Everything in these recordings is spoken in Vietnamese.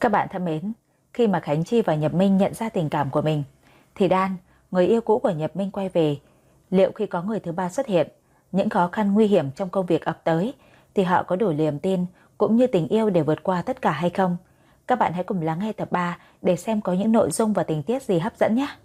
Các bạn thân mến, khi mà Khánh Chi và Nhật Minh nhận ra tình cảm của mình, thì Đan, người yêu cũ của Nhật Minh quay về. Liệu khi có người thứ ba xuất hiện, những khó khăn nguy hiểm trong công việc ập tới, thì họ có đủ niềm tin cũng như tình yêu để vượt qua tất cả hay không? Các bạn hãy cùng lắng nghe tập 3 để xem có những nội dung và tình tiết gì hấp dẫn nhé!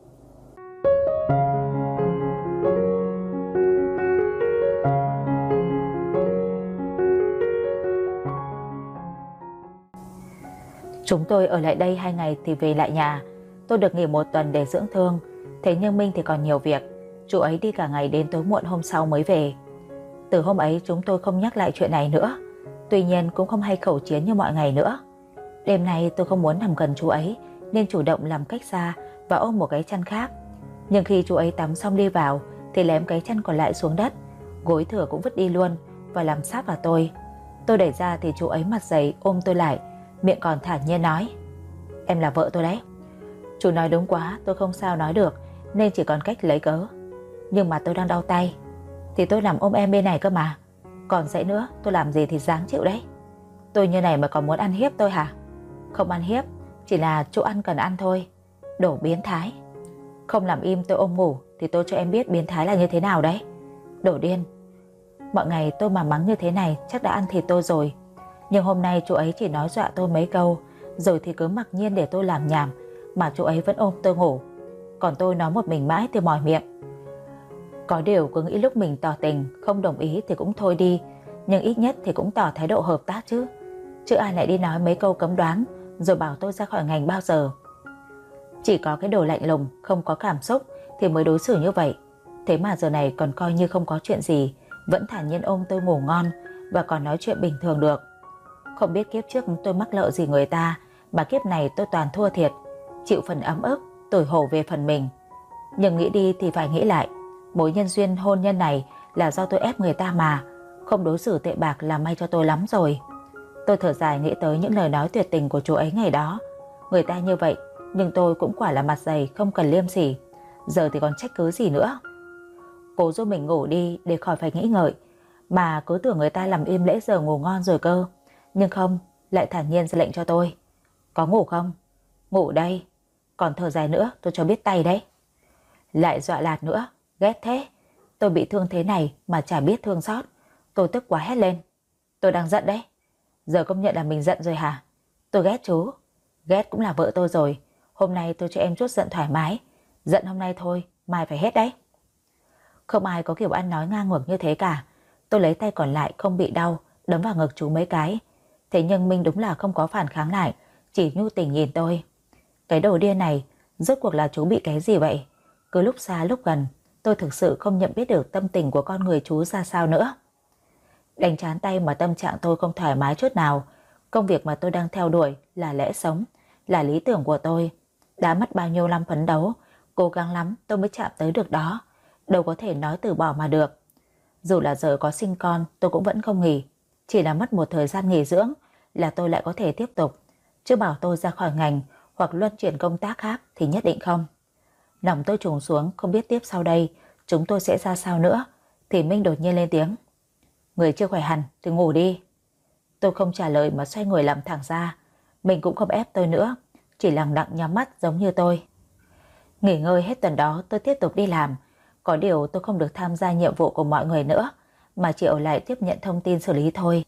Chúng tôi ở lại đây 2 ngày thì về lại nhà. Tôi được nghỉ 1 tuần để dưỡng thương. Thế nhưng Minh thì còn nhiều việc. Chú ấy đi cả ngày đến tối muộn hôm sau mới về. Từ hôm ấy chúng tôi không nhắc lại chuyện này nữa. Tuy nhiên cũng không hay khẩu chiến như mọi ngày nữa. Đêm nay tôi không muốn nằm gần chú ấy nên chủ động làm cách xa và ôm một cái chăn khác. Nhưng khi chú ấy tắm xong đi vào thì lém cái chăn còn lại xuống đất. Gối thừa cũng vứt đi luôn và làm sát vào tôi. Tôi đẩy ra thì chú ấy mặt dày ôm tôi lại, miệng còn thản nhiên nói: "Em là vợ tôi đấy." Chú nói đúng quá, tôi không sao nói được nên chỉ còn cách lấy cớ: "Nhưng mà tôi đang đau tay." "Thì tôi nằm ôm em bên này cơ mà. Còn dậy nữa, tôi làm gì thì ráng chịu đấy." "Tôi như này mà còn muốn ăn hiếp tôi hả?" "Không ăn hiếp, chỉ là chỗ ăn cần ăn thôi." Đồ biến thái. Không làm im tôi ôm ngủ thì tôi cho em biết biến thái là như thế nào đấy. Đồ điên. Mọi ngày tôi mà mắng như thế này chắc đã ăn thịt tôi rồi. Nhưng hôm nay chú ấy chỉ nói dọa tôi mấy câu rồi thì cứ mặc nhiên để tôi làm nhảm, mà chú ấy vẫn ôm tôi ngủ. Còn tôi nói một mình mãi thì mỏi miệng. Có điều cứ nghĩ lúc mình tỏ tình, không đồng ý thì cũng thôi đi, nhưng ít nhất thì cũng tỏ thái độ hợp tác chứ. Chứ ai lại đi nói mấy câu cấm đoán rồi bảo tôi ra khỏi ngành bao giờ. Chỉ có cái đồ lạnh lùng, không có cảm xúc thì mới đối xử như vậy. Thế mà giờ này còn coi như không có chuyện gì, vẫn thản nhiên ôm tôi ngủ ngon và còn nói chuyện bình thường được. Không biết kiếp trước tôi mắc lợ gì người ta mà kiếp này tôi toàn thua thiệt, chịu phần ấm ức, tủi hổ về phần mình. Nhưng nghĩ đi thì phải nghĩ lại, mối nhân duyên hôn nhân này là do tôi ép người ta mà, không đối xử tệ bạc là may cho tôi lắm rồi. Tôi thở dài nghĩ tới những lời nói tuyệt tình của chú ấy ngày đó. Người ta như vậy, nhưng tôi cũng quả là mặt dày không cần liêm sỉ. Giờ thì còn trách cứ gì nữa. Cố giúp mình ngủ đi để khỏi phải nghĩ ngợi, mà cứ tưởng người ta làm im lễ giờ ngủ ngon rồi cơ. Nhưng không, lại thản nhiên ra lệnh cho tôi: "Có ngủ không?" "Ngủ đây." "Còn thở dài nữa tôi cho biết tay đấy." Lại dọa lạt nữa, ghét thế. Tôi bị thương thế này mà chả biết thương xót. Tôi tức quá hét lên: "Tôi đang giận đấy." "Giờ công nhận là mình giận rồi hả?" "Tôi ghét chú." "Ghét cũng là vợ tôi rồi. Hôm nay tôi cho em chút giận thoải mái. Giận hôm nay thôi, mai phải hết đấy." Không ai có kiểu ăn nói ngang ngược như thế cả. Tôi lấy tay còn lại không bị đau đấm vào ngực chú mấy cái. Thế nhưng Minh đúng là không có phản kháng lại, chỉ nhu tình nhìn tôi. Cái đồ điên này, rốt cuộc là chú bị cái gì vậy? Cứ lúc xa lúc gần, tôi thực sự không nhận biết được tâm tình của con người chú ra sao nữa. Đánh trán tay mà tâm trạng tôi không thoải mái chút nào. Công việc mà tôi đang theo đuổi là lẽ sống, là lý tưởng của tôi. Đã mất bao nhiêu năm phấn đấu, cố gắng lắm tôi mới chạm tới được đó. Đâu có thể nói từ bỏ mà được. Dù là giờ có sinh con tôi cũng vẫn không nghỉ. Chỉ là mất một thời gian nghỉ dưỡng là tôi lại có thể tiếp tục. Chứ bảo tôi ra khỏi ngành hoặc luân chuyển công tác khác thì nhất định không. Lòng tôi trùng xuống không biết tiếp sau đây chúng tôi sẽ ra sao nữa. Thì Minh đột nhiên lên tiếng: "Người chưa khỏe hẳn thì ngủ đi." Tôi không trả lời mà xoay người làm thẳng ra. Mình cũng không ép tôi nữa, chỉ lặng lặng nhắm mắt giống như tôi. Nghỉ ngơi hết tuần đó tôi tiếp tục đi làm. Có điều tôi không được tham gia nhiệm vụ của mọi người nữa, mà chỉ ở lại tiếp nhận thông tin xử lý thôi.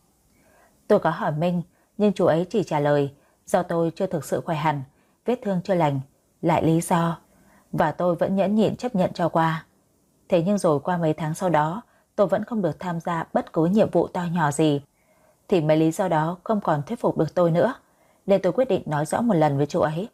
Tôi có hỏi Minh, nhưng chú ấy chỉ trả lời do tôi chưa thực sự khỏe hẳn, vết thương chưa lành, lại lý do. Và tôi vẫn nhẫn nhịn chấp nhận cho qua. Thế nhưng rồi qua mấy tháng sau đó, tôi vẫn không được tham gia bất cứ nhiệm vụ to nhỏ gì. Thì mấy lý do đó không còn thuyết phục được tôi nữa, nên tôi quyết định nói rõ một lần với chú ấy.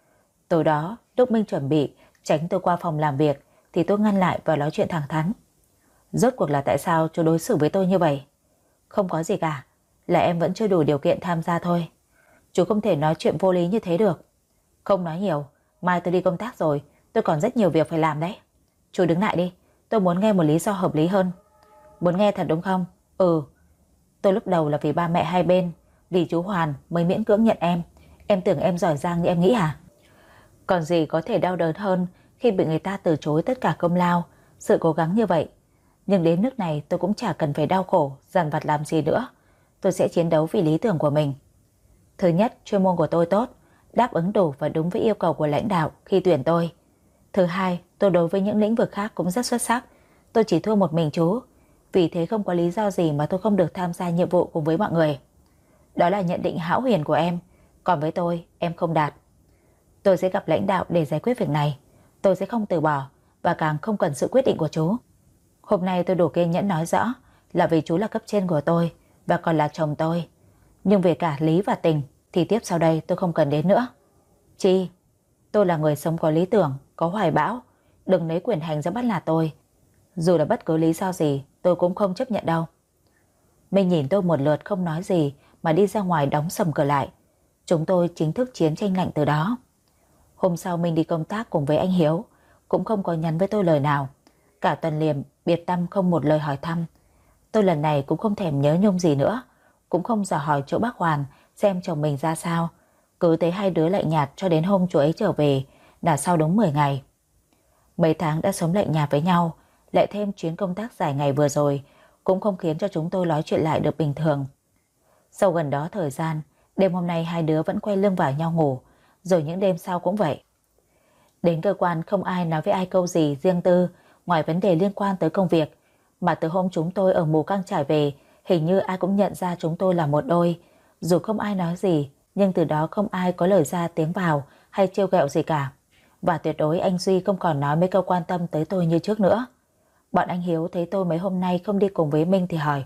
Tối đó, lúc Minh chuẩn bị tránh tôi qua phòng làm việc, thì tôi ngăn lại và nói chuyện thẳng thắn. "Rốt cuộc là tại sao chú đối xử với tôi như vậy?" "Không có gì cả, là em vẫn chưa đủ điều kiện tham gia thôi." "Chú không thể nói chuyện vô lý như thế được." "Không nói nhiều, mai tôi đi công tác rồi, tôi còn rất nhiều việc phải làm đấy." "Chú đứng lại đi, tôi muốn nghe một lý do hợp lý hơn." "Muốn nghe thật đúng không?" "Ừ." "Tôi lúc đầu là vì ba mẹ hai bên, vì chú Hoàn mới miễn cưỡng nhận em. Em tưởng em giỏi giang như em nghĩ hả?" Còn gì có thể đau đớn hơn khi bị người ta từ chối tất cả công lao, sự cố gắng như vậy. Nhưng đến nước này tôi cũng chả cần phải đau khổ, dằn vặt làm gì nữa. Tôi sẽ chiến đấu vì lý tưởng của mình. Thứ nhất, chuyên môn của tôi tốt, đáp ứng đủ và đúng với yêu cầu của lãnh đạo khi tuyển tôi. Thứ hai, tôi đối với những lĩnh vực khác cũng rất xuất sắc. Tôi chỉ thua một mình chú, vì thế không có lý do gì mà tôi không được tham gia nhiệm vụ cùng với mọi người. Đó là nhận định hão huyền của em, còn với tôi, em không đạt. Tôi sẽ gặp lãnh đạo để giải quyết việc này. Tôi sẽ không từ bỏ và càng không cần sự quyết định của chú. Hôm nay tôi đủ kiên nhẫn nói rõ là vì chú là cấp trên của tôi và còn là chồng tôi. Nhưng về cả lý và tình thì tiếp sau đây tôi không cần đến nữa. Chi, tôi là người sống có lý tưởng, có hoài bão. Đừng lấy quyền hành ra bắt nạt tôi. Dù là bất cứ lý do gì tôi cũng không chấp nhận đâu. Minh nhìn tôi một lượt không nói gì mà đi ra ngoài đóng sầm cửa lại. Chúng tôi chính thức chiến tranh lạnh từ đó. Hôm sau Minh đi công tác cùng với anh Hiếu, cũng không có nhắn với tôi lời nào. Cả tuần liền biệt tâm không một lời hỏi thăm. Tôi lần này cũng không thèm nhớ nhung gì nữa, cũng không dò hỏi chỗ bác Hoàn xem chồng mình ra sao. Cứ thấy hai đứa lạnh nhạt cho đến hôm chú ấy trở về là sau đúng 10 ngày. Mấy tháng đã sống lạnh nhạt với nhau, lại thêm chuyến công tác dài ngày vừa rồi cũng không khiến cho chúng tôi nói chuyện lại được bình thường. Sau gần đó thời gian, đêm hôm nay hai đứa vẫn quay lưng vào nhau ngủ, rồi những đêm sau cũng vậy. Đến cơ quan không ai nói với ai câu gì riêng tư ngoài vấn đề liên quan tới công việc, mà từ hôm chúng tôi ở Mù Căng Chải về, hình như ai cũng nhận ra chúng tôi là một đôi. Dù không ai nói gì, nhưng từ đó không ai có lời ra tiếng vào hay trêu ghẹo gì cả. Và tuyệt đối anh Duy không còn nói mấy câu quan tâm tới tôi như trước nữa. Bọn anh Hiếu thấy tôi mấy hôm nay không đi cùng với Minh thì hỏi: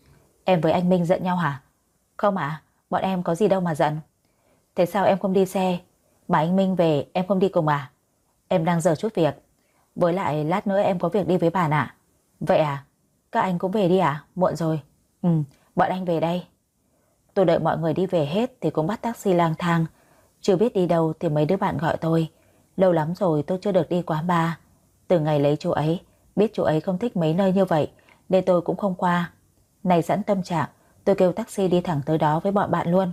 Em với anh Minh giận nhau hả? Không ạ, bọn em có gì đâu mà giận. Thế sao em không đi xe? Mà anh Minh về em không đi cùng à? Em đang dở chút việc. Với lại lát nữa em có việc đi với bà ạ. Vậy à? Các anh cũng về đi à? Muộn rồi. Ừ, bọn anh về đây. Tôi đợi mọi người đi về hết thì cũng bắt taxi lang thang. Chưa biết đi đâu thì mấy đứa bạn gọi tôi. Lâu lắm rồi tôi chưa được đi quán bar. Từ ngày lấy chú ấy, biết chú ấy không thích mấy nơi như vậy nên tôi cũng không qua. Này sẵn tâm trạng, tôi kêu taxi đi thẳng tới đó với bọn bạn luôn.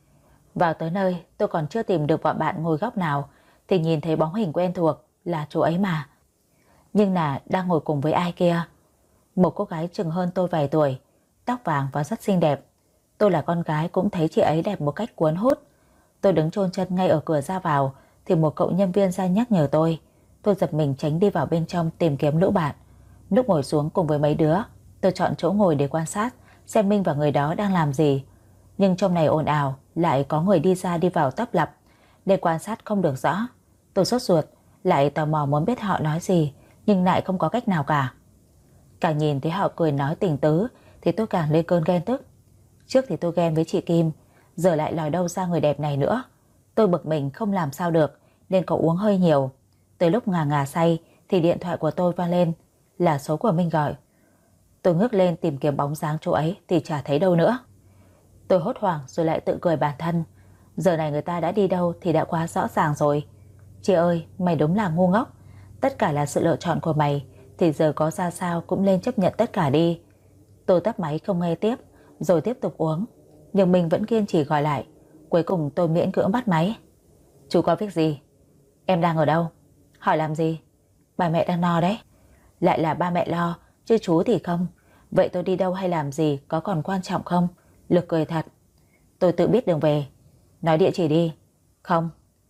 Vào tới nơi tôi còn chưa tìm được bọn bạn ngồi góc nào thì nhìn thấy bóng hình quen thuộc là chú ấy mà. Nhưng là đang ngồi cùng với ai kia. Một cô gái chừng hơn tôi vài tuổi, tóc vàng và rất xinh đẹp. Tôi là con gái cũng thấy chị ấy đẹp một cách cuốn hút. Tôi đứng chôn chân ngay ở cửa ra vào thì một cậu nhân viên ra nhắc nhở tôi. Tôi giật mình tránh đi vào bên trong tìm kiếm lũ bạn. Lúc ngồi xuống cùng với mấy đứa, tôi chọn chỗ ngồi để quan sát xem Minh và người đó đang làm gì. Nhưng trong này ồn ào, lại có người đi ra đi vào tấp lập nên quan sát không được rõ. Tôi sốt ruột, lại tò mò muốn biết họ nói gì, nhưng lại không có cách nào cả. Càng nhìn thấy họ cười nói tình tứ thì tôi càng lên cơn ghen tức. Trước thì tôi ghen với chị Kim, giờ lại lòi đâu ra người đẹp này nữa. Tôi bực mình không làm sao được nên có uống hơi nhiều. Tới lúc ngà ngà say thì điện thoại của tôi vang lên, là số của Minh gọi. Tôi ngước lên tìm kiếm bóng dáng chỗ ấy thì chả thấy đâu nữa. Tôi hốt hoảng rồi lại tự cười bản thân. Giờ này người ta đã đi đâu thì đã quá rõ ràng rồi. Chị ơi, mày đúng là ngu ngốc. Tất cả là sự lựa chọn của mày, thì giờ có ra sao cũng lên chấp nhận tất cả đi. Tôi tắt máy không nghe tiếp, rồi tiếp tục uống. Nhưng mình vẫn kiên trì gọi lại. Cuối cùng tôi miễn cưỡng bắt máy. Chú có việc gì? Em đang ở đâu? Hỏi làm gì? Bà mẹ đang no đấy. Lại là ba mẹ lo, chứ chú thì không. Vậy tôi đi đâu hay làm gì có còn quan trọng không? Lực cười thật. Tôi tự biết đường về. Nói địa chỉ đi. Không.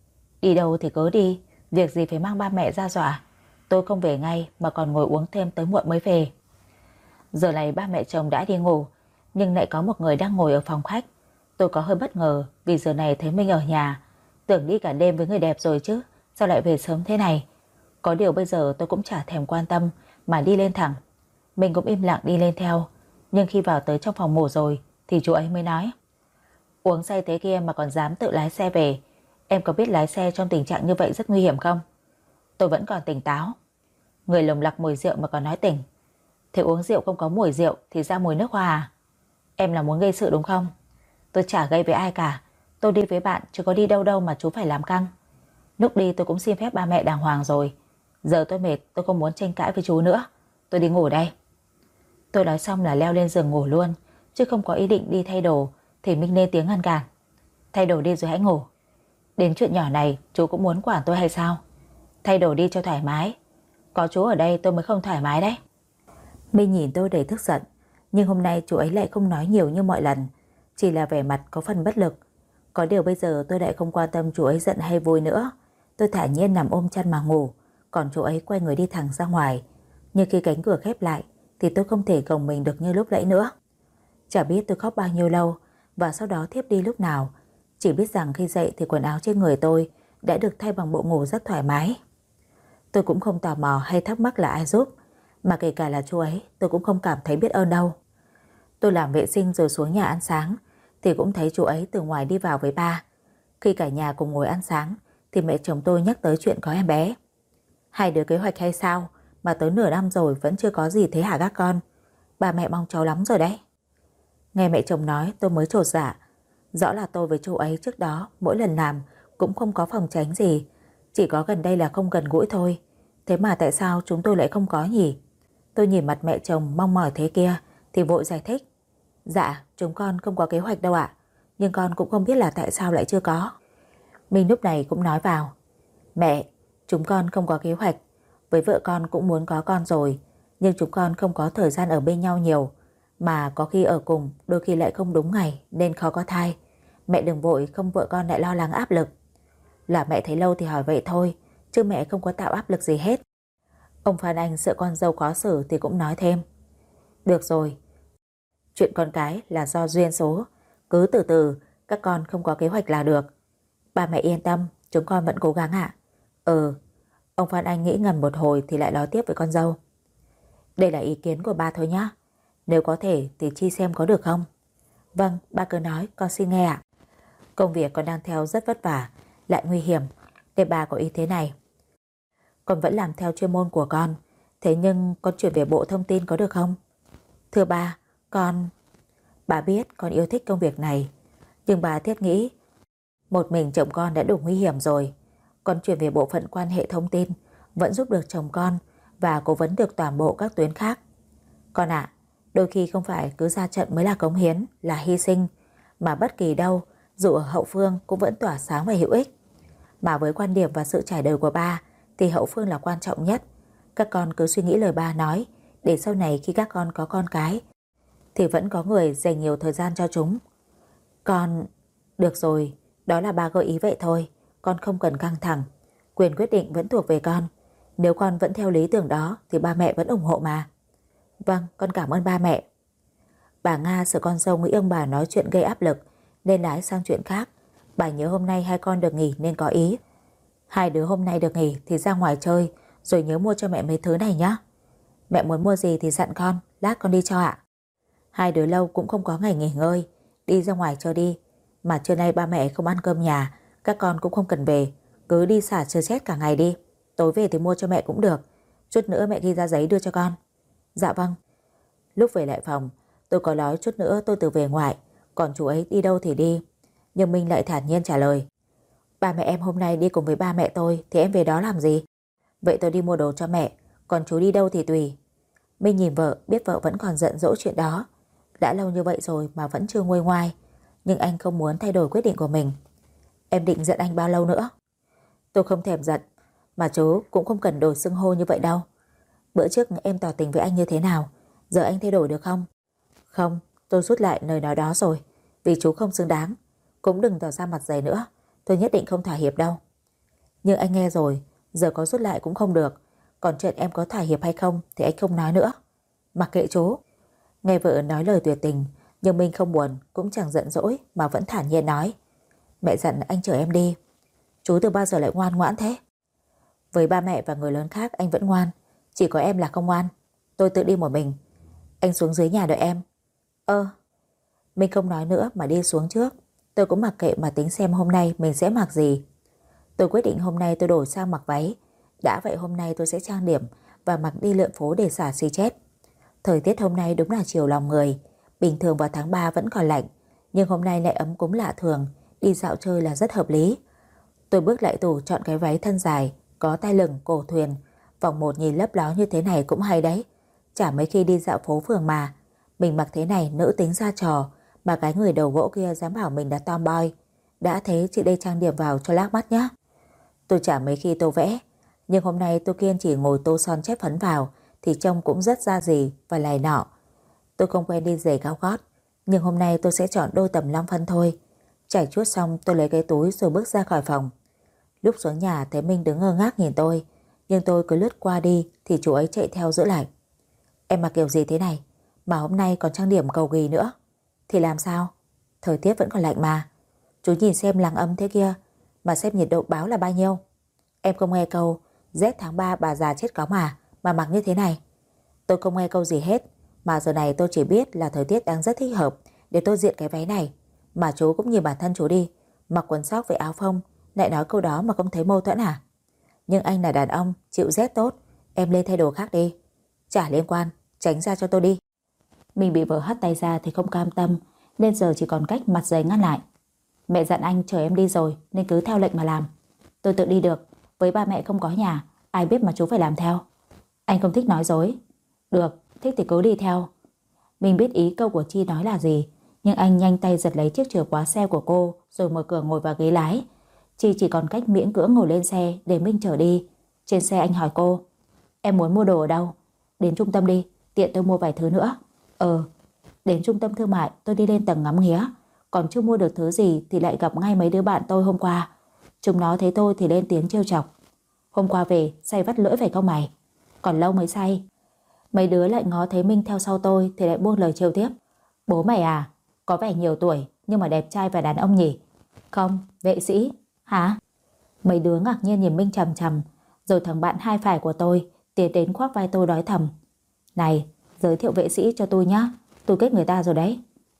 Đi đâu thì cứ đi, việc gì phải mang ba mẹ ra dọa. Tôi không về ngay mà còn ngồi uống thêm tới muộn mới về. Giờ này ba mẹ chồng đã đi ngủ, nhưng lại có một người đang ngồi ở phòng khách. Tôi có hơi bất ngờ vì giờ này thấy Minh ở nhà. Tưởng đi cả đêm với người đẹp rồi chứ, sao lại về sớm thế này? Có điều bây giờ tôi cũng chả thèm quan tâm mà đi lên thẳng. Mình cũng im lặng đi lên theo. Nhưng khi vào tới trong phòng ngủ rồi thì chú ấy mới nói: Uống say thế kia mà còn dám tự lái xe về. Em có biết lái xe trong tình trạng như vậy rất nguy hiểm không? Tôi vẫn còn tỉnh táo. Người lồng lặc mùi rượu mà còn nói tỉnh. Thế uống rượu không có mùi rượu thì ra mùi nước hoa à? Em là muốn gây sự đúng không? Tôi chả gây với ai cả. Tôi đi với bạn chứ có đi đâu đâu mà chú phải làm căng. Lúc đi tôi cũng xin phép ba mẹ đàng hoàng rồi. Giờ tôi mệt, tôi không muốn tranh cãi với chú nữa. Tôi đi ngủ đây. Tôi nói xong là leo lên giường ngủ luôn, chứ không có ý định đi thay đồ. Thì Minh lên tiếng ngăn cản. Thay đồ đi rồi hãy ngủ. Đến chuyện nhỏ này chú cũng muốn quản tôi hay sao? Thay đồ đi cho thoải mái. Có chú ở đây tôi mới không thoải mái đấy. Minh nhìn tôi đầy tức giận, nhưng hôm nay chú ấy lại không nói nhiều như mọi lần, chỉ là vẻ mặt có phần bất lực. Có điều bây giờ tôi lại không quan tâm chú ấy giận hay vui nữa. Tôi thản nhiên nằm ôm chăn mà ngủ, còn chú ấy quay người đi thẳng ra ngoài. Nhưng khi cánh cửa khép lại thì tôi không thể gồng mình được như lúc nãy nữa. Chả biết tôi khóc bao nhiêu lâu và sau đó thiếp đi lúc nào. Chỉ biết rằng khi dậy thì quần áo trên người tôi đã được thay bằng bộ ngủ rất thoải mái. Tôi cũng không tò mò hay thắc mắc là ai giúp, mà kể cả là chú ấy tôi cũng không cảm thấy biết ơn đâu. Tôi làm vệ sinh rồi xuống nhà ăn sáng thì cũng thấy chú ấy từ ngoài đi vào với ba. Khi cả nhà cùng ngồi ăn sáng thì mẹ chồng tôi nhắc tới chuyện có em bé. Hai đứa kế hoạch hay sao mà tới nửa năm rồi vẫn chưa có gì thế hả các con? Ba mẹ mong cháu lắm rồi đấy. Nghe mẹ chồng nói tôi mới chột dạ. Rõ là tôi với chú ấy trước đó mỗi lần làm cũng không có phòng tránh gì, chỉ có gần đây là không gần gũi thôi. Thế mà tại sao chúng tôi lại không có nhỉ? Tôi nhìn mặt mẹ chồng mong mỏi thế kia thì vội giải thích. Dạ, chúng con không có kế hoạch đâu ạ. Nhưng con cũng không biết là tại sao lại chưa có. Minh lúc này cũng nói vào. Mẹ, chúng con không có kế hoạch. Với vợ con cũng muốn có con rồi, nhưng chúng con không có thời gian ở bên nhau nhiều. Mà có khi ở cùng đôi khi lại không đúng ngày nên khó có thai. Mẹ đừng vội, không vợ con lại lo lắng áp lực. Là mẹ thấy lâu thì hỏi vậy thôi, chứ mẹ không có tạo áp lực gì hết. Ông Phan Anh sợ con dâu khó xử thì cũng nói thêm. Được rồi, chuyện con cái là do duyên số, cứ từ từ, các con không có kế hoạch là được. Ba mẹ yên tâm, chúng con vẫn cố gắng ạ. Ông Phan Anh nghĩ ngần một hồi thì lại nói tiếp với con dâu. Đây là ý kiến của ba thôi nhá. Nếu có thể thì Chi xem có được không? Vâng, ba cứ nói, con xin nghe ạ. Công việc con đang theo rất vất vả, lại nguy hiểm, để bà có ý thế này. Con vẫn làm theo chuyên môn của con, thế nhưng con chuyển về Bộ Thông tin có được không? Thưa ba, bà biết con yêu thích công việc này, nhưng bà thiết nghĩ một mình chồng con đã đủ nguy hiểm rồi. Con chuyển về bộ phận quan hệ thông tin vẫn giúp được chồng con và cố vấn được toàn bộ các tuyến khác. Con ạ, đôi khi không phải cứ ra trận mới là cống hiến, là hy sinh, mà bất kỳ đâu, dù ở hậu phương cũng vẫn tỏa sáng và hữu ích. Mà với quan điểm và sự trải đời của ba thì hậu phương là quan trọng nhất. Các con cứ suy nghĩ lời ba nói, để sau này khi các con có con cái thì vẫn có người dành nhiều thời gian cho chúng. Được rồi, đó là ba gợi ý vậy thôi, con không cần căng thẳng. Quyền quyết định vẫn thuộc về con. Nếu con vẫn theo lý tưởng đó thì ba mẹ vẫn ủng hộ mà. Vâng, con cảm ơn ba mẹ. Bà Nga sợ con dâu nghĩ ông bà nói chuyện gây áp lực nên lái sang chuyện khác. Bà nhớ hôm nay hai con được nghỉ nên có ý. Hai đứa hôm nay được nghỉ thì ra ngoài chơi, rồi nhớ mua cho mẹ mấy thứ này nhé. Mẹ muốn mua gì thì dặn con, lát con đi cho ạ. Hai đứa lâu cũng không có ngày nghỉ ngơi, đi ra ngoài chơi đi. Mà trưa nay ba mẹ không ăn cơm nhà, các con cũng không cần về, cứ đi xả chơi chết cả ngày đi. Tối về thì mua cho mẹ cũng được, chút nữa mẹ ghi ra giấy đưa cho con. Dạ vâng. Lúc về lại phòng, tôi có nói chút nữa tôi từ về ngoại, còn chú ấy đi đâu thì đi. Nhưng Minh lại thản nhiên trả lời. Ba mẹ em hôm nay đi cùng với ba mẹ tôi thì em về đó làm gì? Vậy tôi đi mua đồ cho mẹ, còn chú đi đâu thì tùy. Minh nhìn vợ, biết vợ vẫn còn giận dỗi chuyện đó. Đã lâu như vậy rồi mà vẫn chưa nguôi ngoai, nhưng anh không muốn thay đổi quyết định của mình. Em định giận anh bao lâu nữa? Tôi không thèm giận, mà chú cũng không cần đổi xưng hô như vậy đâu. Bữa trước em tỏ tình với anh như thế nào, giờ anh thay đổi được không? Không, tôi rút lại lời nói đó rồi, vì chú không xứng đáng. Cũng đừng tỏ ra mặt dày nữa, tôi nhất định không thỏa hiệp đâu. Nhưng anh nghe rồi, giờ có rút lại cũng không được. Còn chuyện em có thỏa hiệp hay không thì anh không nói nữa. Mặc kệ chú. Nghe vợ nói lời tuyệt tình, nhưng Minh không buồn, cũng chẳng giận dỗi mà vẫn thản nhiên nói. Mẹ dặn anh chở em đi. Chú từ bao giờ lại ngoan ngoãn thế? Với ba mẹ và người lớn khác anh vẫn ngoan, chỉ có em là không ngoan. Tôi tự đi một mình. Anh xuống dưới nhà đợi em. Minh không nói nữa mà đi xuống trước. Tôi cũng mặc kệ mà tính xem hôm nay mình sẽ mặc gì. Tôi quyết định hôm nay tôi đổi sang mặc váy. Đã vậy hôm nay tôi sẽ trang điểm và mặc đi lượn phố để xả xì chết. Thời tiết hôm nay đúng là chiều lòng người. Bình thường vào tháng 3 vẫn còn lạnh, nhưng hôm nay lại ấm cúng lạ thường. Đi dạo chơi là rất hợp lý. Tôi bước lại tủ chọn cái váy thân dài, có tai lửng, cổ thuyền. Vòng một nhìn lấp ló như thế này cũng hay đấy. Chả mấy khi đi dạo phố phường mà mình mặc thế này nữ tính ra trò, mà cái người đầu gỗ kia dám bảo mình là tomboy. Đã thế chị đây trang điểm vào cho lác mắt nhá. Tôi chả mấy khi tô vẽ, nhưng hôm nay tôi kiên chỉ ngồi tô son chép phấn vào thì trông cũng rất ra gì và lài nọ. Tôi không quen đi giày cao gót, nhưng hôm nay tôi sẽ chọn đôi tầm 5 phân thôi. Chải chuốt xong tôi lấy cái túi rồi bước ra khỏi phòng. Lúc xuống nhà thấy Minh đứng ngơ ngác nhìn tôi, nhưng tôi cứ lướt qua đi thì chú ấy chạy theo giữ lại. Em mặc kiểu gì thế này mà hôm nay còn trang điểm cầu kỳ nữa? Thì làm sao? Thời tiết vẫn còn lạnh mà. Chú nhìn xem làng âm thế kia, mà xem nhiệt độ báo là bao nhiêu. Em không nghe câu rét tháng 3 bà già chết cóng mà mặc như thế này? Tôi không nghe câu gì hết, mà giờ này tôi chỉ biết là thời tiết đang rất thích hợp để tôi diện cái váy này. Mà chú cũng nhìn bản thân chú đi, mặc quần sóc với áo phông, lại nói câu đó mà không thấy mâu thuẫn à? Nhưng anh là đàn ông, chịu rét tốt, em lên thay đồ khác đi. Chả liên quan, tránh ra cho tôi đi. Mình bị vợ hất tay ra thì không cam tâm, nên giờ chỉ còn cách mặt dày ngăn lại. Mẹ dặn anh chờ em đi rồi nên cứ theo lệnh mà làm. Tôi tự đi được, với ba mẹ không có nhà, ai biết mà chú phải làm theo. Anh không thích nói dối. Được, thích thì cứ đi theo. Mình biết ý câu của Chi nói là gì, nhưng anh nhanh tay giật lấy chiếc chìa khóa xe của cô rồi mở cửa ngồi vào ghế lái. Chi chỉ còn cách miễn cưỡng ngồi lên xe để Minh chở đi. Trên xe anh hỏi cô: Em muốn mua đồ ở đâu? Đến trung tâm đi, tiện tôi mua vài thứ nữa. Đến trung tâm thương mại tôi đi lên tầng ngắm nghía, còn chưa mua được thứ gì thì lại gặp ngay mấy đứa bạn tôi hôm qua. Chúng nó thấy tôi thì lên tiếng trêu chọc: Hôm qua về say vắt lưỡi phải không mày? Còn lâu mới say. Mấy đứa lại ngó thấy Minh theo sau tôi thì lại buông lời trêu tiếp: Bố mày à? Có vẻ nhiều tuổi nhưng mà đẹp trai và đàn ông nhỉ? Không, vệ sĩ. Hả? Mấy đứa ngạc nhiên nhìn Minh chằm chằm, rồi thằng bạn hai phải của tôi tiến đến khoác vai tôi nói thầm: Này, giới thiệu vệ sĩ cho tôi nhá, tôi kết người ta rồi đấy.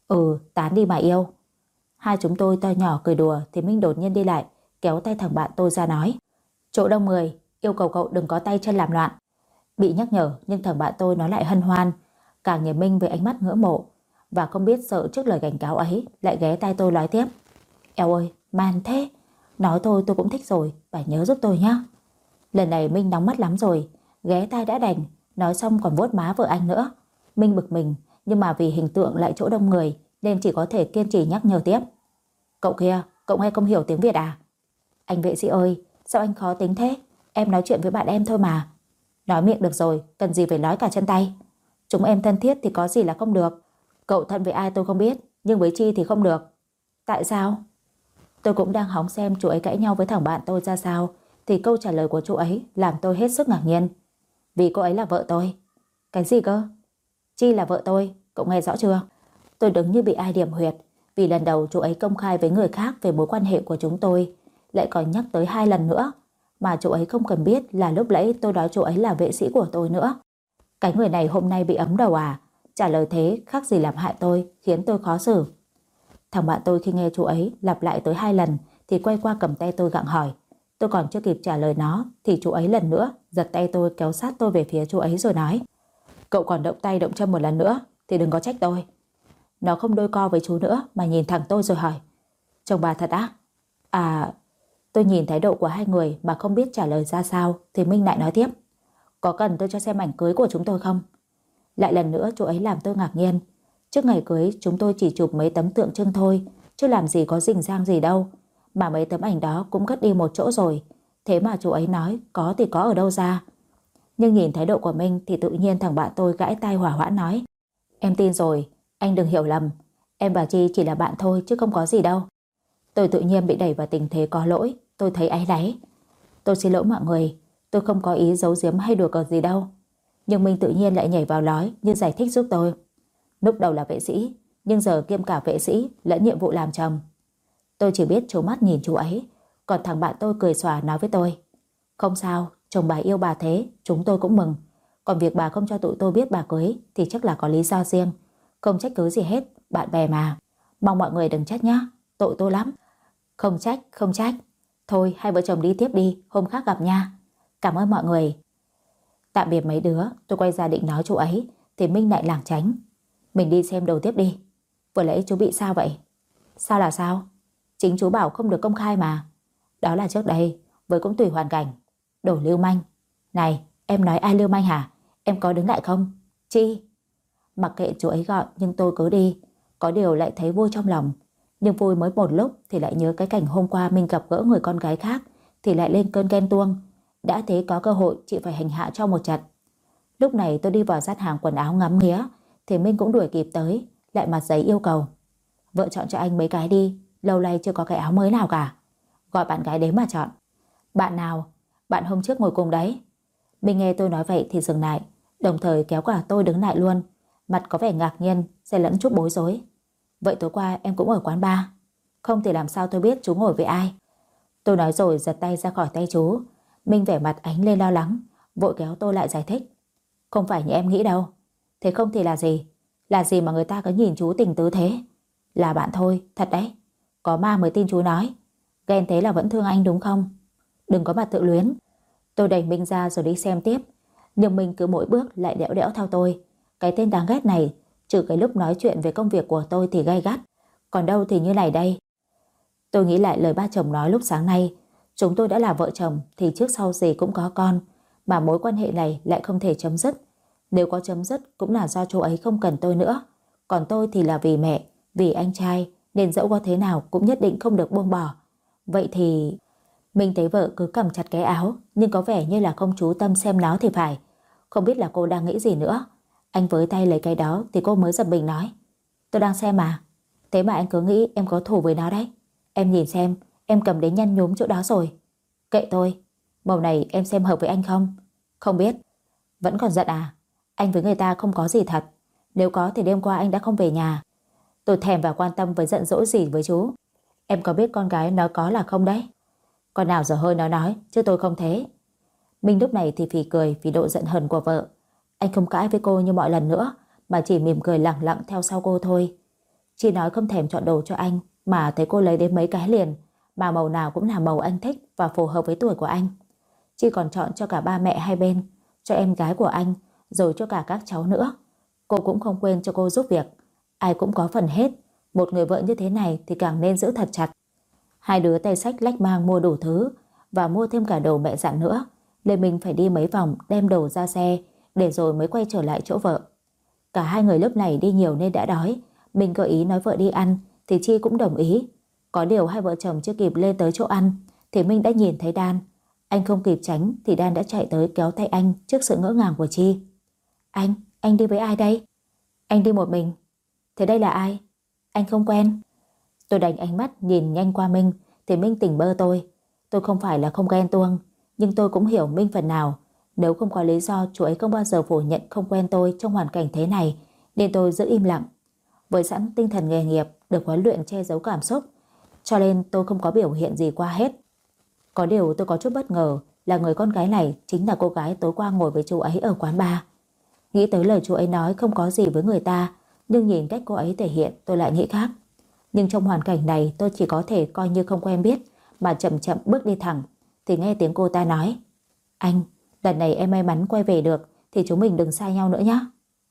Tán đi mà yêu. Hai chúng tôi to nhỏ cười đùa thì Minh đột nhiên đi lại, kéo tay thằng bạn tôi ra nói: Chỗ đông người, yêu cầu cậu đừng có tay chân làm loạn. Bị nhắc nhở nhưng thằng bạn tôi nó lại hân hoan, càng nhìn Minh với ánh mắt ngưỡng mộ, và không biết sợ trước lời cảnh cáo ấy lại ghé tay tôi nói tiếp: Eo ơi, man thế. Nói thôi tôi cũng thích rồi, phải nhớ giúp tôi nhá. Lần này Minh nóng mắt lắm rồi, ghé tay đã đành, nói xong còn vuốt má vợ anh nữa. Minh bực mình, nhưng mà vì hình tượng lại chỗ đông người nên chỉ có thể kiên trì nhắc nhở tiếp: Cậu kia, cậu nghe không hiểu tiếng Việt à? Anh vệ sĩ ơi, sao anh khó tính thế? Em nói chuyện với bạn em thôi mà. Nói miệng được rồi, cần gì phải nói cả chân tay. Chúng em thân thiết thì có gì là không được. Cậu thân với ai tôi không biết, nhưng với Chi thì không được. Tại sao? Tôi cũng đang hóng xem chú ấy cãi nhau với thằng bạn tôi ra sao, thì câu trả lời của chú ấy làm tôi hết sức ngạc nhiên. Vì cô ấy là vợ tôi. Cái gì cơ? Chi là vợ tôi, cậu nghe rõ chưa? Tôi đứng như bị ai điểm huyệt, vì lần đầu chú ấy công khai với người khác về mối quan hệ của chúng tôi, lại còn nhắc tới 2 lần nữa, mà chú ấy không cần biết là lúc nãy tôi nói chú ấy là vệ sĩ của tôi nữa. Cái người này hôm nay bị ấm đầu à? Trả lời thế khác gì làm hại tôi, khiến tôi khó xử. Thằng bạn tôi khi nghe chú ấy lặp lại tới 2 lần thì quay qua cầm tay tôi gặng hỏi. Tôi còn chưa kịp trả lời nó thì chú ấy lần nữa giật tay tôi kéo sát tôi về phía chú ấy rồi nói: Cậu còn động tay động chân một lần nữa thì đừng có trách tôi. Nó không đôi co với chú nữa mà nhìn thẳng tôi rồi hỏi: Chồng bà thật á? À... Tôi nhìn thái độ của hai người mà không biết trả lời ra sao thì Minh lại nói tiếp: Có cần tôi cho xem ảnh cưới của chúng tôi không? Lại lần nữa chú ấy làm tôi ngạc nhiên. Trước ngày cưới chúng tôi chỉ chụp mấy tấm tượng trưng thôi, chứ làm gì có rình rang gì đâu. Mà mấy tấm ảnh đó cũng cất đi một chỗ rồi. Thế mà chú ấy nói có thì có ở đâu ra. Nhưng nhìn thái độ của Minh thì tự nhiên thằng bạn tôi gãi tai hỏa hoãn nói: Em tin rồi, anh đừng hiểu lầm. Em và Chi chỉ là bạn thôi chứ không có gì đâu. Tôi tự nhiên bị đẩy vào tình thế có lỗi. Tôi thấy áy náy. Tôi xin lỗi mọi người, tôi không có ý giấu giếm hay đùa cợt gì đâu. Nhưng Minh tự nhiên lại nhảy vào nói như giải thích giúp tôi. Lúc đầu là vệ sĩ, nhưng giờ kiêm cả vệ sĩ lẫn nhiệm vụ làm chồng. Tôi chỉ biết trố mắt nhìn chú ấy. Còn thằng bạn tôi cười xòa nói với tôi: Không sao, chồng bà yêu bà thế, chúng tôi cũng mừng. Còn việc bà không cho tụi tôi biết bà cưới thì chắc là có lý do riêng. Không trách cứ gì hết, bạn bè mà. Mong mọi người đừng trách nhá, tội tôi lắm. Không trách, không trách. Thôi hai vợ chồng đi tiếp đi, hôm khác gặp nha. Cảm ơn mọi người. Tạm biệt mấy đứa, tôi quay ra định nói chú ấy thì Minh lại lảng tránh. Mình đi xem đồ tiếp đi. Vừa nãy chú bị sao vậy? Sao là sao? Chính chú bảo không được công khai mà. Đó là trước đây, với cũng tùy hoàn cảnh. Đồ lưu manh. Này, em nói ai lưu manh hả? Em có đứng lại không? Chi? Mặc kệ chú ấy gọi nhưng tôi cứ đi. Có điều lại thấy vui trong lòng. Nhưng vui mới một lúc thì lại nhớ cái cảnh hôm qua mình gặp gỡ người con gái khác thì lại lên cơn ghen tuông. Đã thế có cơ hội chị phải hành hạ cho một trận. Lúc này tôi đi vào dắt hàng quần áo ngắm nghía thì Minh cũng đuổi kịp tới, lại mặt giấy yêu cầu: Vợ chọn cho anh mấy cái đi, lâu nay chưa có cái áo mới nào cả. Gọi bạn gái đến mà chọn. Bạn nào? Bạn hôm trước ngồi cùng đấy. Minh nghe tôi nói vậy thì dừng lại, đồng thời kéo cả tôi đứng lại luôn, mặt có vẻ ngạc nhiên, xen lẫn chút bối rối. Vậy tối qua em cũng ở quán bar? Không thì làm sao tôi biết chú ngồi với ai? Tôi nói rồi giật tay ra khỏi tay chú. Minh vẻ mặt ánh lên lo lắng, vội kéo tôi lại giải thích. Không phải như em nghĩ đâu. Thế không thì là gì? Là gì mà người ta cứ nhìn chú tình tứ thế? Là bạn thôi, thật đấy. Có ma mới tin chú nói. Ghen thế là vẫn thương anh đúng không? Đừng có mặt tự luyến. Tôi đẩy Minh ra rồi đi xem tiếp. Nhưng Minh cứ mỗi bước lại đẽo đẽo theo tôi. Cái tên đáng ghét này, trừ cái lúc nói chuyện về công việc của tôi thì gay gắt, còn đâu thì như này đây. Tôi nghĩ lại lời ba chồng nói lúc sáng nay. Chúng tôi đã là vợ chồng thì trước sau gì cũng có con, mà mối quan hệ này lại không thể chấm dứt. Nếu có chấm dứt cũng là do chú ấy không cần tôi nữa. Còn tôi thì là vì mẹ, vì anh trai, nên dẫu có thế nào cũng nhất định không được buông bỏ. Vậy thì... Minh thấy vợ cứ cầm chặt cái áo, nhưng có vẻ như là không chú tâm xem nó thì phải. Không biết là cô đang nghĩ gì nữa. Anh với tay lấy cái đó thì cô mới giật mình nói. Tôi đang xem mà. Thế mà anh cứ nghĩ em có thù với nó đấy. Em nhìn xem, em cầm đến nhăn nhúm chỗ đó rồi. Kệ tôi. Màu này em xem hợp với anh không? Không biết. Vẫn còn giận à? Anh với người ta không có gì thật. Nếu có thì đêm qua anh đã không về nhà. Tôi thèm và quan tâm với giận dỗi gì với chú. Em có biết con gái nói có là không đấy? Con nào giờ hơi nói, chứ tôi không thế. Minh lúc này thì phì cười vì độ giận hờn của vợ. Anh không cãi với cô như mọi lần nữa, mà chỉ mỉm cười lẳng lặng theo sau cô thôi. Chị nói không thèm chọn đồ cho anh, mà thấy cô lấy đến mấy cái liền, mà màu nào cũng là màu anh thích và phù hợp với tuổi của anh. Chị còn chọn cho cả ba mẹ hai bên, cho em gái của anh, rồi cho cả các cháu nữa. Cô cũng không quên cho cô giúp việc. Ai cũng có phần hết. Một người vợ như thế này thì càng nên giữ thật chặt. Hai đứa tay xách lách mang mua đủ thứ, và mua thêm cả đồ mẹ dặn nữa. Nên mình phải đi mấy vòng đem đồ ra xe, để rồi mới quay trở lại chỗ vợ. Cả hai người lúc này đi nhiều nên đã đói. Mình gợi ý nói vợ đi ăn thì Chi cũng đồng ý. Có điều hai vợ chồng chưa kịp lên tới chỗ ăn thì Minh đã nhìn thấy Đan. Anh không kịp tránh thì Đan đã chạy tới kéo tay anh trước sự ngỡ ngàng của Chi. Anh đi với ai đây? Anh đi một mình. Thế đây là ai? Anh không quen. Tôi đánh ánh mắt nhìn nhanh qua Minh thì Minh tỉnh bơ tôi. Tôi không phải là không ghen tuông, nhưng tôi cũng hiểu Minh phần nào. Nếu không có lý do chú ấy không bao giờ phủ nhận không quen tôi trong hoàn cảnh thế này, nên tôi giữ im lặng. Với sẵn tinh thần nghề nghiệp được huấn luyện che giấu cảm xúc, cho nên tôi không có biểu hiện gì qua hết. Có điều tôi có chút bất ngờ là người con gái này chính là cô gái tối qua ngồi với chú ấy ở quán bar. Nghĩ tới lời chú ấy nói không có gì với người ta, nhưng nhìn cách cô ấy thể hiện tôi lại nghĩ khác. Nhưng trong hoàn cảnh này tôi chỉ có thể coi như không quen biết, mà chậm chậm bước đi thẳng, thì nghe tiếng cô ta nói. Anh, lần này em may mắn quay về được thì chúng mình đừng xa nhau nữa nhé.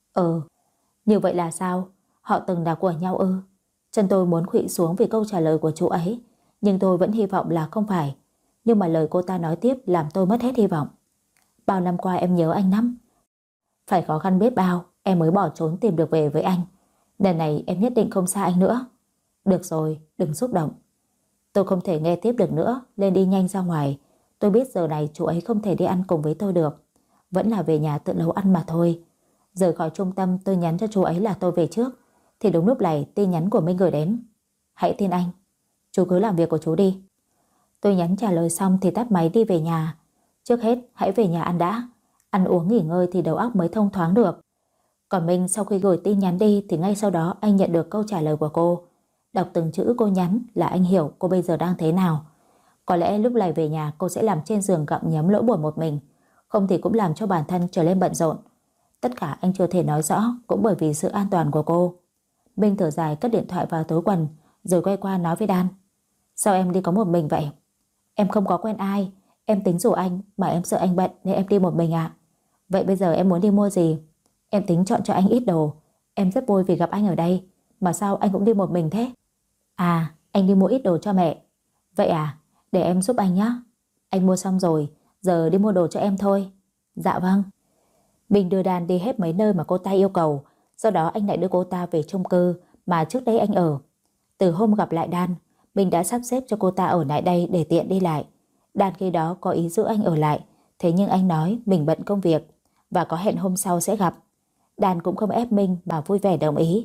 Như vậy là sao? Họ từng là của nhau ư? Chân tôi muốn khuỵu xuống vì câu trả lời của chú ấy, nhưng tôi vẫn hy vọng là không phải. Nhưng mà lời cô ta nói tiếp làm tôi mất hết hy vọng. Bao năm qua em nhớ anh lắm. Phải khó khăn biết bao em mới bỏ trốn tìm được về với anh. Lần này em nhất định không xa anh nữa. Được rồi, đừng xúc động. Tôi không thể nghe tiếp được nữa, lên đi nhanh ra ngoài. Tôi biết giờ này chú ấy không thể đi ăn cùng với tôi được. Vẫn là về nhà tự nấu ăn mà thôi. Rời khỏi trung tâm tôi nhắn cho chú ấy là tôi về trước. Thì đúng lúc này tin nhắn của Minh gửi đến. Hãy tin anh. Chú cứ làm việc của chú đi. Tôi nhắn trả lời xong thì tắt máy đi về nhà. Trước hết hãy về nhà ăn đã. Ăn uống nghỉ ngơi thì đầu óc mới thông thoáng được. Còn Minh sau khi gửi tin nhắn đi thì ngay sau đó anh nhận được câu trả lời của cô. Đọc từng chữ cô nhắn là anh hiểu cô bây giờ đang thế nào. Có lẽ lúc này về nhà cô sẽ làm trên giường gặm nhấm nỗi buồn một mình, không thì cũng làm cho bản thân trở nên bận rộn. Tất cả anh chưa thể nói rõ cũng bởi vì sự an toàn của cô. Minh thở dài cất điện thoại vào túi quần, rồi quay qua nói với Đan. Sao em đi có một mình vậy? Em không có quen ai. Em tính rủ anh mà em sợ anh bận nên em đi một mình ạ. Vậy bây giờ em muốn đi mua gì? Em tính chọn cho anh ít đồ. Em rất vui vì gặp anh ở đây. Mà sao anh cũng đi một mình thế? À, anh đi mua ít đồ cho mẹ. Vậy à, để em giúp anh nhé. Anh mua xong rồi, giờ đi mua đồ cho em thôi. Dạ vâng. Mình đưa Đan đi hết mấy nơi mà cô ta yêu cầu. Sau đó anh lại đưa cô ta về chung cư mà trước đây anh ở. Từ hôm gặp lại Đan, mình đã sắp xếp cho cô ta ở lại đây để tiện đi lại. Đan khi đó có ý giữ anh ở lại, thế nhưng anh nói mình bận công việc và có hẹn hôm sau sẽ gặp. Đan cũng không ép Minh mà vui vẻ đồng ý.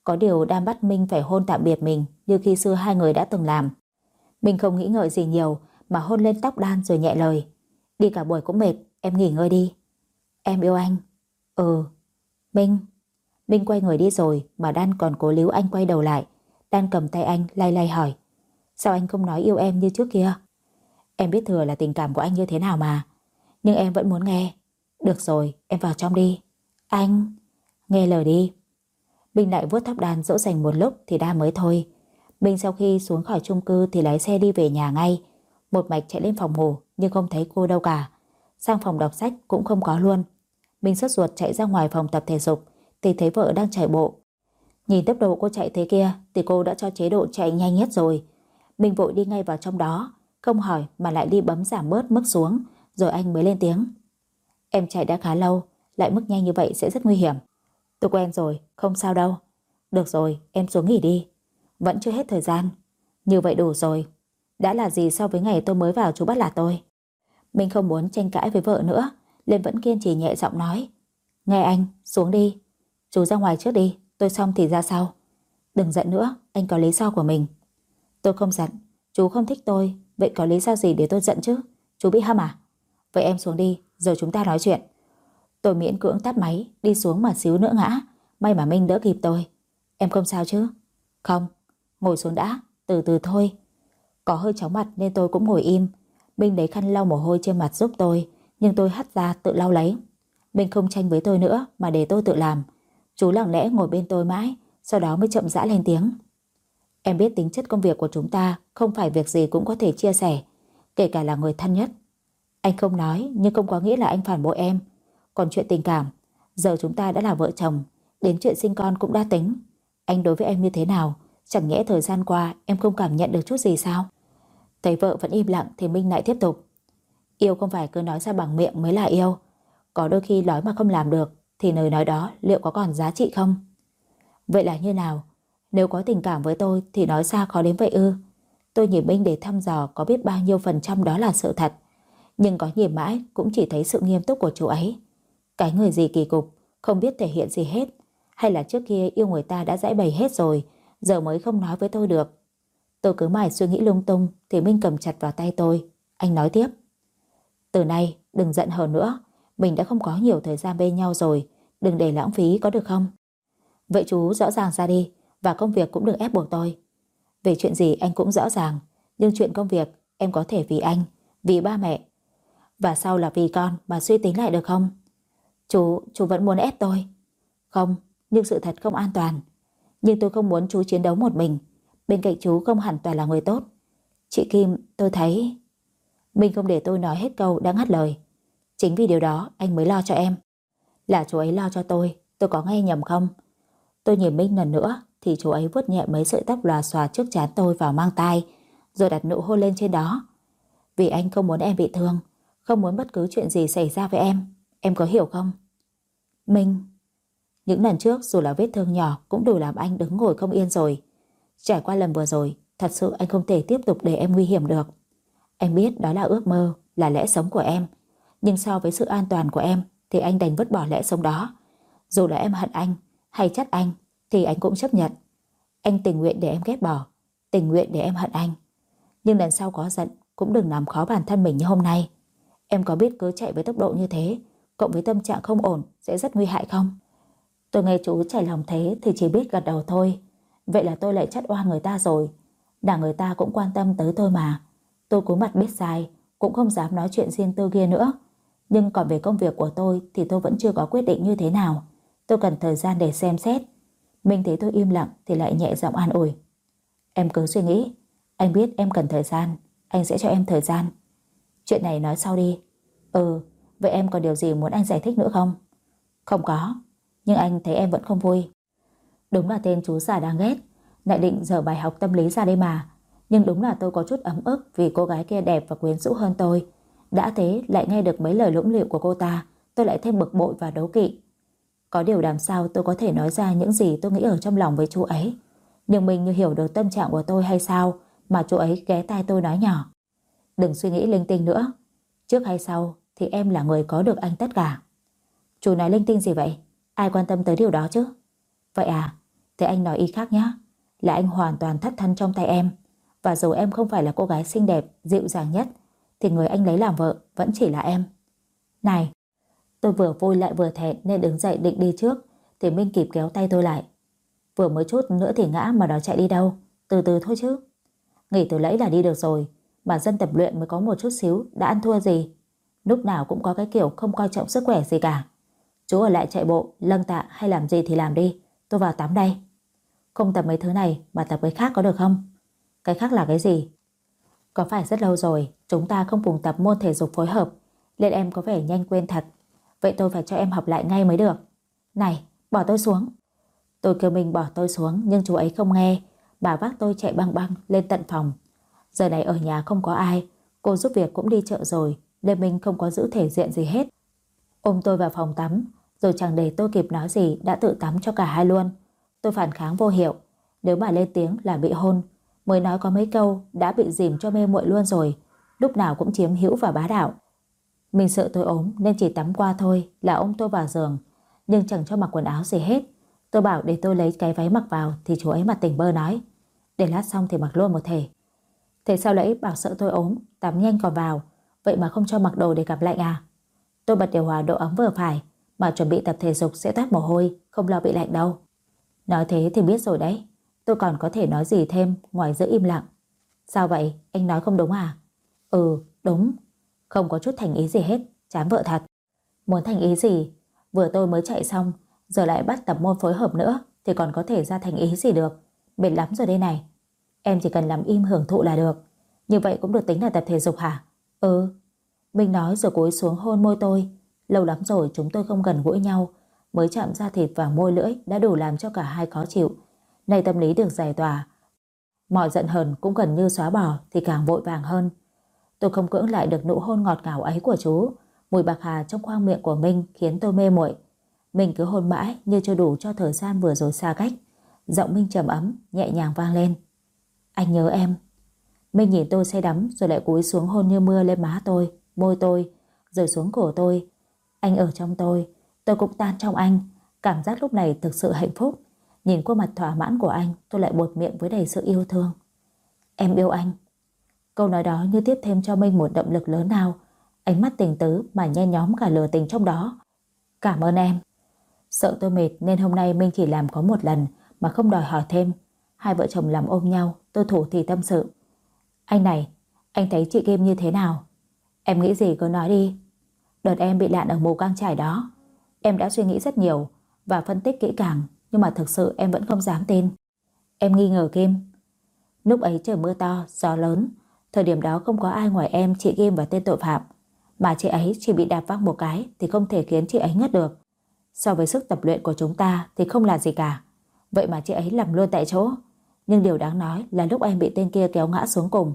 Có điều đang bắt Minh phải hôn tạm biệt mình như khi xưa hai người đã từng làm. Minh không nghĩ ngợi gì nhiều mà hôn lên tóc Đan rồi nhẹ lời. Đi cả buổi cũng mệt, em nghỉ ngơi đi. Em yêu anh. Ừ. Minh. Minh quay người đi rồi mà Đan còn cố líu anh quay đầu lại. Đan cầm tay anh lay lay hỏi. Sao anh không nói yêu em như trước kia? Em biết thừa là tình cảm của anh như thế nào mà. Nhưng em vẫn muốn nghe. Được rồi, em vào trong đi. Anh. Nghe lời đi. Minh lại vuốt tóc Đan dỗ dành một lúc thì Đan mới thôi. Minh sau khi xuống khỏi chung cư thì lái xe đi về nhà ngay. Một mạch chạy lên phòng ngủ nhưng không thấy cô đâu cả. Sang phòng đọc sách cũng không có luôn. Minh sốt ruột chạy ra ngoài phòng tập thể dục thì thấy vợ đang chạy bộ. Nhìn tốc độ cô chạy thế kia thì cô đã cho chế độ chạy nhanh nhất rồi. Minh vội đi ngay vào trong đó, không hỏi mà lại đi bấm giảm bớt mức xuống, rồi anh mới lên tiếng. Em chạy đã khá lâu, lại mức nhanh như vậy sẽ rất nguy hiểm. Tôi quen rồi, không sao đâu. Được rồi, em xuống nghỉ đi. Vẫn chưa hết thời gian. Như vậy đủ rồi. Đã là gì so với ngày tôi mới vào chú bắt là tôi. Mình không muốn tranh cãi với vợ nữa, nên vẫn kiên trì nhẹ giọng nói. Nghe anh, xuống đi. Chú ra ngoài trước đi, tôi xong thì ra sau. Đừng giận nữa, anh có lý do của mình. Tôi không giận, chú không thích tôi, vậy có lý do gì để tôi giận chứ? Chú bị hâm à? Vậy em xuống đi, rồi chúng ta nói chuyện. Tôi miễn cưỡng tắt máy, đi xuống mà xíu nữa ngã. May mà Minh đỡ kịp tôi. Em không sao chứ? Không, ngồi xuống đã, từ từ thôi. Có hơi chóng mặt nên tôi cũng ngồi im. Minh lấy khăn lau mồ hôi trên mặt giúp tôi, nhưng tôi hắt ra tự lau lấy. Minh không tranh với tôi nữa mà để tôi tự làm. Chú lặng lẽ ngồi bên tôi mãi, sau đó mới chậm rãi lên tiếng. Em biết tính chất công việc của chúng ta không phải việc gì cũng có thể chia sẻ, kể cả là người thân nhất. Anh không nói nhưng không có nghĩa là anh phản bội em. Còn chuyện tình cảm, giờ chúng ta đã là vợ chồng, đến chuyện sinh con cũng đã tính. Anh đối với em như thế nào, chẳng nhẽ thời gian qua em không cảm nhận được chút gì sao? Thấy vợ vẫn im lặng thì Minh lại tiếp tục. Yêu không phải cứ nói ra bằng miệng mới là yêu. Có đôi khi nói mà không làm được thì lời nói đó liệu có còn giá trị không? Vậy là như nào? Nếu có tình cảm với tôi thì nói ra khó đến vậy ư? Tôi nhìn Minh để thăm dò có biết bao nhiêu phần trăm đó là sự thật. Nhưng có nhìn mãi cũng chỉ thấy sự nghiêm túc của chú ấy. Cái người gì kỳ cục, không biết thể hiện gì hết. Hay là trước kia yêu người ta đã giãi bày hết rồi, giờ mới không nói với tôi được. Tôi cứ mãi suy nghĩ lung tung thì Minh cầm chặt vào tay tôi. Anh nói tiếp. Từ nay đừng giận hờn nữa. Mình đã không có nhiều thời gian bên nhau rồi. Đừng để lãng phí có được không? Vậy chú rõ ràng ra đi. Và công việc cũng đừng ép buộc tôi. Về chuyện gì anh cũng rõ ràng. Nhưng chuyện công việc em có thể vì anh, vì ba mẹ, và sau là vì con mà suy tính lại được không? Chú vẫn muốn ép tôi. Không, nhưng sự thật không an toàn. Nhưng tôi không muốn chú chiến đấu một mình. Bên cạnh chú không hẳn toàn là người tốt. Chị Kim, tôi thấy... Minh không để tôi nói hết câu đã ngắt lời. Chính vì điều đó anh mới lo cho em. Là chú ấy lo cho tôi có nghe nhầm không? Tôi nhìn Minh lần nữa thì chú ấy vuốt nhẹ mấy sợi tóc lòa xòa trước trán tôi vào mang tai, rồi đặt nụ hôn lên trên đó. Vì anh không muốn em bị thương, không muốn bất cứ chuyện gì xảy ra với em có hiểu không? Minh... Những lần trước dù là vết thương nhỏ cũng đủ làm anh đứng ngồi không yên rồi. Trải qua lần vừa rồi, thật sự anh không thể tiếp tục để em nguy hiểm được. Anh biết đó là ước mơ, là lẽ sống của em. Nhưng so với sự an toàn của em thì anh đành vứt bỏ lẽ sống đó. Dù là em hận anh hay trách anh thì anh cũng chấp nhận. Anh tình nguyện để em ghét bỏ, tình nguyện để em hận anh. Nhưng lần sau có giận cũng đừng làm khó bản thân mình như hôm nay. Em có biết cứ chạy với tốc độ như thế, cộng với tâm trạng không ổn sẽ rất nguy hại không? Tôi nghe chú trải lòng thế thì chỉ biết gật đầu thôi. Vậy là tôi lại trách oan người ta rồi. Đảng người ta cũng quan tâm tới tôi mà. Tôi cúi mặt biết sai, cũng không dám nói chuyện riêng tư kia nữa. Nhưng còn về công việc của tôi thì tôi vẫn chưa có quyết định như thế nào. Tôi cần thời gian để xem xét. Minh thấy tôi im lặng thì lại nhẹ giọng an ủi. Em cứ suy nghĩ. Anh biết em cần thời gian. Anh sẽ cho em thời gian. Chuyện này nói sau đi. Ừ, vậy em còn điều gì muốn anh giải thích nữa không? Không có. Nhưng anh thấy em vẫn không vui. Đúng là tên chú già đáng ghét. Lại định dở bài học tâm lý ra đây mà. Nhưng đúng là tôi có chút ấm ức vì cô gái kia đẹp và quyến rũ hơn tôi. Đã thế lại nghe được mấy lời lũng lịu của cô ta, tôi lại thêm bực bội và đố kỵ. Có điều làm sao tôi có thể nói ra những gì tôi nghĩ ở trong lòng với chú ấy. Nhưng mình như hiểu được tâm trạng của tôi hay sao mà chú ấy ghé tai tôi nói nhỏ. Đừng suy nghĩ linh tinh nữa. Trước hay sau thì em là người có được anh tất cả. Chú nói linh tinh gì vậy? Ai quan tâm tới điều đó chứ? Vậy à? Thế anh nói ý khác nhé, là anh hoàn toàn thất thân trong tay em. Và dù em không phải là cô gái xinh đẹp, dịu dàng nhất, thì người anh lấy làm vợ vẫn chỉ là em. Này, tôi vừa vui lại vừa thẹn nên đứng dậy định đi trước, thì Minh kịp kéo tay tôi lại. Vừa mới chút nữa thì ngã mà đòi chạy đi đâu, từ từ thôi chứ. Nghỉ từ nãy là đi được rồi, mà dân tập luyện mới có một chút xíu đã ăn thua gì. Lúc nào cũng có cái kiểu không coi trọng sức khỏe gì cả. Chú ở lại chạy bộ, lâng tạ hay làm gì thì làm đi, tôi vào tắm đây. Không tập mấy thứ này mà tập cái khác có được không? Cái khác là cái gì? Có phải rất lâu rồi chúng ta không cùng tập môn thể dục phối hợp, nên em có vẻ nhanh quên thật. Vậy tôi phải cho em học lại ngay mới được. Này, bỏ tôi xuống. Tôi kêu mình bỏ tôi xuống nhưng chú ấy không nghe. Bà vác tôi chạy băng băng lên tận phòng. Giờ này ở nhà không có ai, cô giúp việc cũng đi chợ rồi, nên mình không có giữ thể diện gì hết. Ôm tôi vào phòng tắm, rồi chẳng để tôi kịp nói gì đã tự tắm cho cả hai luôn. Tôi phản kháng vô hiệu, nếu mà lên tiếng là bị hôn. Mới nói có mấy câu đã bị dìm cho mê muội luôn rồi, lúc nào cũng chiếm hữu và bá đạo. Mình sợ tôi ốm nên chỉ tắm qua thôi là ôm tôi vào giường, nhưng chẳng cho mặc quần áo gì hết. Tôi bảo để tôi lấy cái váy mặc vào thì chú ấy mặt tỉnh bơ nói để lát xong thì mặc luôn một thể. Thế sao nãy bảo sợ tôi ốm, tắm nhanh còn vào, vậy mà không cho mặc đồ để gặp lạnh à? Tôi bật điều hòa độ ấm vừa phải, mà chuẩn bị tập thể dục sẽ toát mồ hôi, không lo bị lạnh đâu. Nói thế thì biết rồi đấy, tôi còn có thể nói gì thêm ngoài giữ im lặng. Sao vậy, anh nói không đúng à? Ừ, đúng. Không có chút thành ý gì hết, chán vợ thật. Muốn thành ý gì? Vừa tôi mới chạy xong, giờ lại bắt tập môn phối hợp nữa, thì còn có thể ra thành ý gì được. Mệt lắm rồi đây này. Em chỉ cần làm im hưởng thụ là được. Như vậy cũng được tính là tập thể dục hả? Ừ. Minh nói rồi cúi xuống hôn môi tôi. Lâu lắm rồi chúng tôi không gần gũi nhau, mới chạm da thịt và môi lưỡi đã đủ làm cho cả hai khó chịu. Nay tâm lý được giải tỏa, mọi giận hờn cũng gần như xóa bỏ thì càng vội vàng hơn. Tôi không cưỡng lại được nụ hôn ngọt ngào ấy của chú. Mùi bạc hà trong khoang miệng của Minh khiến tôi mê muội. Mình cứ hôn mãi như chưa đủ cho thời gian vừa rồi xa cách. Giọng Minh trầm ấm nhẹ nhàng vang lên. Anh nhớ em. Minh nhìn tôi say đắm rồi lại cúi xuống hôn như mưa lên má tôi, môi tôi, rồi xuống cổ tôi. Anh ở trong tôi cũng tan trong anh. Cảm giác lúc này thực sự hạnh phúc. Nhìn khuôn mặt thỏa mãn của anh, tôi lại buột miệng với đầy sự yêu thương. Em yêu anh. Câu nói đó như tiếp thêm cho Minh một động lực lớn nào. Ánh mắt tình tứ mà nhen nhóm cả lửa tình trong đó. Cảm ơn em. Sợ tôi mệt nên hôm nay Minh chỉ làm có một lần mà không đòi hỏi thêm. Hai vợ chồng làm ôm nhau, tôi thủ thì tâm sự. Anh này, anh thấy chị Kim như thế nào? Em nghĩ gì cứ nói đi. Đợt em bị lạn ở Mù Cang Chải đó, em đã suy nghĩ rất nhiều và phân tích kỹ càng, nhưng mà thực sự em vẫn không dám tin. Em nghi ngờ Kim. Lúc ấy trời mưa to, gió lớn, thời điểm đó không có ai ngoài em, chị Kim và tên tội phạm, mà chị ấy chỉ bị đạp văng một cái thì không thể khiến chị ấy ngất được. So với sức tập luyện của chúng ta thì không là gì cả. Vậy mà chị ấy nằm luôn tại chỗ. Nhưng điều đáng nói là lúc em bị tên kia kéo ngã xuống cùng,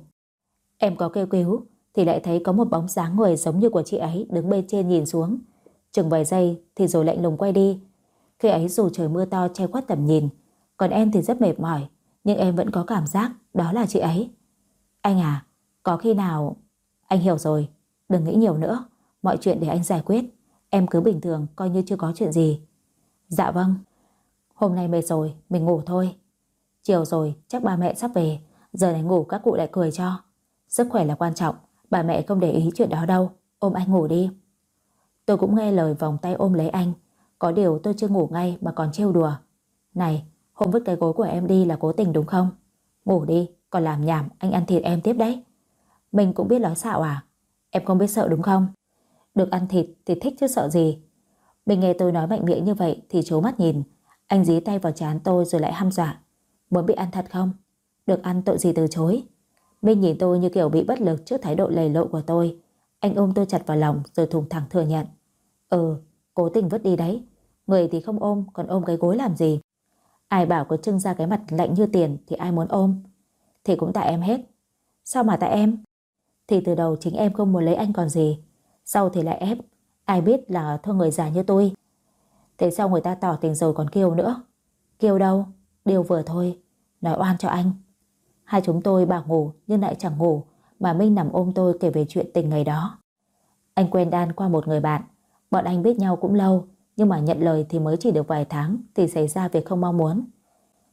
em có kêu cứu thì lại thấy có một bóng dáng người giống như của chị ấy đứng bên trên nhìn xuống. Chừng vài giây thì rồi lạnh lùng quay đi. Khi ấy dù trời mưa to che khuất tầm nhìn, còn em thì rất mệt mỏi, nhưng em vẫn có cảm giác đó là chị ấy. Anh à, có khi nào... Anh hiểu rồi, đừng nghĩ nhiều nữa, mọi chuyện để anh giải quyết. Em cứ bình thường coi như chưa có chuyện gì. Dạ vâng. Hôm nay mệt rồi, mình ngủ thôi. Chiều rồi, chắc ba mẹ sắp về, giờ này ngủ các cụ lại cười cho. Sức khỏe là quan trọng, bà mẹ không để ý chuyện đó đâu. Ôm anh ngủ đi. Tôi cũng nghe lời vòng tay ôm lấy anh. Có điều tôi chưa ngủ ngay mà còn trêu đùa. Này, hôm vứt cái gối của em đi là cố tình đúng không? Ngủ đi, còn làm nhảm anh ăn thịt em tiếp đấy. Mình cũng biết nói xạo à? Em không biết sợ đúng không? Được ăn thịt thì thích chứ sợ gì. Mình nghe tôi nói mạnh miệng như vậy thì trố mắt nhìn. Anh dí tay vào trán tôi rồi lại hăm dọa. Muốn bị ăn thật không? Được ăn tội gì từ chối. Minh nhìn tôi như kiểu bị bất lực trước thái độ lầy lội của tôi. Anh ôm tôi chặt vào lòng rồi thùng thẳng thừa nhận. Ừ, cố tình vứt đi đấy. Người thì không ôm, còn ôm cái gối làm gì? Ai bảo có trưng ra cái mặt lạnh như tiền thì ai muốn ôm? Thì cũng tại em hết. Sao mà tại em? Thì từ đầu chính em không muốn lấy anh còn gì. Sau thì lại ép. Ai biết là thương người già như tôi. Thế sao người ta tỏ tình rồi còn kêu nữa? Kêu đâu? Điều vừa thôi. Nói oan cho anh. Hai chúng tôi bảo ngủ nhưng lại chẳng ngủ, mà Minh nằm ôm tôi kể về chuyện tình ngày đó. Anh quen Đan qua một người bạn. Bọn anh biết nhau cũng lâu, nhưng mà nhận lời thì mới chỉ được vài tháng thì xảy ra việc không mong muốn.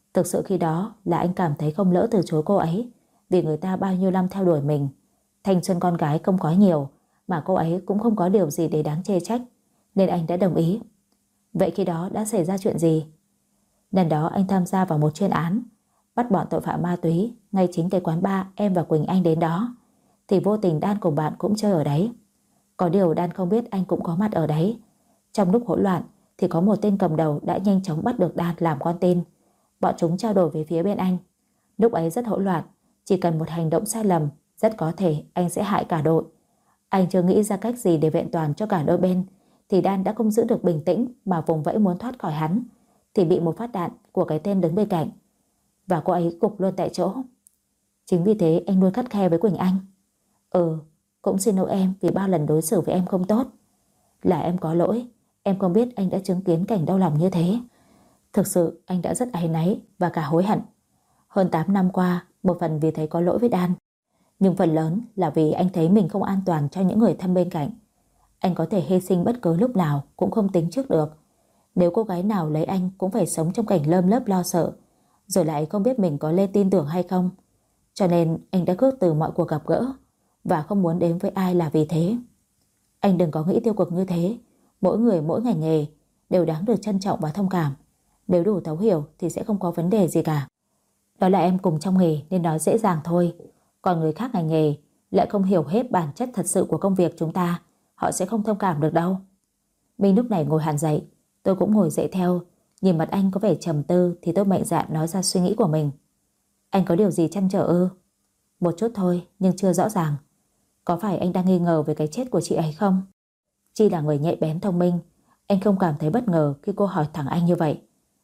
Thực sự khi đó là anh cảm thấy không lỡ từ chối cô ấy, vì người ta bao nhiêu năm theo đuổi mình. Thanh xuân con gái không có nhiều, mà cô ấy cũng không có điều gì để đáng chê trách, nên anh đã đồng ý. Vậy khi đó đã xảy ra chuyện gì? Lần đó anh tham gia vào một chuyên án bắt bọn tội phạm ma túy ngay chính cái quán bar em và Quỳnh Anh đến đó, thì vô tình Đan cùng bạn cũng chơi ở đấy. Có điều Đan không biết anh cũng có mặt ở đấy. Trong lúc hỗn loạn thì có một tên cầm đầu đã nhanh chóng bắt được Đan làm con tin. Bọn chúng trao đổi về phía bên anh. Lúc ấy rất hỗn loạn, chỉ cần một hành động sai lầm rất có thể anh sẽ hại cả đội. Anh chưa nghĩ ra cách gì để vẹn toàn cho cả đôi bên, thì Đan đã không giữ được bình tĩnh mà vùng vẫy muốn thoát khỏi hắn, thì bị một phát đạn của cái tên đứng bên cạnh, và cô ấy gục luôn tại chỗ. Chính vì thế anh luôn khắt khe với Quỳnh Anh. Cũng xin lỗi em vì bao lần đối xử với em không tốt. Là em có lỗi, em không biết anh đã chứng kiến cảnh đau lòng như thế. Thực sự anh đã rất áy náy và cả hối hận. Hơn 8 năm qua, một phần vì thấy có lỗi với Đan, nhưng phần lớn là vì anh thấy mình không an toàn cho những người thân bên cạnh. Anh có thể hy sinh bất cứ lúc nào cũng không tính trước được. Nếu cô gái nào lấy anh cũng phải sống trong cảnh lơm lớp lo sợ, rồi lại không biết mình có lên tin tưởng hay không. Cho nên anh đã khước từ mọi cuộc gặp gỡ và không muốn đến với ai là vì thế. Anh đừng có nghĩ tiêu cực như thế. Mỗi người mỗi ngành nghề đều đáng được trân trọng và thông cảm. Nếu đủ thấu hiểu thì sẽ không có vấn đề gì cả. Đó là em cùng trong nghề nên nói dễ dàng thôi. Còn người khác ngành nghề lại không hiểu hết bản chất thật sự của công việc chúng ta, họ sẽ không thông cảm được đâu. Minh lúc này ngồi hẳn dậy, tôi cũng ngồi dậy theo. Nhìn mặt anh có vẻ trầm tư thì tôi mạnh dạn nói ra suy nghĩ của mình. Anh có điều gì trăn trở ư? Một chút thôi nhưng chưa rõ ràng. Có phải anh đang nghi ngờ về cái chết của chị ấy không? Chi là người nhạy bén thông minh, anh không cảm thấy bất ngờ khi cô hỏi thẳng anh như vậy.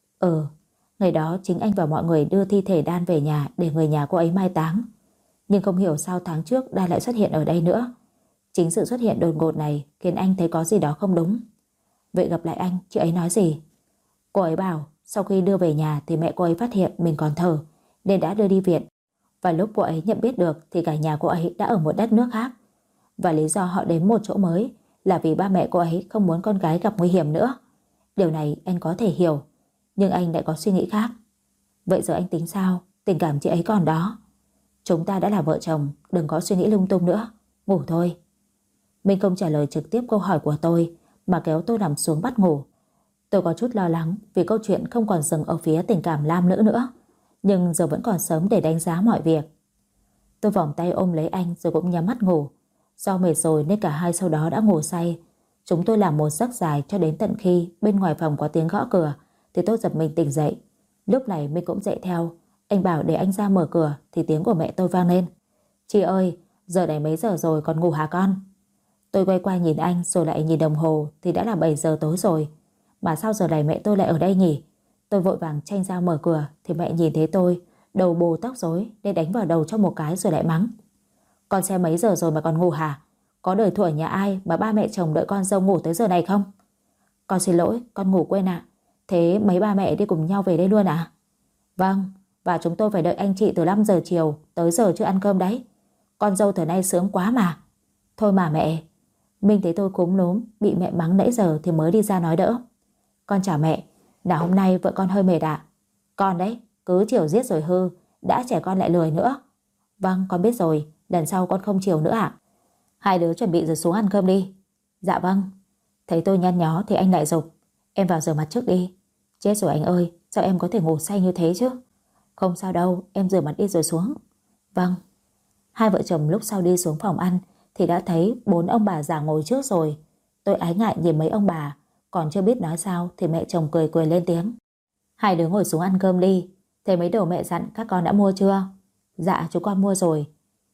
Ngày đó chính anh và mọi người đưa thi thể Đan về nhà để người nhà cô ấy mai táng. Nhưng không hiểu sao tháng trước Đan lại xuất hiện ở đây nữa. Chính sự xuất hiện đột ngột này khiến anh thấy có gì đó không đúng. Vậy gặp lại anh, chị ấy nói gì? Cô ấy bảo sau khi đưa về nhà thì mẹ cô ấy phát hiện mình còn thở nên đã đưa đi viện. Và lúc cô ấy nhận biết được thì cả nhà cô ấy đã ở một đất nước khác. Và lý do họ đến một chỗ mới là vì ba mẹ cô ấy không muốn con gái gặp nguy hiểm nữa. Điều này anh có thể hiểu, nhưng anh lại có suy nghĩ khác. Vậy giờ anh tính sao? Tình cảm chị ấy còn đó. Chúng ta đã là vợ chồng, đừng có suy nghĩ lung tung nữa. Ngủ thôi. Minh không trả lời trực tiếp câu hỏi của tôi mà kéo tôi nằm xuống bắt ngủ. Tôi có chút lo lắng vì câu chuyện không còn dừng ở phía tình cảm nam nữ nữa. Nhưng giờ vẫn còn sớm để đánh giá mọi việc. Tôi vòng tay ôm lấy anh rồi cũng nhắm mắt ngủ. Do mệt rồi nên cả hai sau đó đã ngủ say. Chúng tôi làm một giấc dài cho đến tận khi bên ngoài phòng có tiếng gõ cửa thì tôi giật mình tỉnh dậy. Lúc này Minh cũng dậy theo. Anh bảo để anh ra mở cửa thì tiếng của mẹ tôi vang lên. Chị ơi, giờ này mấy giờ rồi còn ngủ hả con? Tôi quay qua nhìn anh rồi lại nhìn đồng hồ thì đã là 7 giờ tối rồi. Mà sao giờ này mẹ tôi lại ở đây nhỉ? Tôi vội vàng tranh ra mở cửa thì mẹ nhìn thấy tôi đầu bù tóc rối nên đánh vào đầu cho một cái rồi lại mắng. Con xem mấy giờ rồi mà còn ngủ hả? Có đời thuộc ở nhà ai mà ba mẹ chồng đợi con dâu ngủ tới giờ này không? Con xin lỗi, con ngủ quên ạ. Thế mấy ba mẹ đi cùng nhau về đây luôn ạ? Vâng, và chúng tôi phải đợi anh chị từ 5 giờ chiều tới giờ chưa ăn cơm đấy. Con dâu thời nay sướng quá mà. Thôi mà mẹ. Minh thấy tôi cúm núm bị mẹ mắng nãy giờ thì mới đi ra nói đỡ. Con chào mẹ. Nào hôm nay vợ con hơi mệt ạ. Con đấy, cứ chiều giết rồi hư, đã trẻ con lại lười nữa. Vâng, con biết rồi, lần sau con không chiều nữa ạ. Hai đứa chuẩn bị rồi xuống ăn cơm đi. Dạ vâng. Thấy tôi nhăn nhó thì anh lại giục. Em vào rửa mặt trước đi. Chết rồi anh ơi, sao em có thể ngủ say như thế chứ? Không sao đâu, em rửa mặt đi rồi xuống. Vâng. Hai vợ chồng lúc sau đi xuống phòng ăn thì đã thấy 4 ông bà già ngồi trước rồi. Tôi ái ngại nhìn mấy ông bà, còn chưa biết nói sao thì mẹ chồng cười cười lên tiếng. Hai đứa ngồi xuống ăn cơm đi. Thế mấy đồ mẹ dặn các con đã mua chưa? Dạ chúng con mua rồi.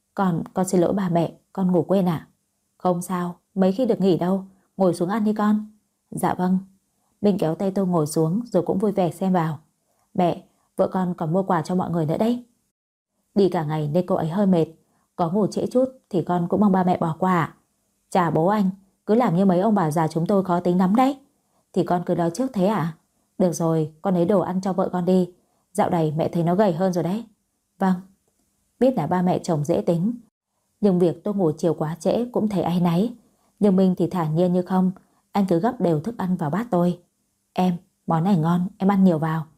Con xin lỗi bà mẹ, con ngủ quên ạ. Không sao, mấy khi được nghỉ đâu. Ngồi xuống ăn đi con. Dạ vâng. Minh kéo tay tôi ngồi xuống rồi cũng vui vẻ xem vào. Mẹ, vợ con còn mua quà cho mọi người nữa đấy. Đi cả ngày nên cô ấy hơi mệt. Có ngủ trễ chút thì con cũng mong ba mẹ bỏ qua ạ. Chà bố anh, cứ làm như mấy ông bà già chúng tôi khó tính lắm đấy. Thì con cứ nói trước thế à? Được rồi, con lấy đồ ăn cho vợ con đi. Dạo này mẹ thấy nó gầy hơn rồi đấy. Vâng. Biết là ba mẹ chồng dễ tính, nhưng việc tôi ngủ chiều quá trễ cũng thấy áy náy. Nhưng Minh thì thản nhiên như không. Anh cứ gắp đều thức ăn vào bát tôi. Em, món này ngon, em ăn nhiều vào.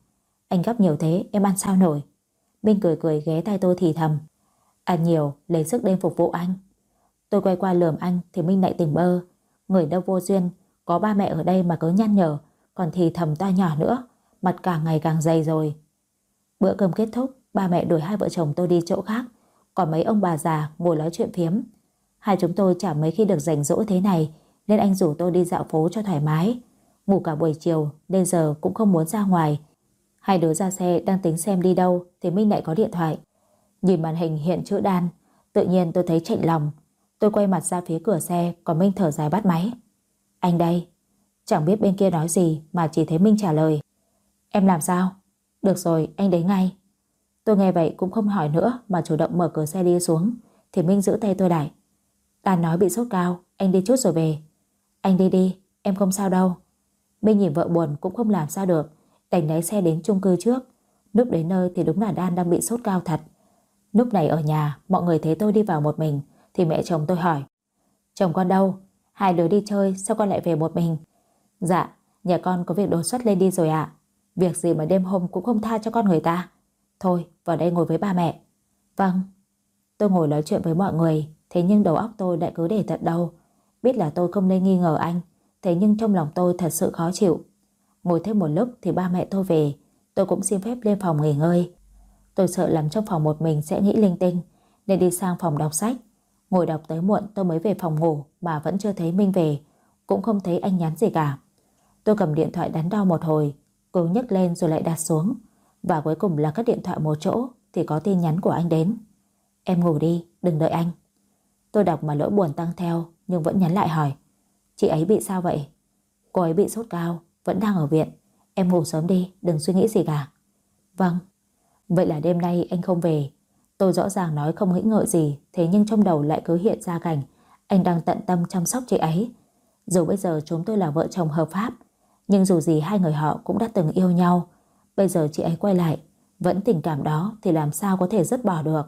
Anh gấp nhiều thế em ăn sao nổi. Minh cười cười ghé tai tôi thì thầm. Ăn nhiều lấy sức đêm phục vụ anh. Tôi quay qua lườm anh thì Minh lại tỉnh bơ. Người đâu vô duyên, có ba mẹ ở đây mà cứ nhăn nhở, còn thì thầm ta nhỏ nữa, mặt càng ngày càng dày rồi. Bữa cơm kết thúc, ba mẹ đuổi hai vợ chồng tôi đi chỗ khác, còn mấy ông bà già ngồi nói chuyện phiếm. Hai chúng tôi chả mấy khi được rảnh rỗi thế này, nên anh rủ tôi đi dạo phố cho thoải mái. Ngủ cả buổi chiều nên giờ cũng không muốn ra ngoài. Hai đứa ra xe đang tính xem đi đâu thì Minh lại có điện thoại. Nhìn màn hình hiện chữ Đan, tự nhiên tôi thấy chạnh lòng. Tôi quay mặt ra phía cửa xe, còn Minh thở dài bắt máy. Anh đây. Chẳng biết bên kia nói gì mà chỉ thấy Minh trả lời. Em làm sao? Được rồi, anh đến ngay. Tôi nghe vậy cũng không hỏi nữa mà chủ động mở cửa xe đi xuống, thì Minh giữ tay tôi lại. Đan nói bị sốt cao, anh đi chút rồi về. Anh đi đi, em không sao đâu. Minh nhìn vợ buồn cũng không làm sao được, đành lái xe đến chung cư trước. Lúc đến nơi thì đúng là Đan đang bị sốt cao thật. Lúc này ở nhà, mọi người thấy tôi đi vào một mình thì mẹ chồng tôi hỏi. Chồng con đâu? Hai đứa đi chơi, sao con lại về một mình? Dạ, nhà con có việc đột xuất lên đi rồi ạ. Việc gì mà đêm hôm cũng không tha cho con người ta. Thôi, vào đây ngồi với ba mẹ. Vâng. Tôi ngồi nói chuyện với mọi người, thế nhưng đầu óc tôi lại cứ để tận đâu. Biết là tôi không nên nghi ngờ anh, thế nhưng trong lòng tôi thật sự khó chịu. Ngồi thêm một lúc thì ba mẹ tôi về, tôi cũng xin phép lên phòng nghỉ ngơi. Tôi sợ làm trong phòng một mình sẽ nghĩ linh tinh, nên đi sang phòng đọc sách. Ngồi đọc tới muộn tôi mới về phòng ngủ mà vẫn chưa thấy Minh về, cũng không thấy anh nhắn gì cả. Tôi cầm điện thoại đắn đo một hồi, cố nhấc lên rồi lại đặt xuống, và cuối cùng là cất điện thoại một chỗ thì có tin nhắn của anh đến. Em ngủ đi, đừng đợi anh. Tôi đọc mà nỗi buồn tăng theo, nhưng vẫn nhắn lại hỏi. Chị ấy bị sao vậy? Cô ấy bị sốt cao, vẫn đang ở viện. Em ngủ sớm đi, đừng suy nghĩ gì cả. Vâng. Vậy là đêm nay anh không về. Tôi rõ ràng nói không nghĩ ngợi gì, thế nhưng trong đầu lại cứ hiện ra cảnh anh đang tận tâm chăm sóc chị ấy. Dù bây giờ chúng tôi là vợ chồng hợp pháp, nhưng dù gì hai người họ cũng đã từng yêu nhau. Bây giờ chị ấy quay lại, vẫn tình cảm đó thì làm sao có thể dứt bỏ được.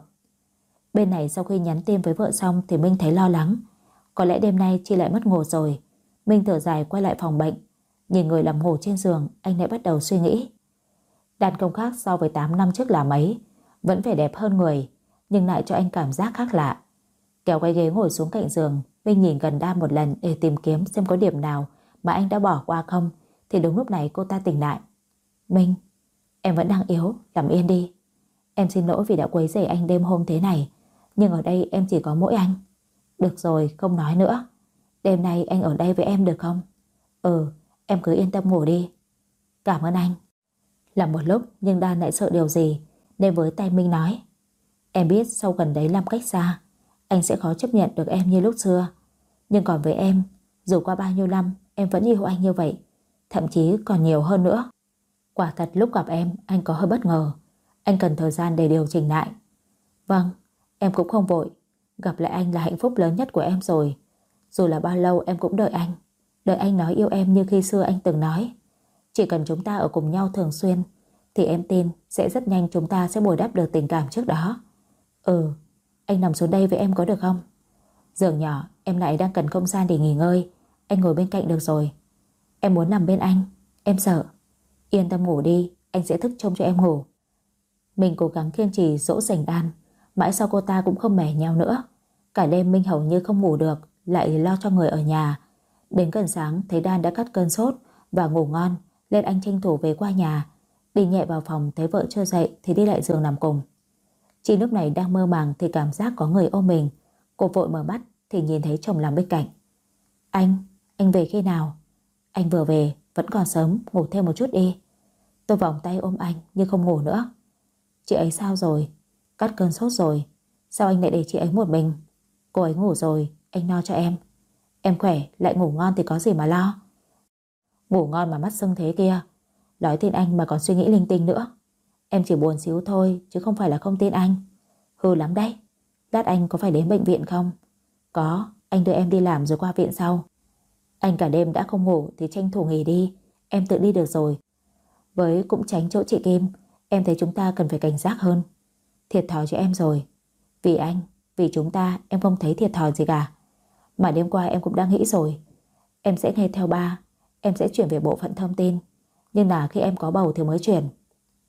Bên này sau khi nhắn tin với vợ xong thì Minh thấy lo lắng. Có lẽ đêm nay chị lại mất ngủ rồi. Minh thở dài quay lại phòng bệnh. Nhìn người nằm ngủ trên giường, anh lại bắt đầu suy nghĩ. Đàn công khác so với 8 năm trước là mấy, vẫn phải đẹp hơn người, nhưng lại cho anh cảm giác khác lạ. Kéo cái ghế ngồi xuống cạnh giường, Minh nhìn gần Đan một lần để tìm kiếm xem có điểm nào mà anh đã bỏ qua không, thì đúng lúc này cô ta tỉnh lại. Minh, em vẫn đang yếu, nằm yên đi. Em xin lỗi vì đã quấy rầy anh đêm hôm thế này, nhưng ở đây em chỉ có mỗi anh. Được rồi, không nói nữa. Đêm nay anh ở đây với em được không? Ừ, em cứ yên tâm ngủ đi. Cảm ơn anh. Làm một lúc nhưng Đan lại sợ điều gì, nên với tay Minh nói. Em biết sau gần đấy làm cách xa, anh sẽ khó chấp nhận được em như lúc xưa. Nhưng còn với em, dù qua bao nhiêu năm em vẫn yêu anh như vậy, thậm chí còn nhiều hơn nữa. Quả thật lúc gặp em anh có hơi bất ngờ. Anh cần thời gian để điều chỉnh lại. Vâng, em cũng không vội. Gặp lại anh là hạnh phúc lớn nhất của em rồi. Dù là bao lâu em cũng đợi anh. Đợi anh nói yêu em như khi xưa anh từng nói. Chỉ cần chúng ta ở cùng nhau thường xuyên thì em tin sẽ rất nhanh chúng ta sẽ bồi đắp được tình cảm trước đó. Ừ, anh nằm xuống đây với em có được không? Giường nhỏ em lại đang cần không gian để nghỉ ngơi. Anh ngồi bên cạnh được rồi. Em muốn nằm bên anh. Em sợ. Yên tâm ngủ đi, anh sẽ thức trông cho em ngủ. Mình cố gắng kiên trì dỗ dành Đan. Mãi sau cô ta cũng không mẻ nheo nữa. Cả đêm Minh hầu như không ngủ được, lại lo cho người ở nhà. Đến gần sáng thấy Đan đã cắt cơn sốt và ngủ ngon, nên anh tranh thủ về qua nhà. Đi nhẹ vào phòng thấy vợ chưa dậy thì đi lại giường nằm cùng. Chị lúc này đang mơ màng thì cảm giác có người ôm mình. Cô vội mở mắt thì nhìn thấy chồng nằm bên cạnh. Anh về khi nào? Anh vừa về, vẫn còn sớm, ngủ thêm một chút đi. Tôi vòng tay ôm anh nhưng không ngủ nữa. Chị ấy sao rồi? Cắt cơn sốt rồi. Sao anh lại để chị ấy một mình? Cô ấy ngủ rồi, anh lo cho em. Em khỏe, lại ngủ ngon thì có gì mà lo. Ngủ ngon mà mắt sưng thế kia. Nói tin anh mà còn suy nghĩ linh tinh nữa. Em chỉ buồn xíu thôi chứ không phải là không tin anh. Hư lắm đấy. Lát anh có phải đến bệnh viện không? Có, anh đưa em đi làm rồi qua viện sau. Anh cả đêm đã không ngủ thì tranh thủ nghỉ đi. Em tự đi được rồi. Với cũng tránh chỗ chị Kim, em thấy chúng ta cần phải cảnh giác hơn. Thiệt thòi cho em rồi. Vì anh, vì chúng ta em không thấy thiệt thòi gì cả. Mà đêm qua em cũng đang nghĩ rồi. Em sẽ nghe theo ba. Em sẽ chuyển về bộ phận thông tin. Nhưng là khi em có bầu thì mới chuyển.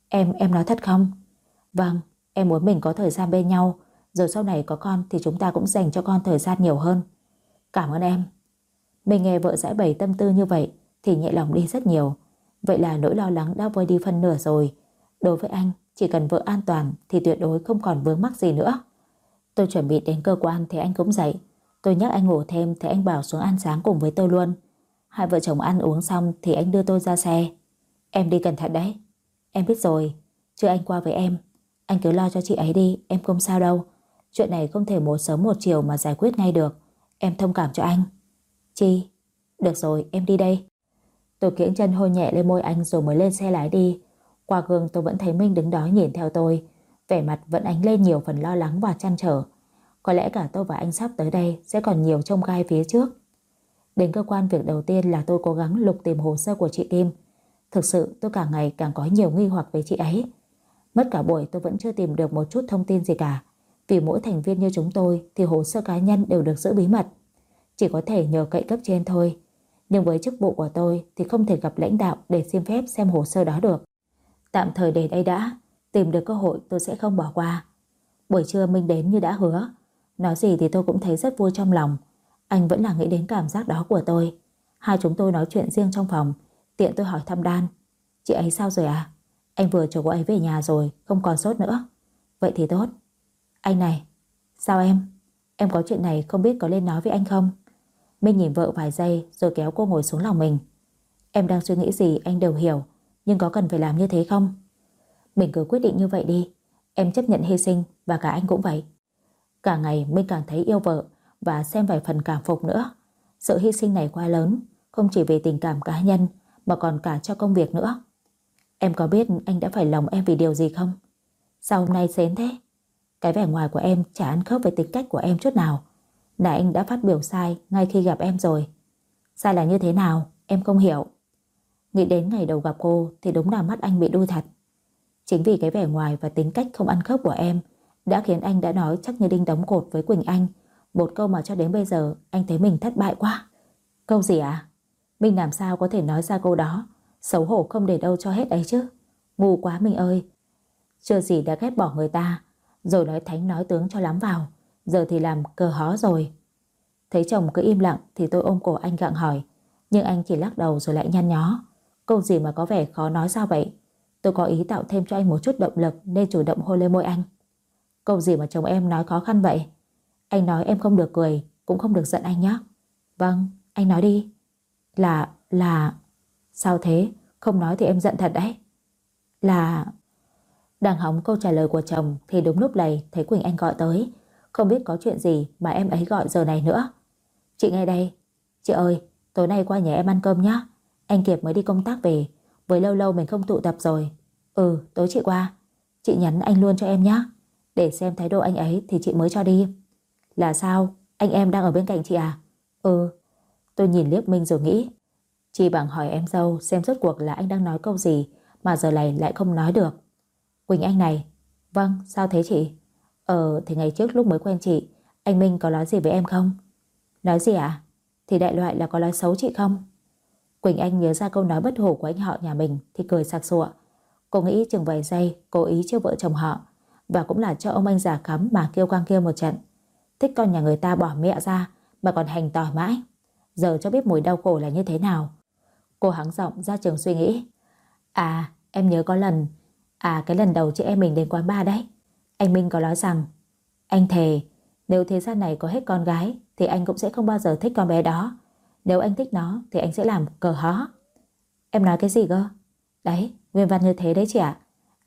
Em nói thật không? Vâng, em muốn mình có thời gian bên nhau, rồi sau này có con thì chúng ta cũng dành cho con thời gian nhiều hơn. Cảm ơn em. Mình nghe vợ giải bày tâm tư như vậy thì nhẹ lòng đi rất nhiều. Vậy là nỗi lo lắng đã vơi đi phân nửa rồi. Đối với anh, chỉ cần vợ an toàn thì tuyệt đối không còn vướng mắc gì nữa. Tôi chuẩn bị đến cơ quan thì anh cũng dậy. Tôi nhắc anh ngủ thêm thì anh bảo xuống ăn sáng cùng với tôi luôn. Hai vợ chồng ăn uống xong thì anh đưa tôi ra xe. Em đi cẩn thận đấy. Em biết rồi. Chưa anh qua với em. Anh cứ lo cho chị ấy đi, em không sao đâu. Chuyện này không thể một sớm một chiều mà giải quyết ngay được. Em thông cảm cho anh. Chi? Được rồi, em đi đây. Tôi kiễng chân hôn nhẹ lên môi anh rồi mới lên xe lái đi. Qua gương tôi vẫn thấy Minh đứng đó nhìn theo tôi. Vẻ mặt vẫn ánh lên nhiều phần lo lắng và trăn trở. Có lẽ cả tôi và anh sắp tới đây sẽ còn nhiều chông gai phía trước. Đến cơ quan, việc đầu tiên là tôi cố gắng lục tìm hồ sơ của chị Kim. Thực sự tôi càng ngày càng có nhiều nghi hoặc với chị ấy. Mất cả buổi tôi vẫn chưa tìm được một chút thông tin gì cả. Vì mỗi thành viên như chúng tôi thì hồ sơ cá nhân đều được giữ bí mật. Chỉ có thể nhờ cậy cấp trên thôi. Nhưng với chức vụ của tôi thì không thể gặp lãnh đạo để xin phép xem hồ sơ đó được. Tạm thời để đây đã. Tìm được cơ hội tôi sẽ không bỏ qua. Buổi trưa Minh đến như đã hứa. Nói gì thì tôi cũng thấy rất vui trong lòng. Anh vẫn là nghĩ đến cảm giác đó của tôi. Hai chúng tôi nói chuyện riêng trong phòng. Tiện tôi hỏi thăm Đan. Chị ấy sao rồi à? Anh vừa chở cô ấy về nhà rồi, không còn sốt nữa. Vậy thì tốt. Anh này, sao em? Em có chuyện này không biết có nên nói với anh không? Minh nhìn vợ vài giây rồi kéo cô ngồi xuống lòng mình. Em đang suy nghĩ gì anh đều hiểu, nhưng có cần phải làm như thế không? Mình cứ quyết định như vậy đi. Em chấp nhận hy sinh và cả anh cũng vậy. Cả ngày Minh càng thấy yêu vợ và xem vài phần cảm phục nữa. Sự hy sinh này quá lớn, không chỉ về tình cảm cá nhân mà còn cả cho công việc nữa. Em có biết anh đã phải lòng em vì điều gì không? Sao hôm nay xến thế? Cái vẻ ngoài của em chả ăn khớp với tính cách của em chút nào. Nãy anh đã phát biểu sai ngay khi gặp em rồi. Sai là như thế nào? Em không hiểu. Nghĩ đến ngày đầu gặp cô thì đúng là mắt anh bị đu thật. Chính vì cái vẻ ngoài và tính cách không ăn khớp của em đã khiến anh đã nói chắc như đinh đóng cột với Quỳnh Anh. Một câu mà cho đến bây giờ anh thấy mình thất bại quá. Câu gì à? Mình làm sao có thể nói ra câu đó? Xấu hổ không để đâu cho hết ấy chứ. Ngu quá mình ơi. Chưa gì đã ghét bỏ người ta, rồi nói thánh nói tướng cho lắm vào. Giờ thì làm cờ hó rồi. Thấy chồng cứ im lặng thì tôi ôm cổ anh gặng hỏi. Nhưng anh chỉ lắc đầu rồi lại nhăn nhó. Câu gì mà có vẻ khó nói sao vậy? Tôi có ý tạo thêm cho anh một chút động lực nên chủ động hôn lên môi anh. Câu gì mà chồng em nói khó khăn vậy? Anh nói em không được cười, cũng không được giận anh nhé. Vâng, anh nói đi. Là... Sao thế? Không nói thì em giận thật đấy. Là... Đang hóng câu trả lời của chồng thì đúng lúc này thấy Quỳnh Anh gọi tới. Không biết có chuyện gì mà em ấy gọi giờ này nữa. Chị nghe đây. Chị ơi, tối nay qua nhà em ăn cơm nhé. Anh Kiệt mới đi công tác về. Với lâu lâu mình không tụ tập rồi. Ừ, tối chị qua. Chị nhắn anh luôn cho em nhé. Để xem thái độ anh ấy thì chị mới cho đi. Là sao? Anh em đang ở bên cạnh chị à? Ừ. Tôi nhìn liếc Minh rồi nghĩ. Chị bằng hỏi em dâu xem rốt cuộc là anh đang nói câu gì mà giờ này lại không nói được. Quỳnh Anh này. Vâng, sao thế chị? Thì ngày trước lúc mới quen chị, anh Minh có nói gì với em không? Nói gì ạ? Thì đại loại là có nói xấu chị không? Quỳnh Anh nhớ ra câu nói bất hủ của anh họ nhà mình thì cười sặc sụa. Cô nghĩ chừng vài giây cố ý trêu vợ chồng họ, và cũng là cho ông anh già cắm mà kêu quang kia một trận. Thích con nhà người ta bỏ mẹ ra mà còn hành tỏi mãi. Giờ cho biết mùi đau khổ là như thế nào. Cô hắng giọng ra trường suy nghĩ. À, em nhớ có lần. Cái lần đầu chị em mình đến quán bar đấy. Anh Minh có nói rằng anh thề nếu thế gian này có hết con gái thì anh cũng sẽ không bao giờ thích con bé đó. Nếu anh thích nó thì anh sẽ làm cờ hó. Em nói cái gì cơ? Đấy, nguyên văn như thế đấy chị ạ.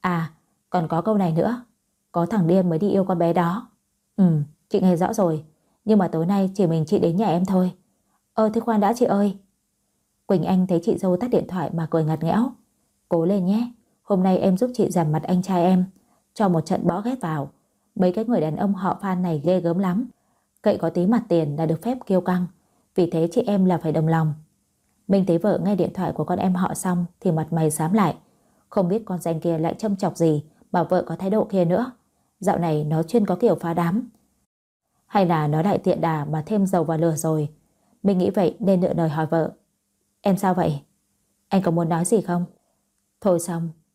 Còn có câu này nữa. Có thằng điên mới đi yêu con bé đó. Chị nghe rõ rồi. Nhưng mà tối nay chỉ mình chị đến nhà em thôi. Thế khoan đã chị ơi. Quỳnh Anh thấy chị dâu tắt điện thoại mà cười ngặt nghẽo. Cố lên nhé. Hôm nay em giúp chị giảm mặt anh trai em. Cho một trận bõ ghét vào. Mấy cái người đàn ông họ Phan này ghê gớm lắm. Cậy có tí mặt tiền là được phép kiêu căng. Vì thế chị em là phải đồng lòng. Minh thấy vợ nghe điện thoại của con em họ xong thì mặt mày xám lại. Không biết con danh kia lại châm chọc gì mà vợ có thái độ kia nữa. Dạo này nó chuyên có kiểu phá đám. Hay là nó đại tiện đà mà thêm dầu vào lửa rồi. Mình nghĩ vậy nên nợ lời hỏi vợ. Em sao vậy? Anh có muốn nói gì không? Thôi xong,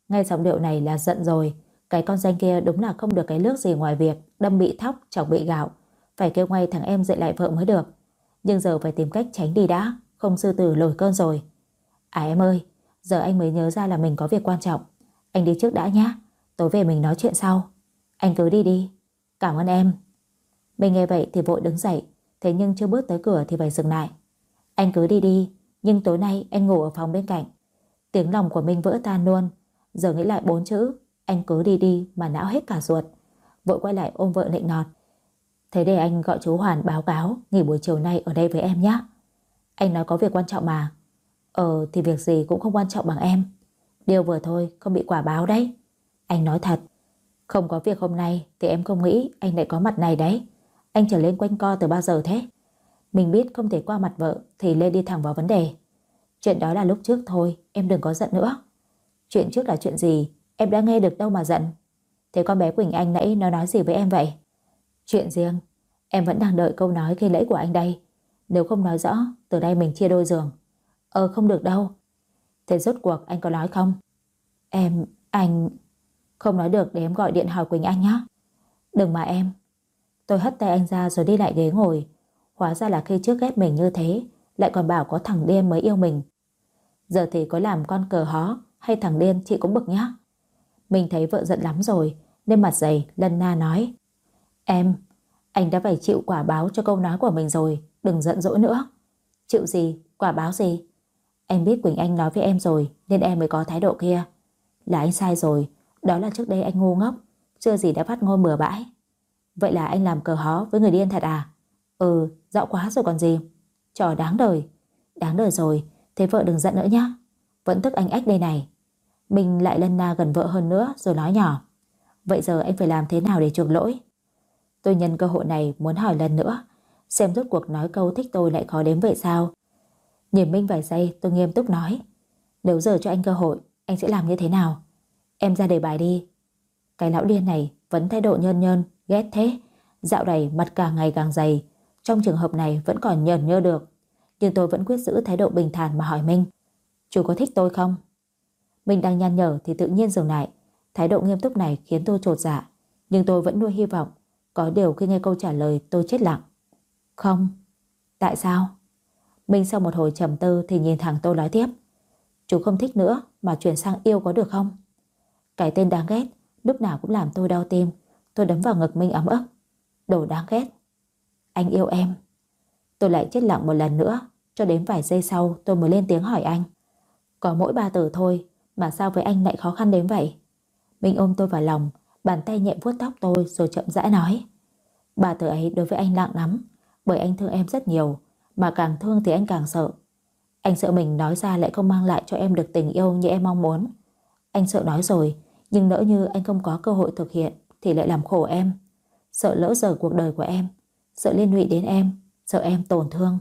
Nghe giọng điệu này là giận rồi. Cái con danh kia đúng là không được cái nước gì ngoài việc đâm bị thóc, chọc bị gạo. Phải kêu ngay thằng em dạy lại vợ mới được. Nhưng giờ phải tìm cách tránh đi đã, không sư tử nổi cơn rồi. À em ơi, giờ anh mới nhớ ra là mình có việc quan trọng. Anh đi trước đã nhá, tối về mình nói chuyện sau. Anh cứ đi đi. Cảm ơn em. Mình nghe vậy thì vội đứng dậy, thế nhưng chưa bước tới cửa thì phải dừng lại. Anh cứ đi đi, nhưng tối nay anh ngủ ở phòng bên cạnh. Tiếng lòng của mình vỡ tan luôn. Giờ nghĩ lại 4 chữ anh cứ đi đi mà não hết cả ruột. Vội quay lại ôm vợ nịnh nọt. Thế để anh gọi chú Hoàn báo cáo nghỉ buổi chiều nay ở đây với em nhé. Anh nói có việc quan trọng mà. Thì việc gì cũng không quan trọng bằng em. Điều vừa thôi không bị quả báo đấy. Anh nói thật. Không có việc hôm nay thì em không nghĩ anh lại có mặt này đấy. Anh trở lên quanh co từ bao giờ thế? Mình biết không thể qua mặt vợ thì lên đi thẳng vào vấn đề. Chuyện đó là lúc trước thôi, em đừng có giận nữa. Chuyện trước là chuyện gì? Em đã nghe được đâu mà giận. Thế con bé Quỳnh Anh nãy nó nói gì với em vậy? Chuyện riêng. Em vẫn đang đợi câu nói khi nãy của anh đây. Nếu không nói rõ, từ đây mình chia đôi giường. Không được đâu. Thế rốt cuộc anh có nói không? Anh... Không nói được để em gọi điện hỏi Quỳnh Anh nhé. Đừng mà em. Tôi hất tay anh ra rồi đi lại ghế ngồi. Hóa ra là khi trước ghét mình như thế, lại còn bảo có thằng điên mới yêu mình. Giờ thì có làm con cờ hó hay thằng điên chị cũng bực nhá. Mình thấy vợ giận lắm rồi nên mặt dày lân na nói. Anh đã phải chịu quả báo cho câu nói của mình rồi, đừng giận dỗi nữa. Chịu gì? Quả báo gì? Em biết Quỳnh Anh nói với em rồi nên em mới có thái độ kia. Là anh sai rồi, đó là trước đây anh ngu ngốc, chưa gì đã phát ngôn bừa bãi. Vậy là anh làm cờ hó với người điên thật à? Rõ quá rồi còn gì. Trò đáng đời. Đáng đời rồi, thế vợ đừng giận nữa nhá. Vẫn tức anh ếch đây này. Mình lại lân la gần vợ hơn nữa rồi nói nhỏ. Vậy giờ anh phải làm thế nào để chuộc lỗi? Tôi nhân cơ hội này muốn hỏi lần nữa, xem rốt cuộc nói câu thích tôi lại khó đến vậy sao. Nhìn Minh vài giây tôi nghiêm túc nói. Nếu giờ cho anh cơ hội, anh sẽ làm như thế nào? Em ra đề bài đi. Cái lão điên này vẫn thái độ nhơn nhơn, ghét thế. Dạo này mặt càng ngày càng dày. Trong trường hợp này vẫn còn nhờn nhơ được. Nhưng tôi vẫn quyết giữ thái độ bình thản mà hỏi Minh. Chú có thích tôi không? Minh đang nhăn nhở thì tự nhiên dừng lại. Thái độ nghiêm túc này khiến tôi chột dạ. Nhưng tôi vẫn nuôi hy vọng. Có điều khi nghe câu trả lời tôi chết lặng. Không. Tại sao? Minh sau một hồi trầm tư thì nhìn thẳng tôi nói tiếp. Chú không thích nữa mà chuyển sang yêu có được không? Cái tên đáng ghét lúc nào cũng làm tôi đau tim. Tôi đấm vào ngực Minh ấm ức. Đồ đáng ghét. Anh yêu em. Tôi lại chết lặng một lần nữa. Cho đến vài giây sau tôi mới lên tiếng hỏi anh. Có mỗi 3 từ thôi mà sao với anh lại khó khăn đến vậy? Minh ôm tôi vào lòng, bàn tay nhẹ vuốt tóc tôi rồi chậm rãi nói. 3 từ ấy đối với anh nặng lắm, bởi anh thương em rất nhiều, mà càng thương thì anh càng sợ. Anh sợ mình nói ra lại không mang lại cho em được tình yêu như em mong muốn. Anh sợ nói rồi, nhưng lỡ như anh không có cơ hội thực hiện thì lại làm khổ em. Sợ lỡ dở cuộc đời của em, sợ liên lụy đến em, sợ em tổn thương.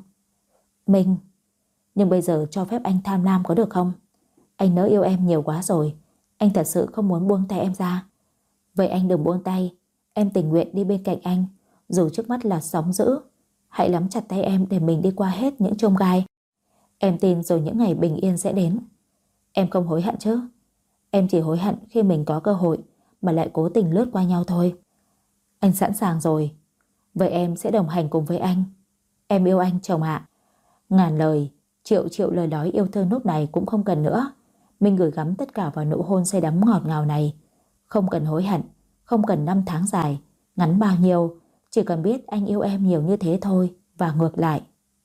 Minh, nhưng bây giờ cho phép anh tham lam có được không? Anh nỡ yêu em nhiều quá rồi, anh thật sự không muốn buông tay em ra. Vậy anh đừng buông tay, em tình nguyện đi bên cạnh anh, dù trước mắt là sóng dữ. Hãy nắm chặt tay em để mình đi qua hết những chông gai. Em tin rồi những ngày bình yên sẽ đến. Em không hối hận chứ? Em chỉ hối hận khi mình có cơ hội mà lại cố tình lướt qua nhau thôi. Anh sẵn sàng rồi. Vậy em sẽ đồng hành cùng với anh. Em yêu anh chồng ạ. Ngàn lời, triệu triệu lời nói yêu thương lúc này cũng không cần nữa. Mình gửi gắm tất cả vào nụ hôn say đắm ngọt ngào này. Không cần hối hận, không cần năm tháng dài, ngắn bao nhiêu, chỉ cần biết anh yêu em nhiều như thế thôi, và ngược lại.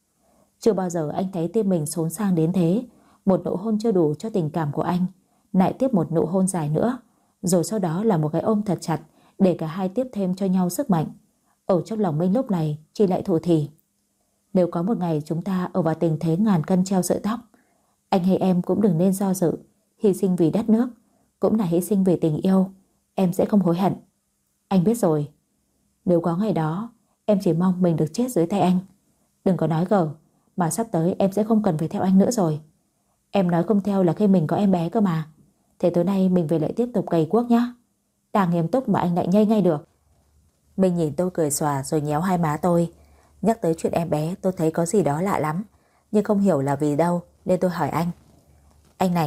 Chưa bao giờ anh thấy tim mình xốn sang đến thế. Một nụ hôn chưa đủ cho tình cảm của anh, lại tiếp một nụ hôn dài nữa, rồi sau đó là một cái ôm thật chặt để cả hai tiếp thêm cho nhau sức mạnh. Ở trong lòng Minh lúc này chỉ lại thủ thỉ. Nếu có một ngày chúng ta ở vào tình thế ngàn cân treo sợi tóc, anh hay em cũng đừng nên do dự. Hy sinh vì đất nước cũng là hy sinh vì tình yêu. Em sẽ không hối hận. Anh biết rồi. Nếu có ngày đó, em chỉ mong mình được chết dưới tay anh. Đừng có nói gở, mà sắp tới em sẽ không cần phải theo anh nữa rồi. Em nói không theo là khi mình có em bé cơ mà. Thế tối nay mình về lại tiếp tục cày cuốc nhá. Đang nghiêm túc mà anh lại nhây ngay được. Mình nhìn tôi cười xòa rồi nhéo hai má tôi. Nhắc tới chuyện em bé tôi thấy có gì đó lạ lắm, nhưng không hiểu là vì đâu nên tôi hỏi anh. Anh này,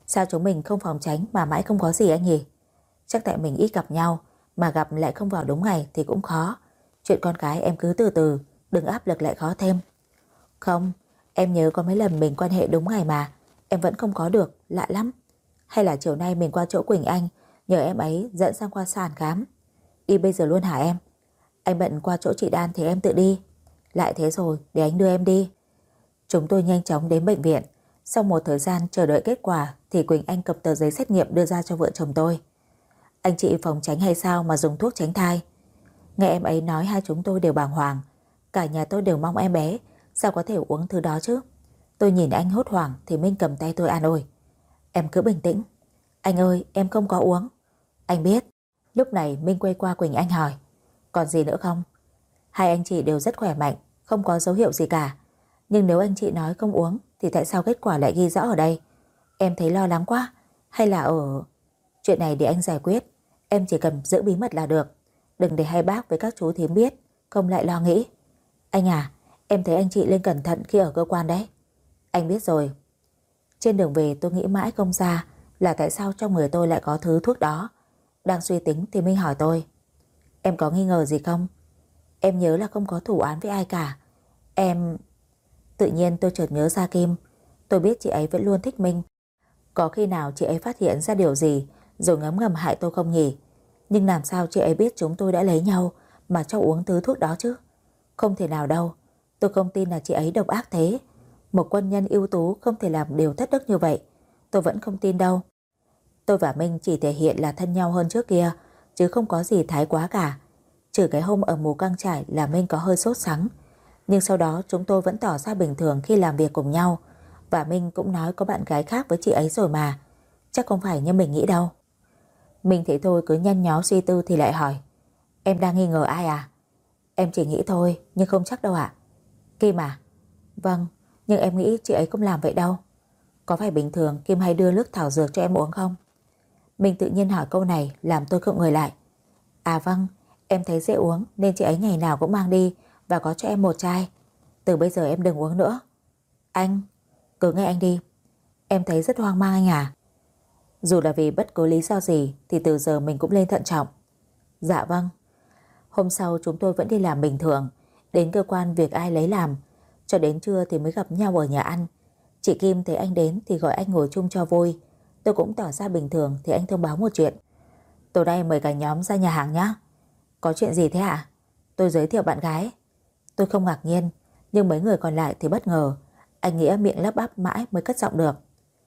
Sao chúng mình không phòng tránh mà mãi không có gì anh nhỉ? Chắc tại mình ít gặp nhau, mà gặp lại không vào đúng ngày thì cũng khó. Chuyện con cái em cứ từ từ, đừng áp lực lại khó thêm. Không, em nhớ có mấy lần mình quan hệ đúng ngày mà em vẫn không có được, lạ lắm. Hay là chiều nay mình qua chỗ Quỳnh Anh, nhờ em ấy dẫn sang khoa sản khám. Đi bây giờ luôn hả em? Anh bận qua chỗ chị Đan thì em tự đi. Lại thế rồi, để anh đưa em đi. Chúng tôi nhanh chóng đến bệnh viện. Sau một thời gian chờ đợi kết quả thì Quỳnh Anh cầm tờ giấy xét nghiệm đưa ra cho vợ chồng tôi. Anh chị phòng tránh hay sao mà dùng thuốc tránh thai? Nghe em ấy nói hai chúng tôi đều bàng hoàng. Cả nhà tôi đều mong em bé, sao có thể uống thứ đó chứ? Tôi nhìn anh hốt hoảng thì Minh cầm tay tôi an ủi. Em cứ bình tĩnh. Anh ơi, em không có uống. Anh biết. Lúc này Minh quay qua Quỳnh Anh hỏi. Còn gì nữa không? Hai anh chị đều rất khỏe mạnh, không có dấu hiệu gì cả. Nhưng nếu anh chị nói không uống thì tại sao kết quả lại ghi rõ ở đây? Em thấy lo lắng quá. Hay là ở... Chuyện này để anh giải quyết. Em chỉ cần giữ bí mật là được. Đừng để hai bác với các chú thím biết, không lại lo nghĩ. Anh à, em thấy anh chị lên cẩn thận khi ở cơ quan đấy. Anh biết rồi. Trên đường về tôi nghĩ mãi không ra là tại sao trong người tôi lại có thứ thuốc đó. Đang suy tính thì Minh hỏi tôi. Em có nghi ngờ gì không? Em nhớ là không có thủ án với ai cả. Em... Tự nhiên tôi chợt nhớ ra Kim. Tôi biết chị ấy vẫn luôn thích Minh. Có khi nào chị ấy phát hiện ra điều gì rồi ngấm ngầm hại tôi không nhỉ? Nhưng làm sao chị ấy biết chúng tôi đã lấy nhau mà cho uống thứ thuốc đó chứ? Không thể nào đâu. Tôi không tin là chị ấy độc ác thế. Một quân nhân ưu tú không thể làm điều thất đức như vậy. Tôi vẫn không tin đâu. Tôi và Minh chỉ thể hiện là thân nhau hơn trước kia, chứ không có gì thái quá cả. Trừ cái hôm ở Mù Căng Chải là Minh có hơi sốt sắng. Nhưng sau đó chúng tôi vẫn tỏ ra bình thường khi làm việc cùng nhau. Và Minh cũng nói có bạn gái khác với chị ấy rồi mà. Chắc không phải như mình nghĩ đâu. Mình thấy tôi cứ nhăn nhó suy tư thì lại hỏi. Em đang nghi ngờ ai à? Em chỉ nghĩ thôi, nhưng không chắc đâu ạ. Kim à? Vâng, nhưng em nghĩ chị ấy không làm vậy đâu. Có phải bình thường Kim hay đưa nước thảo dược cho em uống không? Mình tự nhiên hỏi câu này làm tôi khựng người lại. À vâng, em thấy dễ uống nên chị ấy ngày nào cũng mang đi và có cho em một chai. Từ bây giờ em đừng uống nữa. Anh, cứ nghe anh đi. Em thấy rất hoang mang anh à. Dù là vì bất cứ lý do gì thì từ giờ mình cũng lên thận trọng. Dạ vâng. Hôm sau chúng tôi vẫn đi làm bình thường. Đến cơ quan việc ai lấy làm. Cho đến trưa thì mới gặp nhau ở nhà ăn. Chị Kim thấy anh đến thì gọi anh ngồi chung cho vui. Tôi cũng tỏ ra bình thường thì anh thông báo một chuyện. Tối nay mời cả nhóm ra nhà hàng nhé. Có chuyện gì thế ạ? Tôi giới thiệu bạn gái. Tôi không ngạc nhiên, nhưng mấy người còn lại thì bất ngờ. Anh Nghĩa miệng lắp bắp mãi mới cất giọng được.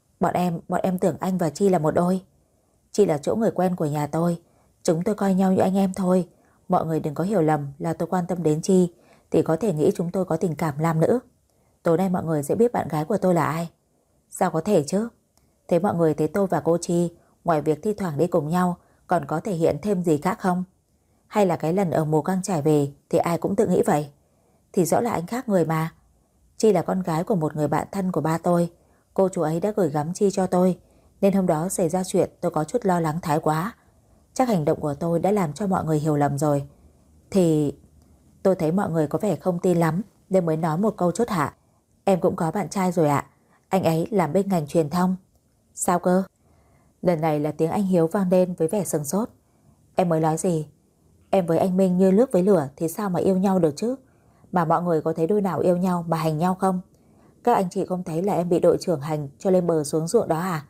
Bọn em tưởng anh và Chi là một đôi. Chi là chỗ người quen của nhà tôi. Chúng tôi coi nhau như anh em thôi. Mọi người đừng có hiểu lầm là tôi quan tâm đến Chi, thì có thể nghĩ chúng tôi có tình cảm nam nữ. Tối nay mọi người sẽ biết bạn gái của tôi là ai. Sao có thể chứ? Thế mọi người thấy tôi và cô Chi, ngoài việc thi thoảng đi cùng nhau, còn có thể hiện thêm gì khác không? Hay là cái lần ở Mù Căng Chải về thì ai cũng tự nghĩ vậy? Thì rõ là anh khác người mà. Chi là con gái của một người bạn thân của ba tôi. Cô chú ấy đã gửi gắm Chi cho tôi, nên hôm đó xảy ra chuyện tôi có chút lo lắng thái quá. Chắc hành động của tôi đã làm cho mọi người hiểu lầm rồi. Thì tôi thấy mọi người có vẻ không tin lắm nên mới nói một câu chốt hạ. Em cũng có bạn trai rồi ạ. Anh ấy làm bên ngành truyền thông. Sao cơ? Lần này là tiếng anh Hiếu vang lên với vẻ sừng sốt. Em mới nói gì? Em với anh Minh như nước với lửa thì sao mà yêu nhau được chứ? Mà mọi người có thấy đôi nào yêu nhau mà hành nhau không? Các anh chị không thấy là em bị đội trưởng hành cho lên bờ xuống ruộng đó à?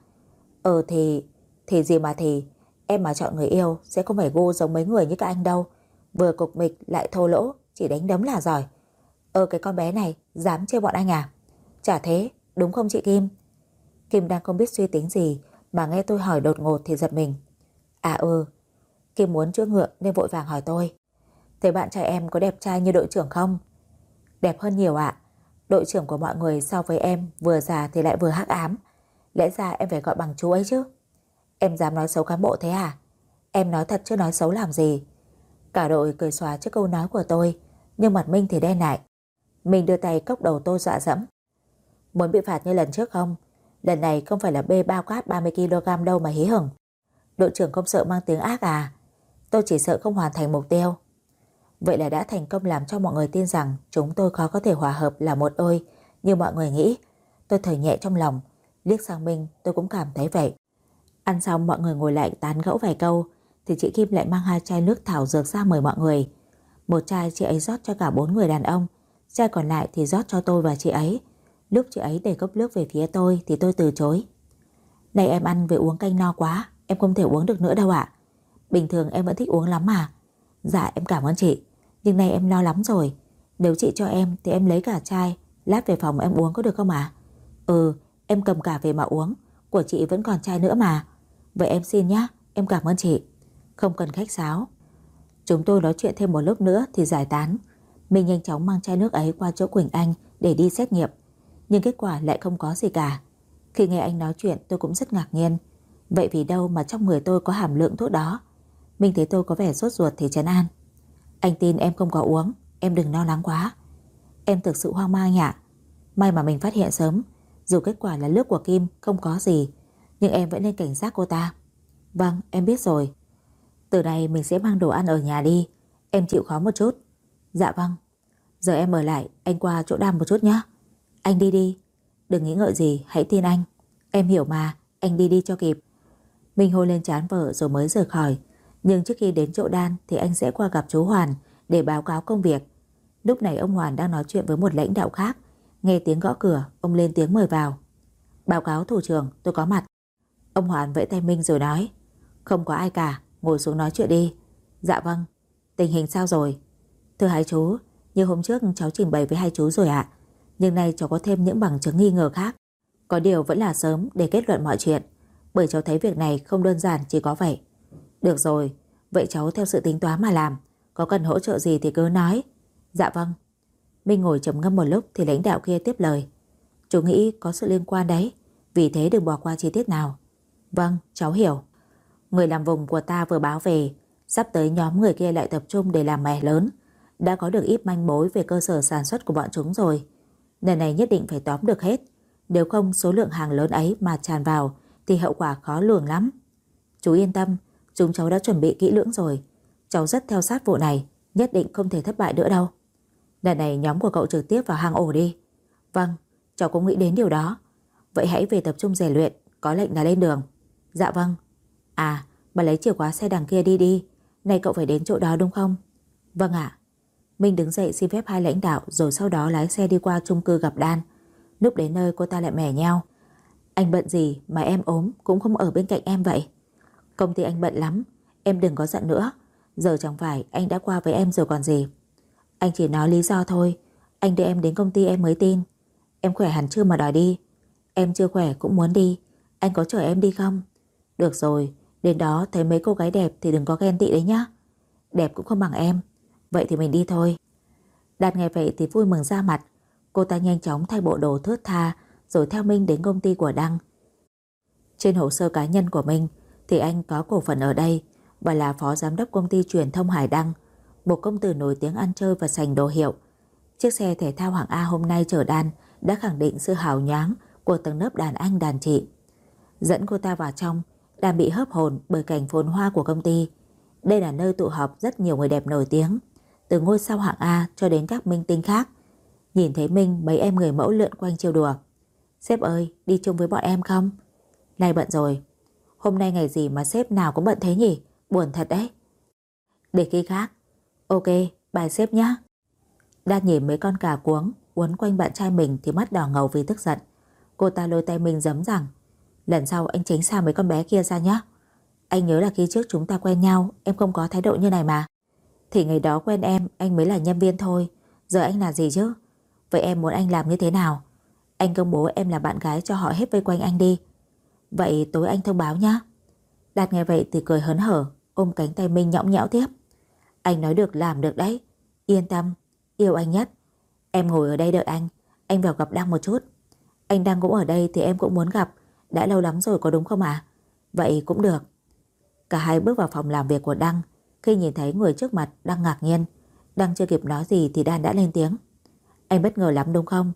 Thì gì mà thì. Em mà chọn người yêu sẽ không phải gu giống mấy người như các anh đâu. Vừa cục mịch lại thô lỗ, chỉ đánh đấm là giỏi. Cái con bé này dám trêu bọn anh à? Chả thế, đúng không chị Kim? Kim đang không biết suy tính gì mà nghe tôi hỏi đột ngột thì giật mình. À Kim muốn chữa ngượng nên vội vàng hỏi tôi. Thế bạn trai em có đẹp trai như đội trưởng không? Đẹp hơn nhiều ạ. Đội trưởng của mọi người so với em vừa già thì lại vừa hắc ám. Lẽ ra em phải gọi bằng chú ấy chứ. Em dám nói xấu cán bộ thế à? Em nói thật chứ nói xấu làm gì? Cả đội cười xòa trước câu nói của tôi, nhưng mặt Minh thì đen lại. Minh đưa tay cốc đầu tôi dọa dẫm. Muốn bị phạt như lần trước không? Lần này không phải là bê bao cát 30 kg đâu mà hí hửng. Đội trưởng không sợ mang tiếng ác à? Tôi chỉ sợ không hoàn thành mục tiêu. Vậy là đã thành công làm cho mọi người tin rằng chúng tôi khó có thể hòa hợp là một đôi như mọi người nghĩ. Tôi thở nhẹ trong lòng, Liếc sang Minh tôi cũng cảm thấy vậy. Ăn xong mọi người ngồi lại tán gẫu vài câu thì chị Kim lại mang 2 chai nước thảo dược ra mời mọi người. Một chai chị ấy rót cho cả 4 người đàn ông, chai còn lại thì rót cho tôi và chị ấy. Lúc chị ấy đẩy cốc nước về phía tôi thì tôi từ chối. Này em ăn về uống canh no quá, em không thể uống được nữa đâu ạ. Bình thường em vẫn thích uống lắm mà. Dạ em cảm ơn chị, nhưng nay em no lắm rồi. Nếu chị cho em thì em lấy cả chai, lát về phòng em uống có được không ạ? Ừ, em cầm cả về mà uống, của chị vẫn còn chai nữa mà. Vậy em xin nhá, em cảm ơn chị. Không cần khách sáo. Chúng tôi nói chuyện thêm một lúc nữa thì giải tán. Mình nhanh chóng mang chai nước ấy qua chỗ Quỳnh Anh để đi xét nghiệm, nhưng kết quả lại không có gì cả. Khi nghe anh nói chuyện tôi cũng rất ngạc nhiên. Vậy vì đâu mà trong người tôi có hàm lượng thuốc đó? Mình thấy tôi có vẻ sốt ruột thì trấn an. Anh tin em không có uống, em đừng lo lắng quá. Em thực sự hoang mang nhỉ. May mà mình phát hiện sớm. Dù kết quả là nước của Kim không có gì, nhưng em vẫn nên cảnh giác cô ta. Vâng, em biết rồi. Từ này mình sẽ mang đồ ăn ở nhà đi. Em chịu khó một chút. Dạ vâng. Giờ em ở lại, anh qua chỗ Đam một chút nhé. Anh đi đi. Đừng nghĩ ngợi gì, hãy tin anh. Em hiểu mà, anh đi đi cho kịp. Mình hôn lên trán vợ rồi mới rời khỏi. Nhưng trước khi đến chỗ Đan thì anh sẽ qua gặp chú Hoàn để báo cáo công việc. Lúc này ông Hoàn đang nói chuyện với một lãnh đạo khác. Nghe tiếng gõ cửa, ông lên tiếng mời vào. Báo cáo thủ trưởng, tôi có mặt. Ông Hoàn vẫy tay Minh rồi nói. Không có ai cả, ngồi xuống nói chuyện đi. Dạ vâng. Tình hình sao rồi? Thưa hai chú, như hôm trước cháu trình bày với hai chú rồi ạ. Nhưng nay cháu có thêm những bằng chứng nghi ngờ khác. Có điều vẫn là sớm để kết luận mọi chuyện, bởi cháu thấy việc này không đơn giản chỉ có vậy. Được rồi, vậy cháu theo sự tính toán mà làm. Có cần hỗ trợ gì thì cứ nói. Dạ vâng. Minh ngồi trầm ngâm một lúc thì lãnh đạo kia tiếp lời. Chú nghĩ có sự liên quan đấy, vì thế đừng bỏ qua chi tiết nào. Vâng, cháu hiểu. Người làm vùng của ta vừa báo về, sắp tới nhóm người kia lại tập trung để làm mẻ lớn. Đã có được ít manh mối về cơ sở sản xuất của bọn chúng rồi. Lần này nhất định phải tóm được hết. Nếu không số lượng hàng lớn ấy mà tràn vào thì hậu quả khó lường lắm. Chú yên tâm, chúng cháu đã chuẩn bị kỹ lưỡng rồi. Cháu rất theo sát vụ này, nhất định không thể thất bại nữa đâu. Lần này nhóm của cậu trực tiếp vào hang ổ đi. Vâng, cháu cũng nghĩ đến điều đó. Vậy hãy về tập trung rèn luyện, có lệnh là lên đường. Dạ vâng. À, bà lấy chìa khóa xe đằng kia đi đi. Này cậu phải đến chỗ đó đúng không? Vâng ạ. Minh đứng dậy xin phép hai lãnh đạo rồi sau đó lái xe đi qua chung cư gặp Đan. Lúc đến nơi cô ta lại mẻ nheo. Anh bận gì mà em ốm cũng không ở bên cạnh em vậy? Công ty anh bận lắm, em đừng có giận nữa. Giờ chẳng phải anh đã qua với em rồi còn gì. Anh chỉ nói lý do thôi. Anh đưa em đến công ty em mới tin. Em khỏe hẳn chưa mà đòi đi? Em chưa khỏe cũng muốn đi. Anh có chở em đi không? Được rồi, đến đó thấy mấy cô gái đẹp thì đừng có ghen tị đấy nhá. Đẹp cũng không bằng em. Vậy thì mình đi thôi. Đạt nghe vậy thì vui mừng ra mặt. Cô ta nhanh chóng thay bộ đồ thướt tha rồi theo Minh đến công ty của Đăng. Trên hồ sơ cá nhân của Minh thì anh có cổ phần ở đây và là phó giám đốc công ty truyền thông Hải Đăng, một công tử nổi tiếng ăn chơi và sành đồ hiệu. Chiếc xe thể thao hạng A hôm nay chở Đan đã khẳng định sự hào nhoáng của tầng lớp đàn anh đàn chị. Dẫn cô ta vào trong, Đan bị hớp hồn bởi cảnh phồn hoa của công ty. Đây là nơi tụ họp rất nhiều người đẹp nổi tiếng, từ ngôi sao hạng A cho đến các minh tinh khác. Nhìn thấy Minh, mấy em người mẫu lượn quanh trêu đùa. Sếp ơi, đi chung với bọn em không? Nay bận rồi. Hôm nay ngày gì mà sếp nào cũng bận thế nhỉ? Buồn thật đấy. Để khi khác. Ok, bye sếp nhé. Đan nhìn mấy con cà cuống quấn quanh bạn trai mình thì mắt đỏ ngầu vì tức giận. Cô ta lôi tay mình giấm rằng lần sau anh tránh xa mấy con bé kia ra nhé. Anh nhớ là khi trước chúng ta quen nhau em không có thái độ như này mà. Thì ngày đó quen em anh mới là nhân viên thôi. Giờ anh là gì chứ? Vậy em muốn anh làm như thế nào? Anh công bố em là bạn gái cho họ hết vây quanh anh đi. Vậy tối anh thông báo nhé. Đạt nghe vậy thì cười hớn hở, ôm cánh tay Minh nhõng nhẽo tiếp. Anh nói được làm được đấy. Yên tâm, yêu anh nhất. Em ngồi ở đây đợi anh vào gặp Đăng một chút. Anh Đăng cũng ở đây thì em cũng muốn gặp. Đã lâu lắm rồi có đúng không ạ? Vậy cũng được. Cả hai bước vào phòng làm việc của Đăng. Khi nhìn thấy người trước mặt Đăng ngạc nhiên. Đăng chưa kịp nói gì thì Đan đã lên tiếng. Anh bất ngờ lắm đúng không?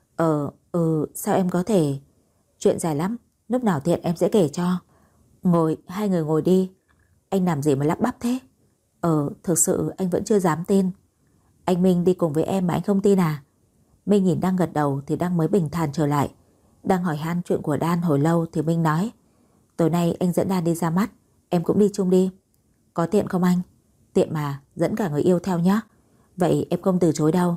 Sao em có thể... Chuyện dài lắm, lúc nào tiện em sẽ kể cho. Ngồi, hai người ngồi đi. Anh làm gì mà lắp bắp thế? Thực sự anh vẫn chưa dám tin. Anh Minh đi cùng với em mà anh không tin à? Minh nhìn Đăng gật đầu thì Đăng mới bình thản trở lại. Đang hỏi han chuyện của Đan hồi lâu thì Minh nói: tối nay anh dẫn Đan đi ra mắt, em cũng đi chung đi. Có tiện không anh? Tiện mà, dẫn cả người yêu theo nhé. Vậy em không từ chối đâu.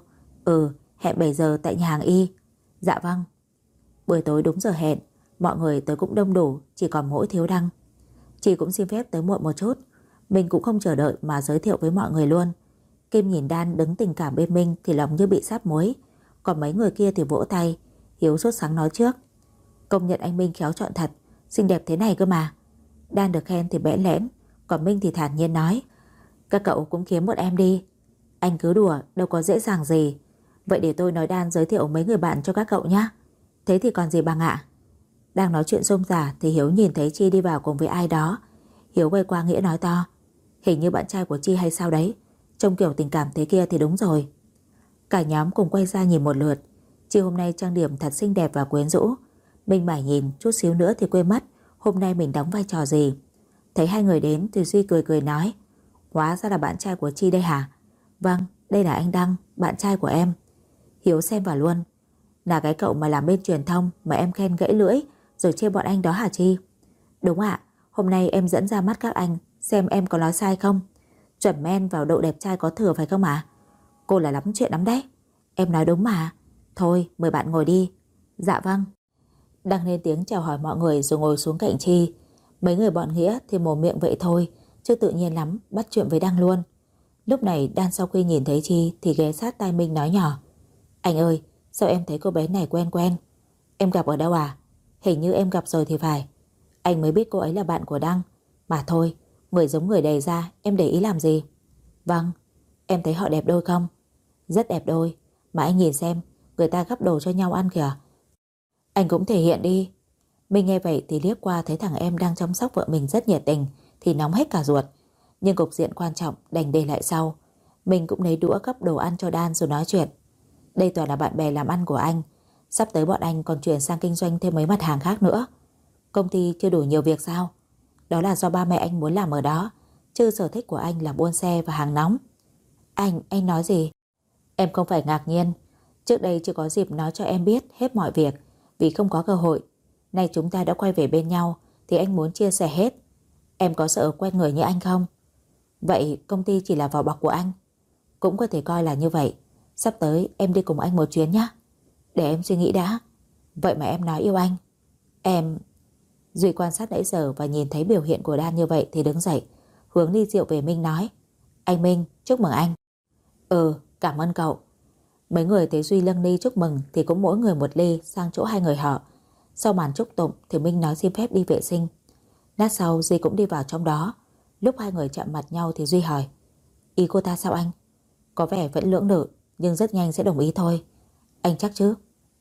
Hẹn 7 giờ tại nhà hàng Y. Dạ vâng. Buổi tối đúng giờ hẹn, mọi người tới cũng đông đủ, chỉ còn mỗi thiếu Đăng. Chị cũng xin phép tới muộn một chút. Mình cũng không chờ đợi mà giới thiệu với mọi người luôn. Kim nhìn Đan đứng tình cảm bên Minh thì lòng như bị sáp muối. Còn mấy người kia thì vỗ tay. Hiếu sốt sắng nói trước: công nhận anh Minh khéo chọn thật, xinh đẹp thế này cơ mà. Đan được khen thì bẽn lẽn, còn Minh thì thản nhiên nói: các cậu cũng kiếm một em đi. Anh cứ đùa, đâu có dễ dàng gì. Vậy để tôi nói Đan giới thiệu mấy người bạn cho các cậu nhé. Thế thì còn gì bằng ạ. Đang nói chuyện rôm rả thì Hiếu nhìn thấy Chi đi vào cùng với ai đó. Hiếu quay qua Nghĩa nói to: hình như bạn trai của Chi hay sao đấy. Trông kiểu tình cảm thế kia thì đúng rồi. Cả nhóm cùng quay ra nhìn một lượt. Chi hôm nay trang điểm thật xinh đẹp và quyến rũ. Minh mải nhìn chút xíu nữa thì quên mất hôm nay mình đóng vai trò gì. Thấy hai người đến thì Duy cười cười nói: hóa ra là bạn trai của Chi đây hả? Vâng, đây là anh Đăng, bạn trai của em. Hiếu xem vào luôn: là cái cậu mà làm bên truyền thông mà em khen gãy lưỡi rồi chê bọn anh đó hả Chi? Đúng ạ, hôm nay em dẫn ra mắt các anh xem em có nói sai không. Chuẩn men vào độ đẹp trai có thừa phải không ạ? Cô là lắm chuyện lắm đấy. Em nói đúng mà. Thôi mời bạn ngồi đi. Dạ vâng. Đăng lên tiếng chào hỏi mọi người rồi ngồi xuống cạnh Chi. Mấy người bọn Nghĩa thì mồm miệng vậy thôi, chứ tự nhiên lắm bắt chuyện với Đăng luôn. Lúc này Đan sau khi nhìn thấy Chi thì ghé sát tai Minh nói nhỏ: anh ơi, sao em thấy cô bé này quen quen? Em gặp ở đâu à? Hình như em gặp rồi thì phải. Anh mới biết cô ấy là bạn của Đăng. Mà thôi, người giống người đầy ra, em để ý làm gì? Vâng. Em thấy họ đẹp đôi không? Rất đẹp đôi. Mà anh nhìn xem, người ta gắp đồ cho nhau ăn kìa. Anh cũng thể hiện đi. Minh nghe vậy thì liếc qua thấy thằng em đang chăm sóc vợ mình rất nhiệt tình thì nóng hết cả ruột. Nhưng cục diện quan trọng đành để lại sau. Mình cũng lấy đũa gắp đồ ăn cho Đan rồi nói chuyện: đây toàn là bạn bè làm ăn của anh. Sắp tới bọn anh còn chuyển sang kinh doanh thêm mấy mặt hàng khác nữa. Công ty chưa đủ nhiều việc sao? Đó là do ba mẹ anh muốn làm ở đó, chứ sở thích của anh là buôn xe và hàng nóng. Anh nói gì? Em không phải ngạc nhiên. Trước đây chưa có dịp nói cho em biết hết mọi việc vì không có cơ hội. Nay chúng ta đã quay về bên nhau thì anh muốn chia sẻ hết. Em có sợ quen người như anh không? Vậy công ty chỉ là vỏ bọc của anh? Cũng có thể coi là như vậy. Sắp tới em đi cùng anh một chuyến nhé. Để em suy nghĩ đã. Vậy mà em nói yêu anh. Em... Duy quan sát nãy giờ và nhìn thấy biểu hiện của Đan như vậy thì đứng dậy, hướng ly rượu về Minh nói: anh Minh, chúc mừng anh. Cảm ơn cậu. Mấy người thấy Duy nâng ly chúc mừng thì cũng mỗi người một ly sang chỗ hai người họ. Sau màn chúc tụng thì Minh nói xin phép đi vệ sinh. Lát sau Duy cũng đi vào trong đó. Lúc hai người chạm mặt nhau thì Duy hỏi: ý cô ta sao anh? Có vẻ vẫn lưỡng lự nhưng rất nhanh sẽ đồng ý thôi. Anh chắc chứ?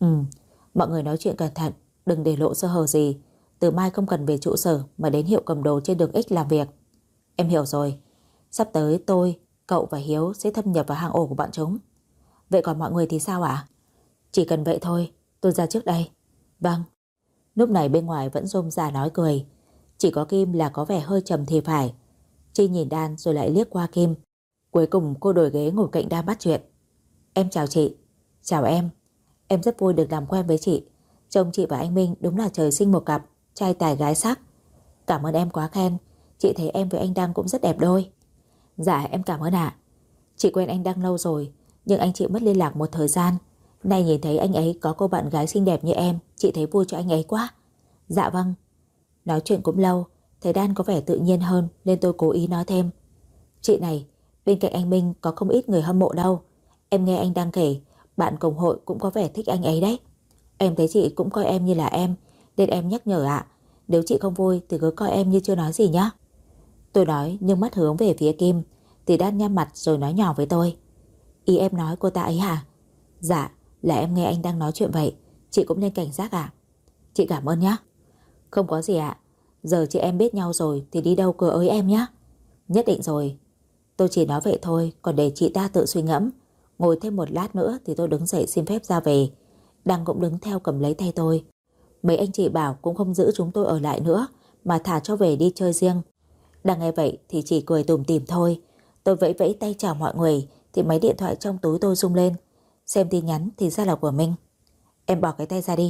Mọi người nói chuyện cẩn thận, đừng để lộ sơ hở gì. Từ mai không cần về trụ sở mà đến hiệu cầm đồ trên đường X làm việc. Em hiểu rồi. Sắp tới tôi, cậu và Hiếu sẽ thâm nhập vào hang ổ của bọn chúng. Vậy còn mọi người thì sao ạ? Chỉ cần vậy thôi, tôi ra trước đây. Vâng. Lúc này bên ngoài vẫn rôm rả nói cười. Chỉ có Kim là có vẻ hơi trầm thì phải. Chi nhìn Đan rồi lại liếc qua Kim. Cuối cùng cô đổi ghế ngồi cạnh Đan bắt chuyện. Em chào chị. Chào em. Em rất vui được làm quen với chị. Trông chị và anh Minh đúng là trời sinh một cặp, trai tài gái sắc. Cảm ơn em quá khen. Chị thấy em với anh Đăng cũng rất đẹp đôi. Dạ em cảm ơn ạ. Chị quen anh Đăng lâu rồi, nhưng anh chị mất liên lạc một thời gian. Nay nhìn thấy anh ấy có cô bạn gái xinh đẹp như em, chị thấy vui cho anh ấy quá. Dạ vâng. Nói chuyện cũng lâu, thấy Đan có vẻ tự nhiên hơn nên tôi cố ý nói thêm: chị này, bên cạnh anh Minh có không ít người hâm mộ đâu. Em nghe anh Đăng kể bạn cùng hội cũng có vẻ thích anh ấy đấy. Em thấy chị cũng coi em như là em nên em nhắc nhở ạ. Nếu chị không vui thì cứ coi em như chưa nói gì nhá. Tôi nói nhưng mắt hướng về phía Kim thì Đan nhăn mặt rồi nói nhỏ với tôi: ý em nói cô ta ấy hả? Dạ, là em nghe anh đang nói chuyện vậy. Chị cũng nên cảnh giác ạ. Chị cảm ơn nhá. Không có gì ạ. Giờ chị em biết nhau rồi thì đi đâu cứ ới em nhá. Nhất định rồi. Tôi chỉ nói vậy thôi, còn để chị ta tự suy ngẫm. Ngồi thêm một lát nữa thì tôi đứng dậy xin phép ra về. Đăng cũng đứng theo cầm lấy tay tôi. Mấy anh chị bảo cũng không giữ chúng tôi ở lại nữa mà thả cho về đi chơi riêng. Đăng nghe vậy thì chỉ cười tủm tỉm thôi. Tôi vẫy vẫy tay chào mọi người thì máy điện thoại trong túi tôi rung lên. Xem tin nhắn thì ra là của Minh. Em bỏ cái tay ra đi.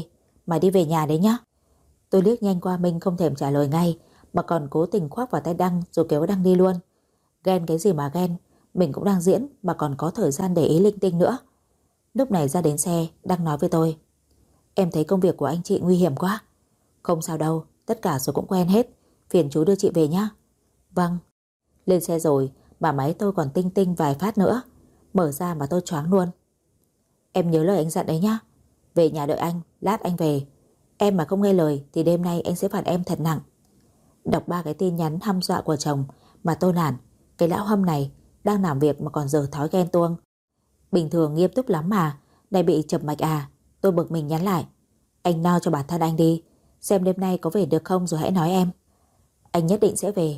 mày đi về nhà đấy nhá. Tôi liếc nhanh qua Minh không thèm trả lời ngay, mà còn cố tình khoác vào tay Đăng rồi kéo Đăng đi luôn. Ghen cái gì mà ghen, mình cũng đang diễn mà còn có thời gian để ý linh tinh nữa. Lúc này ra đến xe, Đăng nói với tôi: Em thấy công việc của anh chị nguy hiểm quá. Không sao đâu, tất cả rồi cũng quen hết. Phiền chú đưa chị về nhá. Vâng. Lên xe rồi mà máy tôi còn tinh tinh vài phát nữa. Mở ra mà tôi choáng luôn. Em nhớ lời anh dặn đấy nhá. Về nhà đợi anh, lát anh về. Em mà không nghe lời thì đêm nay anh sẽ phạt em thật nặng. Đọc 3 cái tin nhắn hăm dọa của chồng mà tôi nản. Cái lão Hâm này đang làm việc mà còn dở thói ghen tuông. Bình thường nghiêm túc lắm mà, này bị chập mạch à? Tôi bực mình nhắn lại: Anh lo cho bản thân anh đi, xem đêm nay có về được không rồi hãy nói em. Anh nhất định sẽ về.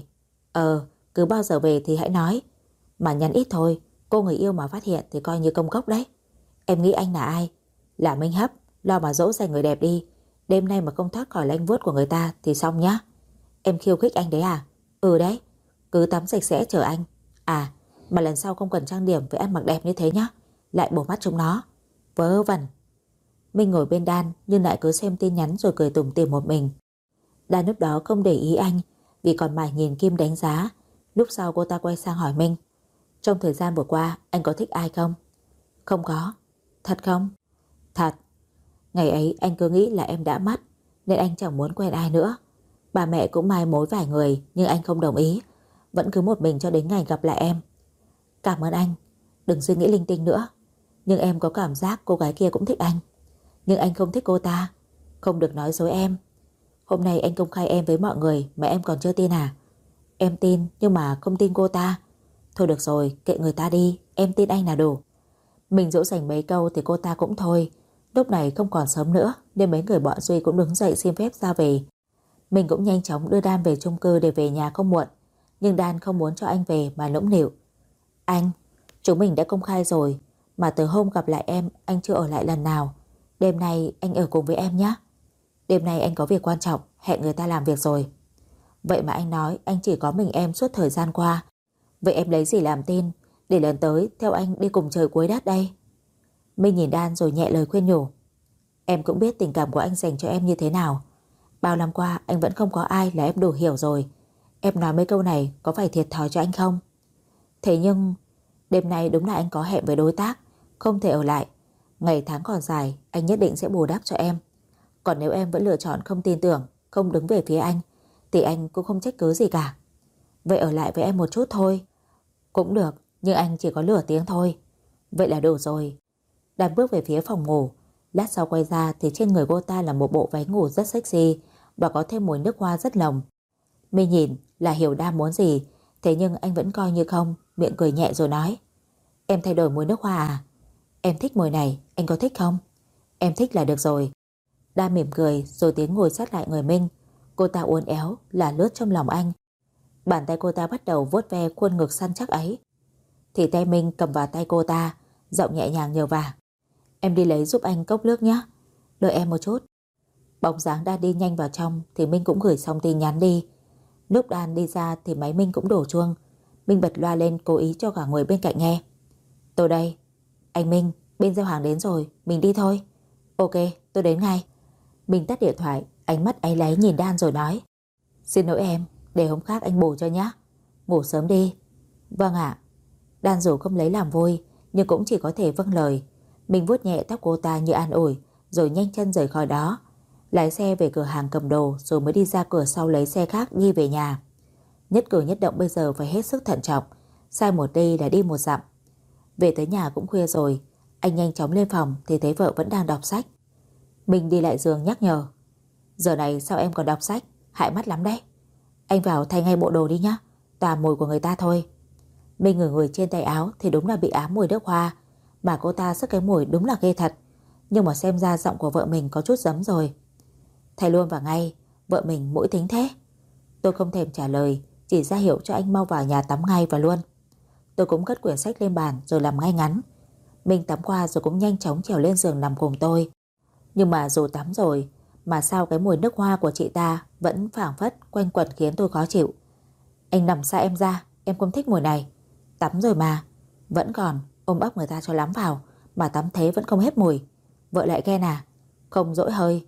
Cứ bao giờ về thì hãy nói. Mà nhắn ít thôi, cô người yêu mà phát hiện thì coi như công cốc đấy. Em nghĩ anh là ai? Là Minh Hấp, lo mà dỗ dành người đẹp đi. Đêm nay mà không thoát khỏi lanh vuốt của người ta thì xong nhá. Em khiêu khích anh đấy à? Ừ đấy, cứ tắm sạch sẽ chờ anh. À, mà lần sau không cần trang điểm với ăn mặc đẹp như thế nhá. Lại bổ mắt chúng nó. Vớ vẩn. Minh ngồi bên Đan nhưng lại cứ xem tin nhắn rồi cười tủm tỉm một mình. Đan lúc đó không để ý anh vì còn mải nhìn Kim đánh giá. Lúc sau cô ta quay sang hỏi Minh: Trong thời gian vừa qua anh có thích ai không? Không có. Thật không? Thật. Ngày ấy anh cứ nghĩ là em đã mất nên anh chẳng muốn quen ai nữa. Bà mẹ cũng mai mối vài người nhưng anh không đồng ý, vẫn cứ một mình cho đến ngày gặp lại em. Cảm ơn anh. Đừng suy nghĩ linh tinh nữa. Nhưng em có cảm giác cô gái kia cũng thích anh. Nhưng anh không thích cô ta. Không được nói dối em. Hôm nay anh công khai em với mọi người mà em còn chưa tin à? Em tin nhưng mà không tin cô ta. Thôi được rồi, kệ người ta đi. Em tin anh là đủ. Mình dỗ dành mấy câu thì cô ta cũng thôi. Lúc này không còn sớm nữa nên mấy người bọn Duy cũng đứng dậy xin phép ra về. Mình cũng nhanh chóng đưa Đan về chung cư để về nhà không muộn. Nhưng Đan không muốn cho anh về mà nũng nịu: Anh, chúng mình đã công khai rồi, mà từ hôm gặp lại em anh chưa ở lại lần nào. Đêm nay anh ở cùng với em nhé. Đêm nay anh có việc quan trọng, hẹn người ta làm việc rồi. Vậy mà anh nói anh chỉ có mình em suốt thời gian qua. Vậy em lấy gì làm tin để lần tới theo anh đi cùng trời cuối đất đây? Minh nhìn Đan rồi nhẹ lời khuyên nhủ: Em cũng biết tình cảm của anh dành cho em như thế nào. Bao năm qua anh vẫn không có ai là em đủ hiểu rồi. Em nói mấy câu này có phải thiệt thòi cho anh không? Thế nhưng đêm nay đúng là anh có hẹn với đối tác, không thể ở lại. Ngày tháng còn dài, anh nhất định sẽ bù đắp cho em. Còn nếu em vẫn lựa chọn không tin tưởng, không đứng về phía anh, thì anh cũng không trách cứ gì cả. Vậy ở lại với em một chút thôi. Cũng được, nhưng anh chỉ có nửa tiếng thôi. Vậy là đủ rồi. Đàn bước về phía phòng ngủ. Lát sau quay ra thì trên người cô ta là một bộ váy ngủ rất sexy và có thêm mùi nước hoa rất nồng. Mình nhìn là hiểu Đan muốn gì, thế nhưng anh vẫn coi như không, miệng cười nhẹ rồi nói: Em thay đổi mùi nước hoa à? Em thích mùi này, anh có thích không? Em thích là được rồi. Đan mỉm cười rồi tiến ngồi sát lại người Minh. Cô ta uốn éo là lướt trong lòng anh. Bàn tay cô ta bắt đầu vuốt ve khuôn ngực săn chắc ấy. Thì tay Minh cầm vào tay cô ta, giọng nhẹ nhàng nhờ vả: Em đi lấy giúp anh cốc nước nhé. Đợi em một chút. Bóng dáng Đan đi nhanh vào trong thì Minh cũng gửi xong tin nhắn đi. Lúc Đan đi ra thì máy Minh cũng đổ chuông. Minh bật loa lên cố ý cho cả người bên cạnh nghe. Tôi đây. Anh Minh, bên giao hàng đến rồi, mình đi thôi. Ok, tôi đến ngay. Minh tắt điện thoại, ánh mắt áy náy nhìn Đan rồi nói: Xin lỗi em, để hôm khác anh bù cho nhé. Ngủ sớm đi. Vâng ạ. Đan dù không lấy làm vui nhưng cũng chỉ có thể vâng lời. Mình vuốt nhẹ tóc cô ta như an ủi rồi nhanh chân rời khỏi đó. Lái xe về cửa hàng cầm đồ rồi mới đi ra cửa sau lấy xe khác đi về nhà. Nhất cử nhất động bây giờ phải hết sức thận trọng. Sai một đi là đi một dặm. Về tới nhà cũng khuya rồi. Anh nhanh chóng lên phòng thì thấy vợ vẫn đang đọc sách. Mình đi lại giường nhắc nhở: Giờ này sao em còn đọc sách? Hại mắt lắm đấy. Anh vào thay ngay bộ đồ đi nhá. Toàn mùi của người ta thôi. Mình ngửi người trên tay áo thì đúng là bị ám mùi nước hoa. Mà cô ta sức cái mùi đúng là ghê thật. Nhưng mà xem ra giọng của vợ mình có chút giấm rồi. Thay luôn vào ngay. Vợ mình mũi thính thế. Tôi không thèm trả lời, chỉ ra hiệu cho anh mau vào nhà tắm ngay và luôn. Tôi cũng cất quyển sách lên bàn rồi làm ngay ngắn. Mình tắm qua rồi cũng nhanh chóng trèo lên giường nằm cùng tôi. Nhưng mà dù tắm rồi mà sao cái mùi nước hoa của chị ta vẫn phảng phất quanh quẩn khiến tôi khó chịu. Anh nằm xa em ra, em không thích mùi này. Tắm rồi mà. Vẫn còn, ôm ấp người ta cho lắm vào. Mà tắm thế vẫn không hết mùi. Vợ lại ghen à? Không dỗi hơi.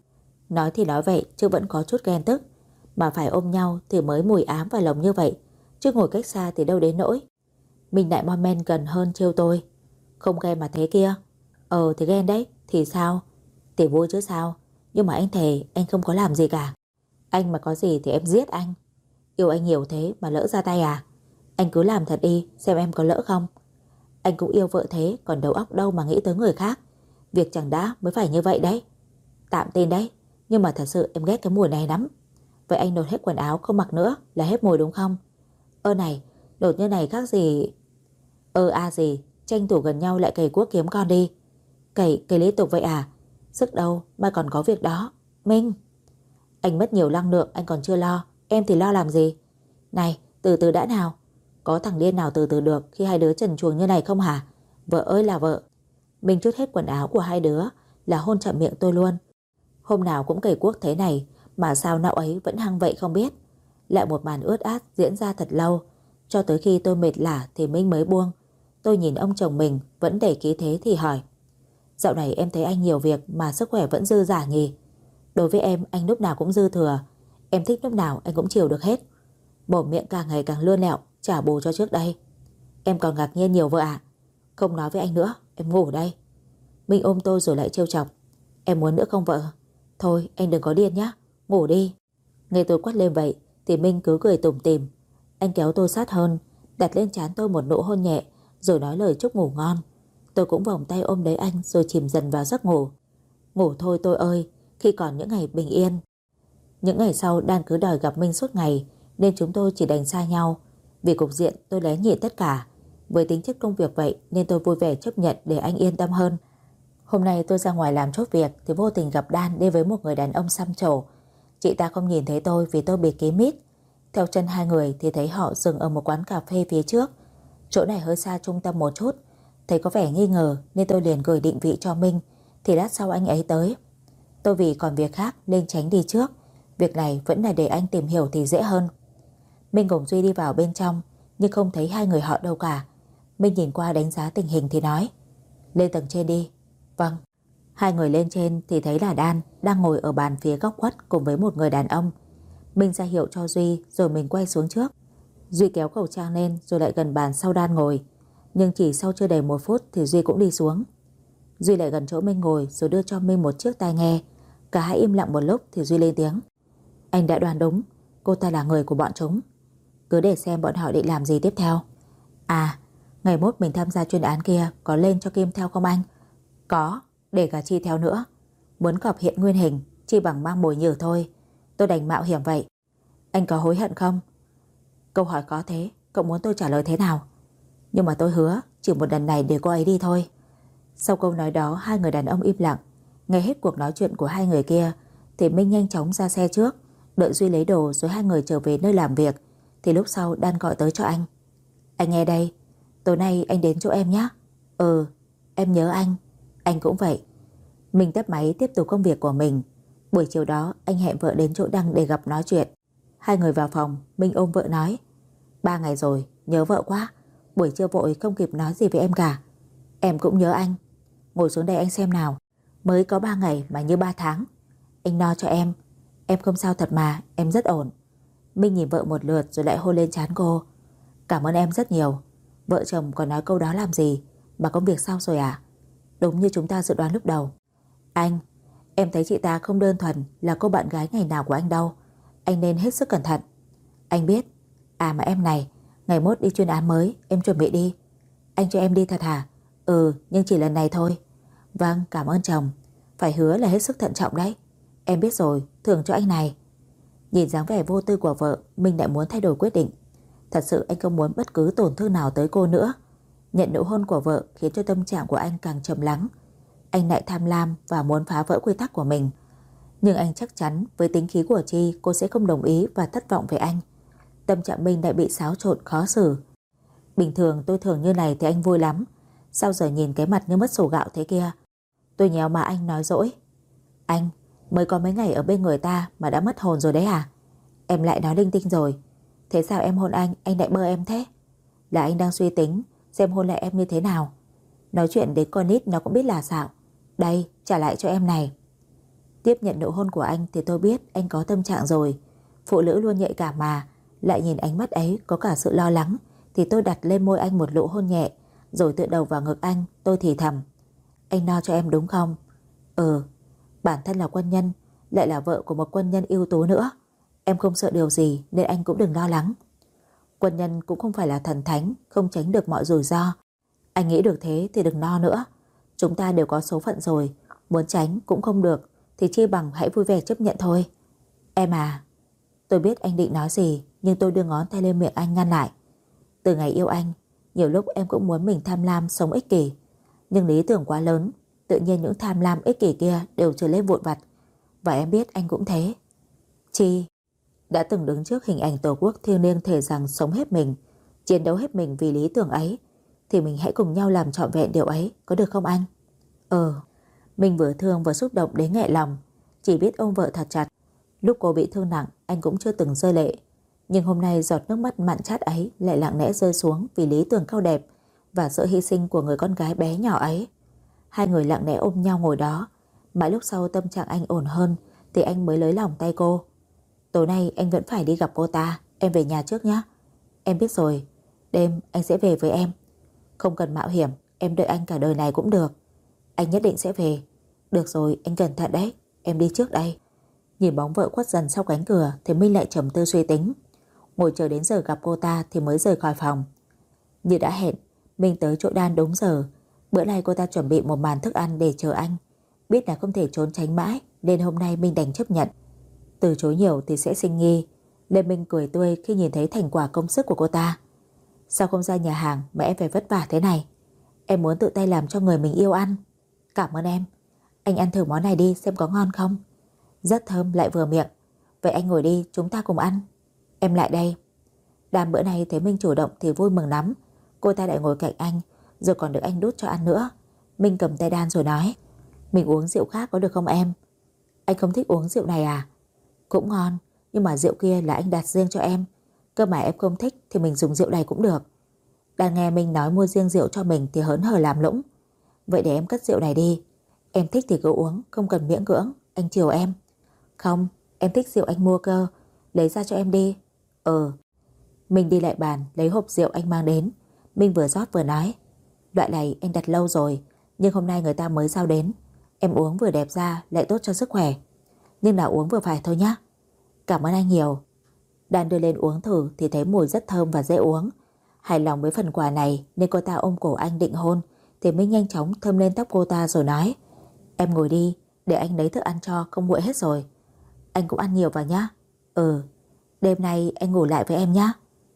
Nói thì nói vậy chứ vẫn có chút ghen tức. Mà phải ôm nhau thì mới mùi ám vào lòng như vậy, chứ ngồi cách xa thì đâu đến nỗi. Minh lại mon men gần hơn trêu tôi. Không ghen mà thế kia. Thì ghen đấy, thì sao? Thì vui chứ sao. Nhưng mà anh thề anh không có làm gì cả. Anh mà có gì thì em giết anh. Yêu anh nhiều thế mà lỡ ra tay à? Anh cứ làm thật đi, xem em có lỡ không. Anh cũng yêu vợ thế, còn đầu óc đâu mà nghĩ tới người khác. Việc chẳng đã mới phải như vậy đấy. Tạm tin đấy, nhưng mà thật sự em ghét cái mùi này lắm. Vậy anh lột hết quần áo không mặc nữa là hết mùi đúng không? Này, lột như này khác gì? Gì, tranh thủ gần nhau lại cày cuốc kiếm con đi. Cày liên tục vậy à? Sức đâu mà còn có việc đó. Minh, anh mất nhiều năng lượng anh còn chưa lo, em thì lo làm gì? Này, từ từ đã nào. Có thằng điên nào từ từ được khi hai đứa trần truồng như này không hả? Vợ ơi là vợ. Minh trút hết quần áo của hai đứa là hôn chậm miệng tôi luôn. Hôm nào cũng cày cuốc thế này mà sao nạo ấy vẫn hăng vậy không biết. Lại một màn ướt át diễn ra thật lâu, cho tới khi tôi mệt lả thì Minh mới buông. Tôi nhìn ông chồng mình vẫn để khí thế thì hỏi: Dạo này em thấy anh nhiều việc mà sức khỏe vẫn dư dả nhỉ? Đối với em, anh lúc nào cũng dư thừa. Em thích lúc nào anh cũng chiều được hết. Mồm miệng càng ngày càng lươn lẹo, trả bù cho trước đây. Em còn ngạc nhiên nhiều vợ ạ. Không nói với anh nữa, em ngủ đây. Minh ôm tôi rồi lại trêu chọc: Em muốn nữa không vợ? Thôi anh đừng có điên nhá, ngủ đi. Nghe tôi quát lên vậy thì Minh cứ cười tủm tỉm. Anh kéo tôi sát hơn, đặt lên trán tôi một nụ hôn nhẹ, rồi nói lời chúc ngủ ngon. Tôi cũng vòng tay ôm lấy anh rồi chìm dần vào giấc ngủ. Ngủ thôi tôi ơi, khi còn những ngày bình yên. Những ngày sau Đan cứ đòi gặp Minh suốt ngày, nên chúng tôi chỉ đành xa nhau. Vì cục diện tôi lén nhịn tất cả. Với tính chất công việc vậy nên tôi vui vẻ chấp nhận để anh yên tâm hơn. Hôm nay tôi ra ngoài làm chốt việc thì vô tình gặp Đan đi với một người đàn ông xăm trổ. Chị ta không nhìn thấy tôi vì tôi bịt kín mít. Theo chân hai người thì thấy họ dừng ở một quán cà phê phía trước. Chỗ này hơi xa trung tâm một chút. Thấy có vẻ nghi ngờ nên tôi liền gửi định vị cho Minh, thì lát sau anh ấy tới. Tôi vì còn việc khác nên tránh đi trước. Việc này vẫn là để anh tìm hiểu thì dễ hơn. Minh cùng Duy đi vào bên trong nhưng không thấy hai người họ đâu cả. Minh nhìn qua đánh giá tình hình thì nói: Lên tầng trên đi. Vâng. Hai người lên trên thì thấy là Đan đang ngồi ở bàn phía góc khuất cùng với một người đàn ông. Minh ra hiệu cho Duy rồi mình quay xuống trước. Duy kéo khẩu trang lên rồi lại gần bàn sau Đan ngồi. Nhưng chỉ sau chưa đầy 1 phút thì Duy cũng đi xuống. Duy lại gần chỗ Minh ngồi rồi đưa cho Minh một chiếc tai nghe. Cả hai im lặng một lúc thì Duy lên tiếng: Anh đã đoán đúng, cô ta là người của bọn chúng. Cứ để xem bọn họ định làm gì tiếp theo. Ngày mốt mình tham gia chuyên án kia có lên cho Kim theo không anh? Có, để cả Chi theo nữa. Muốn cọp hiện nguyên hình chỉ bằng mang mồi nhử thôi. Tôi đành mạo hiểm vậy. Anh có hối hận không? Câu hỏi có thế, cậu muốn tôi trả lời thế nào? Nhưng mà tôi hứa chỉ một lần này để cô ấy đi thôi. Sau câu nói đó hai người đàn ông im lặng. Nghe hết cuộc nói chuyện của hai người kia thì Minh nhanh chóng ra xe trước, đợi Duy lấy đồ rồi hai người trở về nơi làm việc. Thì lúc sau Đan gọi tới cho anh: Anh nghe đây, tối nay anh đến chỗ em nhé. Em nhớ anh. Anh cũng vậy. Minh tắt máy tiếp tục công việc của mình. Buổi chiều đó anh hẹn vợ đến chỗ Đăng để gặp nói chuyện. Hai người vào phòng, Minh ôm vợ nói: 3 ngày rồi, nhớ vợ quá. Buổi trưa vội không kịp nói gì với em cả. Em cũng nhớ anh. Ngồi xuống đây anh xem nào. Mới có 3 ngày mà như 3 tháng. Anh no cho em. Em không sao thật mà, em rất ổn. Minh nhìn vợ một lượt rồi lại hôn lên trán cô. Cảm ơn em rất nhiều. Vợ chồng còn nói câu đó làm gì? Mà công việc sao rồi à? Đúng như chúng ta dự đoán lúc đầu. Anh, em thấy chị ta không đơn thuần là cô bạn gái ngày nào của anh đâu. Anh nên hết sức cẩn thận. Anh biết. Mà em này, ngày mốt đi chuyên án mới, em chuẩn bị đi. Anh cho em đi thật hả? Nhưng chỉ lần này thôi. Vâng, cảm ơn chồng. Phải hứa là hết sức thận trọng đấy. Em biết rồi, thưởng cho anh này. Nhìn dáng vẻ vô tư của vợ, Minh lại muốn thay đổi quyết định. Thật sự anh không muốn bất cứ tổn thương nào tới cô nữa. Nhận nụ hôn của vợ khiến cho tâm trạng của anh càng trầm lắng. Anh lại tham lam và muốn phá vỡ quy tắc của mình. Nhưng anh chắc chắn với tính khí của Chi, cô sẽ không đồng ý và thất vọng về anh. Tâm trạng Minh lại bị xáo trộn khó xử. Bình thường tôi thường như này thì anh vui lắm. Sao giờ nhìn cái mặt như mất sổ gạo thế kia? Tôi nhéo mà anh nói dỗi. Anh, mới có mấy ngày ở bên người ta mà đã mất hồn rồi đấy à? Em lại nói linh tinh rồi. Thế sao em hôn anh lại bơ em thế? Là anh đang suy tính xem hôn lại em như thế nào. Nói chuyện đến con nít nó cũng biết là xạo. Đây, trả lại cho em này. Tiếp nhận nụ hôn của anh thì tôi biết anh có tâm trạng rồi. Phụ nữ luôn nhạy cảm mà. Lại nhìn ánh mắt ấy có cả sự lo lắng, thì tôi đặt lên môi anh một nụ hôn nhẹ, rồi tựa đầu vào ngực anh. Tôi thì thầm: anh lo cho em đúng không? Ừ. Bản thân là quân nhân, lại là vợ của một quân nhân ưu tú nữa. Em không sợ điều gì nên anh cũng đừng lo lắng. Quân nhân cũng không phải là thần thánh, không tránh được mọi rủi ro. Anh nghĩ được thế thì đừng lo nữa. Chúng ta đều có số phận rồi, muốn tránh cũng không được, thì chi bằng hãy vui vẻ chấp nhận thôi. Em à. Tôi biết anh định nói gì, nhưng tôi đưa ngón tay lên miệng anh ngăn lại. Từ ngày yêu anh, nhiều lúc em cũng muốn mình tham lam sống ích kỷ, nhưng lý tưởng quá lớn, tự nhiên những tham lam ích kỷ kia đều trở lên vụn vặt. Và em biết anh cũng thế. Chi đã từng đứng trước hình ảnh Tổ quốc thiêng liêng, thề rằng sống hết mình, chiến đấu hết mình vì lý tưởng ấy, thì mình hãy cùng nhau làm trọn vẹn điều ấy, có được không anh? Mình vừa thương vừa xúc động đến nghẹn lòng, chỉ biết ôm vợ thật chặt. Lúc cô bị thương nặng, anh cũng chưa từng rơi lệ, nhưng hôm nay giọt nước mắt mặn chát ấy lại lặng lẽ rơi xuống vì lý tưởng cao đẹp và sự hy sinh của người con gái bé nhỏ ấy. Hai người lặng lẽ ôm nhau ngồi đó. Mãi lúc sau tâm trạng anh ổn hơn thì anh mới lấy lòng tay cô. Tối nay anh vẫn phải đi gặp cô ta, em về nhà trước nhé. Em biết rồi, đêm anh sẽ về với em. Không cần mạo hiểm, em đợi anh cả đời này cũng được. Anh nhất định sẽ về. Được rồi, anh cẩn thận đấy, em đi trước đây. Nhìn bóng vợ khuất dần sau cánh cửa thì Minh lại trầm tư suy tính. Ngồi chờ đến giờ gặp cô ta thì mới rời khỏi phòng. Như đã hẹn, Minh tới chỗ Đan đúng giờ. Bữa nay cô ta chuẩn bị một màn thức ăn để chờ anh. Biết là không thể trốn tránh mãi nên hôm nay Minh đành chấp nhận. Từ chối nhiều thì sẽ sinh nghi, nên Minh cười tươi khi nhìn thấy thành quả công sức của cô ta. Sao không ra nhà hàng mà em phải vất vả thế này? Em muốn tự tay làm cho người mình yêu ăn. Cảm ơn em. Anh ăn thử món này đi xem có ngon không? Rất thơm lại vừa miệng. Vậy anh ngồi đi, chúng ta cùng ăn. Em lại đây. Đàn bữa nay thấy Minh chủ động thì vui mừng lắm. Cô ta lại ngồi cạnh anh, rồi còn được anh đút cho ăn nữa. Minh cầm tay Đan rồi nói: mình uống rượu khác có được không em? Anh không thích uống rượu này à? Cũng ngon, nhưng mà rượu kia là anh đặt riêng cho em. Cơ mà em không thích thì mình dùng rượu này cũng được. Đan nghe Minh nói mua riêng rượu cho mình thì hớn hở làm lũng. Vậy để em cất rượu này đi. Em thích thì cứ uống, không cần miễn cưỡng. Anh chiều em. Không, em thích rượu anh mua cơ. Lấy ra cho em đi. Minh đi lại bàn lấy hộp rượu anh mang đến. Minh vừa rót vừa nói: loại này anh đặt lâu rồi, nhưng hôm nay người ta mới giao đến. Em uống vừa đẹp ra lại tốt cho sức khỏe. Nhưng là uống vừa phải thôi nhé. Cảm ơn anh nhiều. Đan đưa lên uống thử thì thấy mùi rất thơm và dễ uống. Hài lòng với phần quà này nên cô ta ôm cổ anh định hôn, thì Minh nhanh chóng thơm lên tóc cô ta rồi nói: em ngồi đi, để anh lấy thức ăn cho, không nguội hết rồi. Anh cũng ăn nhiều vào nhá. Đêm nay anh ngủ lại với em nhá.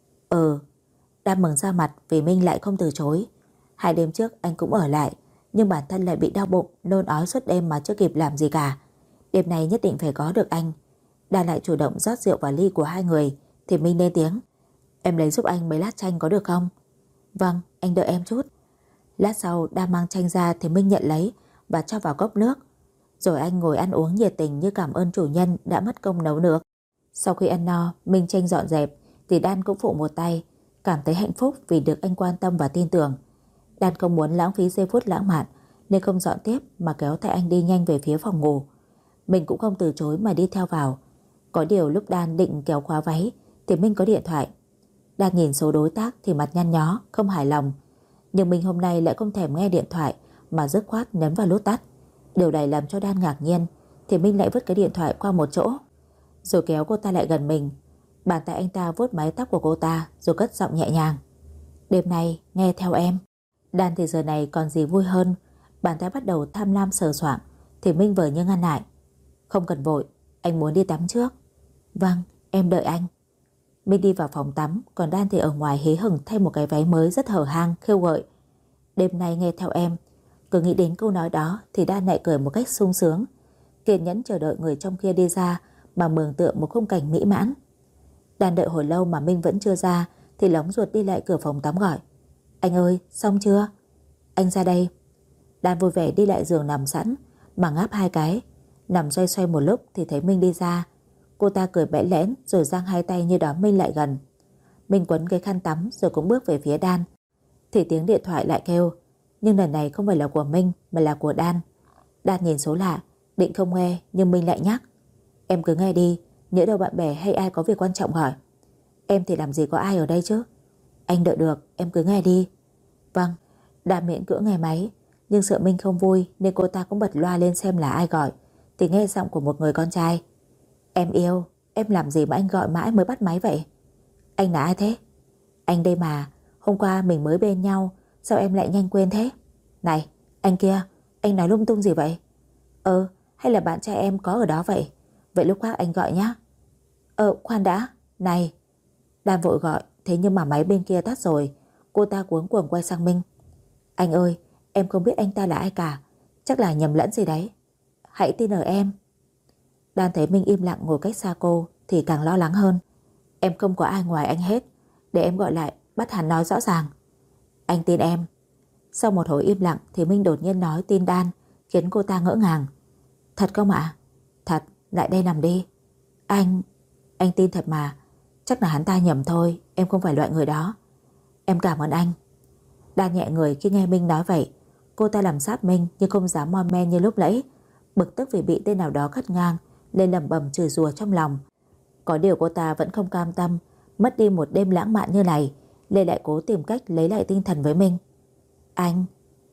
Đan mừng ra mặt vì Minh lại không từ chối. 2 đêm trước anh cũng ở lại, nhưng bản thân lại bị đau bụng, nôn ói suốt đêm mà chưa kịp làm gì cả. Đêm nay nhất định phải có được anh. Đan lại chủ động rót rượu vào ly của hai người, thì Minh lên tiếng: em lấy giúp anh mấy lát chanh có được không? Vâng, anh đợi em chút. Lát sau Đan mang chanh ra thì Minh nhận lấy và cho vào cốc nước. Rồi anh ngồi ăn uống nhiệt tình như cảm ơn chủ nhân đã mất công nấu nước. Sau khi ăn no, Minh tranh dọn dẹp thì Đan cũng phụ một tay, cảm thấy hạnh phúc vì được anh quan tâm và tin tưởng. Đan không muốn lãng phí giây phút lãng mạn nên không dọn tiếp mà kéo tay anh đi nhanh về phía phòng ngủ. Mình cũng không từ chối mà đi theo vào. Có điều lúc Đan định kéo khóa váy thì Minh có điện thoại. Đan nhìn số đối tác thì mặt nhăn nhó, không hài lòng. Nhưng Minh hôm nay lại không thèm nghe điện thoại mà dứt khoát nhấn vào nút tắt. Điều này làm cho Đan ngạc nhiên, thì Minh lại vứt cái điện thoại qua một chỗ, rồi kéo cô ta lại gần mình. Bàn tay anh ta vuốt mái tóc của cô ta rồi cất giọng nhẹ nhàng: đêm nay nghe theo em. Đan thì giờ này còn gì vui hơn. Bàn tay bắt đầu tham lam sờ soạng thì Minh vờ như ngăn lại: không cần vội, anh muốn đi tắm trước. Vâng, em đợi anh. Minh đi vào phòng tắm, còn Đan thì ở ngoài hí hửng thay một cái váy mới rất hở hang, khêu gợi: đêm nay nghe theo em. Cứ nghĩ đến câu nói đó thì Đan lại cười một cách sung sướng, kiên nhẫn chờ đợi người trong kia đi ra mà mường tượng một khung cảnh mỹ mãn. Đan đợi hồi lâu mà Minh vẫn chưa ra thì lóng ruột đi lại cửa phòng tắm gọi: anh ơi, xong chưa? Anh ra đây. Đan vui vẻ đi lại giường nằm sẵn mà ngáp 2 cái. Nằm xoay xoay một lúc thì thấy Minh đi ra. Cô ta cười bẽ lẽn rồi giang 2 tay như đón Minh lại gần. Minh quấn cái khăn tắm rồi cũng bước về phía Đan. Thì tiếng điện thoại lại kêu, nhưng lần này không phải là của Minh mà là của Đan. Đan nhìn số lạ Định không nghe nhưng Minh lại nhắc. Em cứ nghe đi, nhỡ đâu bạn bè hay ai có việc quan trọng gọi. Em thì làm gì có ai ở đây chứ. Anh đợi được, em cứ nghe đi. Vâng. Đan miễn cưỡng nghe máy, nhưng sợ Minh không vui nên cô ta cũng bật loa lên xem là ai gọi, thì nghe giọng của một người con trai. Em yêu, em làm gì mà anh gọi mãi mới bắt máy vậy? Anh là ai thế? Anh đây mà, hôm qua mình mới bên nhau, sao em lại nhanh quên thế? Này, anh kia, anh nói lung tung gì vậy? Hay là bạn trai em có ở đó vậy? Vậy lúc khác anh gọi nhá. Khoan đã, này. Đan vội gọi, thế nhưng mà máy bên kia tắt rồi. Cô ta cuống cuồng quay sang Minh. Anh ơi, em không biết anh ta là ai cả, chắc là nhầm lẫn gì đấy. Hãy tin ở em. Đan thấy Minh im lặng ngồi cách xa cô thì càng lo lắng hơn. Em không có ai ngoài anh hết, để em gọi lại bắt hắn nói rõ ràng. Anh tin em. Sau một hồi im lặng thì Minh đột nhiên nói tin Đan, khiến cô ta ngỡ ngàng. Thật không ạ? Thật, lại đây nằm đi. Anh tin thật mà. Chắc là hắn ta nhầm thôi, em không phải loại người đó. Em cảm ơn anh. Đan nhẹ người khi nghe Minh nói vậy. Cô ta làm sát Minh nhưng không dám mon men như lúc nãy. Bực tức vì bị tên nào đó cắt ngang nên lẩm bẩm chửi rủa trong lòng. Có điều cô ta vẫn không cam tâm mất đi một đêm lãng mạn như này, nên lại cố tìm cách lấy lại tinh thần với Minh. Anh?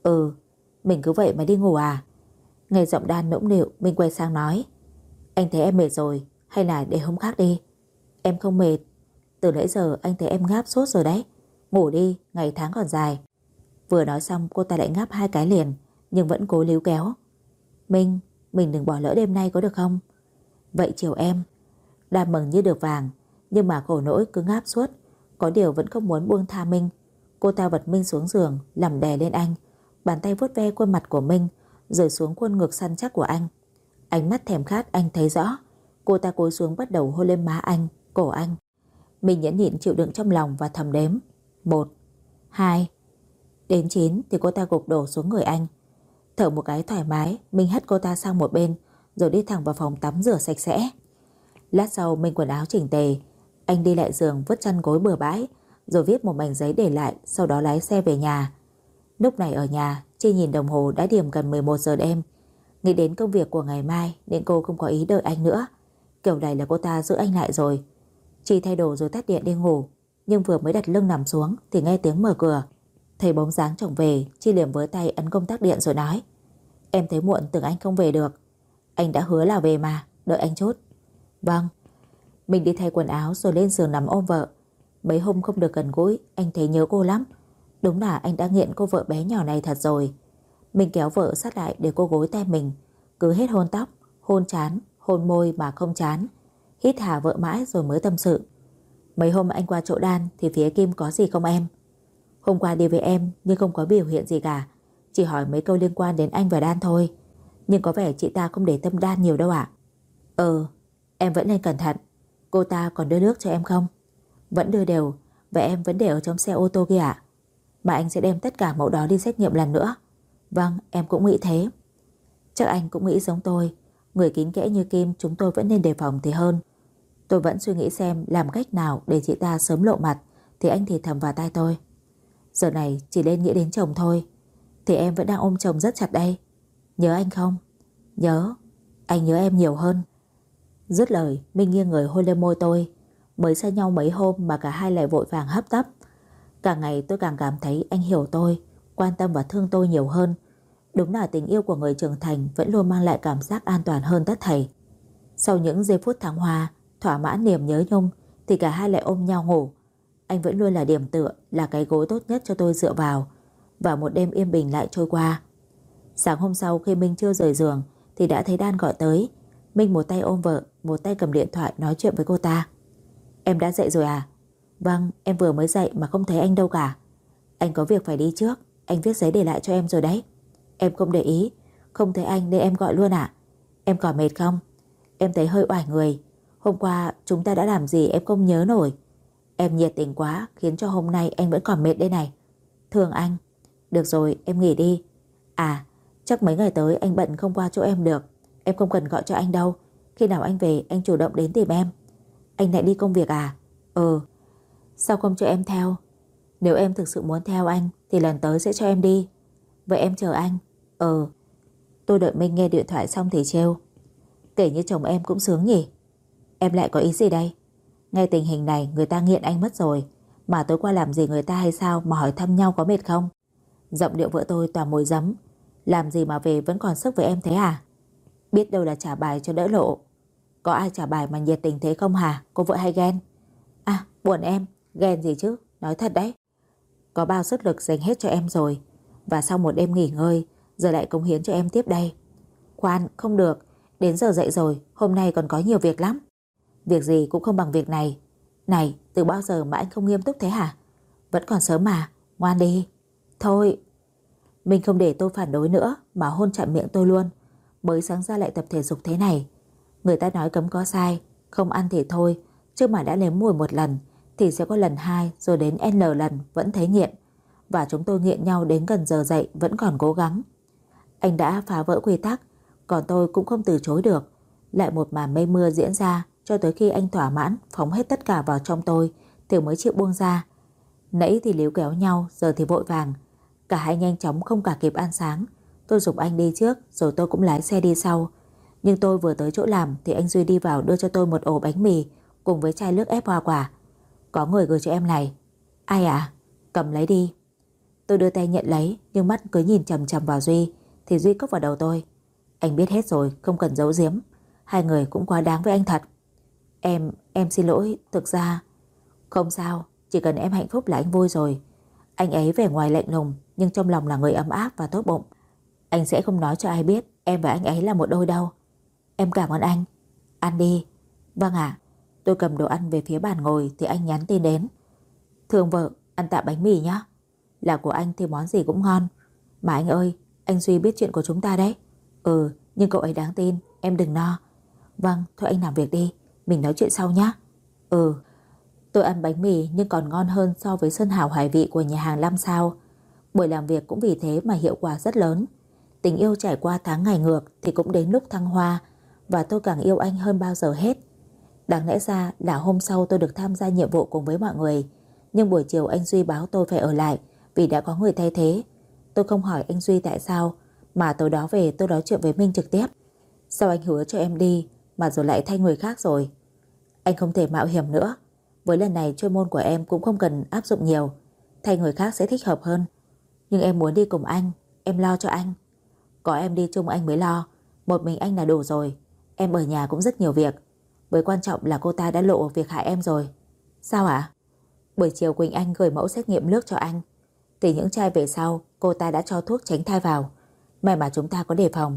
Mình cứ vậy mà đi ngủ à? Nghe giọng Đan nũng nịu, Minh quay sang nói. Anh thấy em mệt rồi, hay là để hôm khác đi? Em không mệt. Từ nãy giờ anh thấy em ngáp sốt rồi đấy. Ngủ đi, ngày tháng còn dài. Vừa nói xong cô ta lại ngáp 2 cái liền, nhưng vẫn cố líu kéo. Minh, mình đừng bỏ lỡ đêm nay có được không? Vậy chiều em. Đan mừng như được vàng, nhưng mà khổ nỗi cứ ngáp suốt. Có điều vẫn không muốn buông tha Minh. Cô ta vật Minh xuống giường, nằm đè lên anh, bàn tay vuốt ve khuôn mặt của Minh, rồi xuống khuôn ngực săn chắc của anh. Ánh mắt thèm khát anh thấy rõ. Cô ta cúi xuống bắt đầu hôn lên má anh, cổ anh. Mình nhẫn nhịn chịu đựng trong lòng và thầm đếm. 1, 2. Đến 9 thì cô ta gục đổ xuống người anh. Thở một cái thoải mái, Minh hất cô ta sang một bên, rồi đi thẳng vào phòng tắm rửa sạch sẽ. Lát sau Minh quần áo chỉnh tề. Anh đi lại giường vứt chăn gối bừa bãi, rồi viết một mảnh giấy để lại, sau đó lái xe về nhà. Lúc này ở nhà, Chi nhìn đồng hồ đã điểm gần 11 giờ đêm. Nghĩ đến công việc của ngày mai nên cô không có ý đợi anh nữa. Kiểu này là cô ta giữ anh lại rồi. Chi thay đồ rồi tắt điện đi ngủ, nhưng vừa mới đặt lưng nằm xuống thì nghe tiếng mở cửa. Thấy bóng dáng chồng về, Chi liền với tay ấn công tắc điện rồi nói. Em thấy muộn tưởng anh không về được. Anh đã hứa là về mà, đợi anh chút. Vâng. Mình đi thay quần áo rồi lên giường nằm ôm vợ. Mấy hôm không được gần gũi, anh thấy nhớ cô lắm. Đúng là anh đã nghiện cô vợ bé nhỏ này thật rồi. Mình kéo vợ sát lại để cô gối tay mình, cứ hết hôn tóc, hôn trán, hôn môi mà không chán. Hít hà vợ mãi rồi mới tâm sự. Mấy hôm anh qua chỗ Đan thì phía Kim có gì không em? Hôm qua đi với em nhưng không có biểu hiện gì cả, chỉ hỏi mấy câu liên quan đến anh và Đan thôi. Nhưng có vẻ chị ta không để tâm Đan nhiều đâu ạ. Em vẫn nên cẩn thận. Cô ta còn đưa nước cho em không? Vẫn đưa đều. Và em vẫn để ở trong xe ô tô kia ạ? Mà anh sẽ đem tất cả mẫu đó đi xét nghiệm lần nữa. Vâng, em cũng nghĩ thế. Chắc anh cũng nghĩ giống tôi. Người kín kẽ như Kim chúng tôi vẫn nên đề phòng thì hơn. Tôi vẫn suy nghĩ xem làm cách nào để chị ta sớm lộ mặt. Thì anh thì thầm vào tai tôi. Giờ này chỉ nên nghĩ đến chồng thôi. Thì em vẫn đang ôm chồng rất chặt đây. Nhớ anh không? Nhớ. Anh nhớ em nhiều hơn. Dứt lời Minh nghiêng người hôn lên môi tôi. Mới xa nhau mấy hôm mà cả hai lại vội vàng hấp tấp. Càng ngày tôi càng cảm thấy anh hiểu tôi, quan tâm và thương tôi nhiều hơn. Đúng là tình yêu của người trưởng thành vẫn luôn mang lại cảm giác an toàn hơn tất thảy. Sau những giây phút thăng hoa, thỏa mãn niềm nhớ nhung, thì cả hai lại ôm nhau ngủ. Anh vẫn luôn là điểm tựa, là cái gối tốt nhất cho tôi dựa vào. Và một đêm yên bình lại trôi qua. Sáng hôm sau khi Minh chưa rời giường thì đã thấy Đan gọi tới. Minh một tay ôm vợ, một tay cầm điện thoại nói chuyện với cô ta. Em đã dậy rồi à? Vâng, em vừa mới dậy mà không thấy anh đâu cả. Anh có việc phải đi trước, anh viết giấy để lại cho em rồi đấy. Em không để ý, không thấy anh nên em gọi luôn à? Em còn mệt không? Em thấy hơi oải người. Hôm qua chúng ta đã làm gì em không nhớ nổi. Em nhiệt tình quá khiến cho hôm nay anh vẫn còn mệt đây này. Thương anh. Được rồi, em nghỉ đi. À, chắc mấy ngày tới anh bận không qua chỗ em được. Em không cần gọi cho anh đâu. Khi nào anh về anh chủ động đến tìm em. Anh lại đi công việc à? Sao không cho em theo? Nếu em thực sự muốn theo anh thì lần tới sẽ cho em đi. Vậy em chờ anh. Tôi đợi Minh nghe điện thoại xong thì trêu: Kể như chồng em cũng sướng nhỉ. Em lại có ý gì đây? Nghe tình hình này người ta nghiện anh mất rồi, mà tối qua làm gì người ta hay sao mà hỏi thăm nhau có mệt không? Giọng điệu vợ tôi toàn mùi giấm. Làm gì mà về vẫn còn sức với em thế à? Biết đâu là trả bài cho đỡ lộ. Có ai trả bài mà nhiệt tình thế không hả? Cô vợ hay ghen? À, buồn em. Ghen gì chứ? Nói thật đấy. Có bao sức lực dành hết cho em rồi, và sau một đêm nghỉ ngơi giờ lại cống hiến cho em tiếp đây. Khoan, không được. Đến giờ dậy rồi, hôm nay còn có nhiều việc lắm. Việc gì cũng không bằng việc này. Này, từ bao giờ mà anh không nghiêm túc thế hả? Vẫn còn sớm mà, ngoan đi. Thôi. Mình không để tôi phản đối nữa mà hôn chặn miệng tôi luôn. Mới sáng ra lại tập thể dục thế này. Người ta nói cấm có sai, không ăn thì thôi, chứ mà đã nếm mùi một lần thì sẽ có lần hai, rồi đến N lần vẫn thấy nghiện. Và chúng tôi nghiện nhau đến gần giờ dậy vẫn còn cố gắng. Anh đã phá vỡ quy tắc, còn tôi cũng không từ chối được. Lại một màn mây mưa diễn ra cho tới khi anh thỏa mãn phóng hết tất cả vào trong tôi thì mới chịu buông ra. Nãy thì líu kéo nhau, giờ thì vội vàng. Cả hai nhanh chóng không cả kịp ăn sáng. Tôi giục anh đi trước, rồi tôi cũng lái xe đi sau. Nhưng tôi vừa tới chỗ làm thì anh Duy đi vào đưa cho tôi một ổ bánh mì cùng với chai nước ép hoa quả. Có người gửi cho em này. Ai ạ? Cầm lấy đi. Tôi đưa tay nhận lấy, nhưng mắt cứ nhìn chằm chằm vào Duy thì Duy cốc vào đầu tôi. Anh biết hết rồi, không cần giấu giếm. Hai người cũng quá đáng với anh thật. Em xin lỗi, thực ra... Không sao, chỉ cần em hạnh phúc là anh vui rồi. Anh ấy vẻ ngoài lạnh lùng, nhưng trong lòng là người ấm áp và tốt bụng. Anh sẽ không nói cho ai biết em và anh ấy là một đôi đâu. Em cảm ơn anh. Ăn đi. Vâng ạ. Tôi cầm đồ ăn về phía bàn ngồi thì anh nhắn tin đến. Thương vợ, ăn tạm bánh mì nhé. Là của anh thì món gì cũng ngon. Mà anh ơi, anh Duy biết chuyện của chúng ta đấy. Ừ, nhưng cậu ấy đáng tin, em đừng no. Vâng, thôi anh làm việc đi, mình nói chuyện sau nhé. Ừ. Tôi ăn bánh mì nhưng còn ngon hơn so với sơn hào hải vị của nhà hàng 5 sao. Buổi làm việc cũng vì thế mà hiệu quả rất lớn. Tình yêu trải qua tháng ngày ngược thì cũng đến lúc thăng hoa, và tôi càng yêu anh hơn bao giờ hết. Đáng lẽ ra là hôm sau tôi được tham gia nhiệm vụ cùng với mọi người, nhưng buổi chiều anh Duy báo tôi phải ở lại vì đã có người thay thế. Tôi không hỏi anh Duy tại sao, mà tối đó về tôi nói chuyện với Minh trực tiếp. Sao anh hứa cho em đi mà rồi lại thay người khác rồi? Anh không thể mạo hiểm nữa. Với lần này chuyên môn của em cũng không cần áp dụng nhiều, thay người khác sẽ thích hợp hơn. Nhưng em muốn đi cùng anh, em lo cho anh. Có em đi chung anh mới lo, một mình anh là đủ rồi. Em ở nhà cũng rất nhiều việc. Với quan trọng là cô ta đã lộ việc hại em rồi. Sao ạ? Buổi chiều Quỳnh Anh gửi mẫu xét nghiệm nước cho anh, thì những chai về sau cô ta đã cho thuốc tránh thai vào. May mà chúng ta có đề phòng.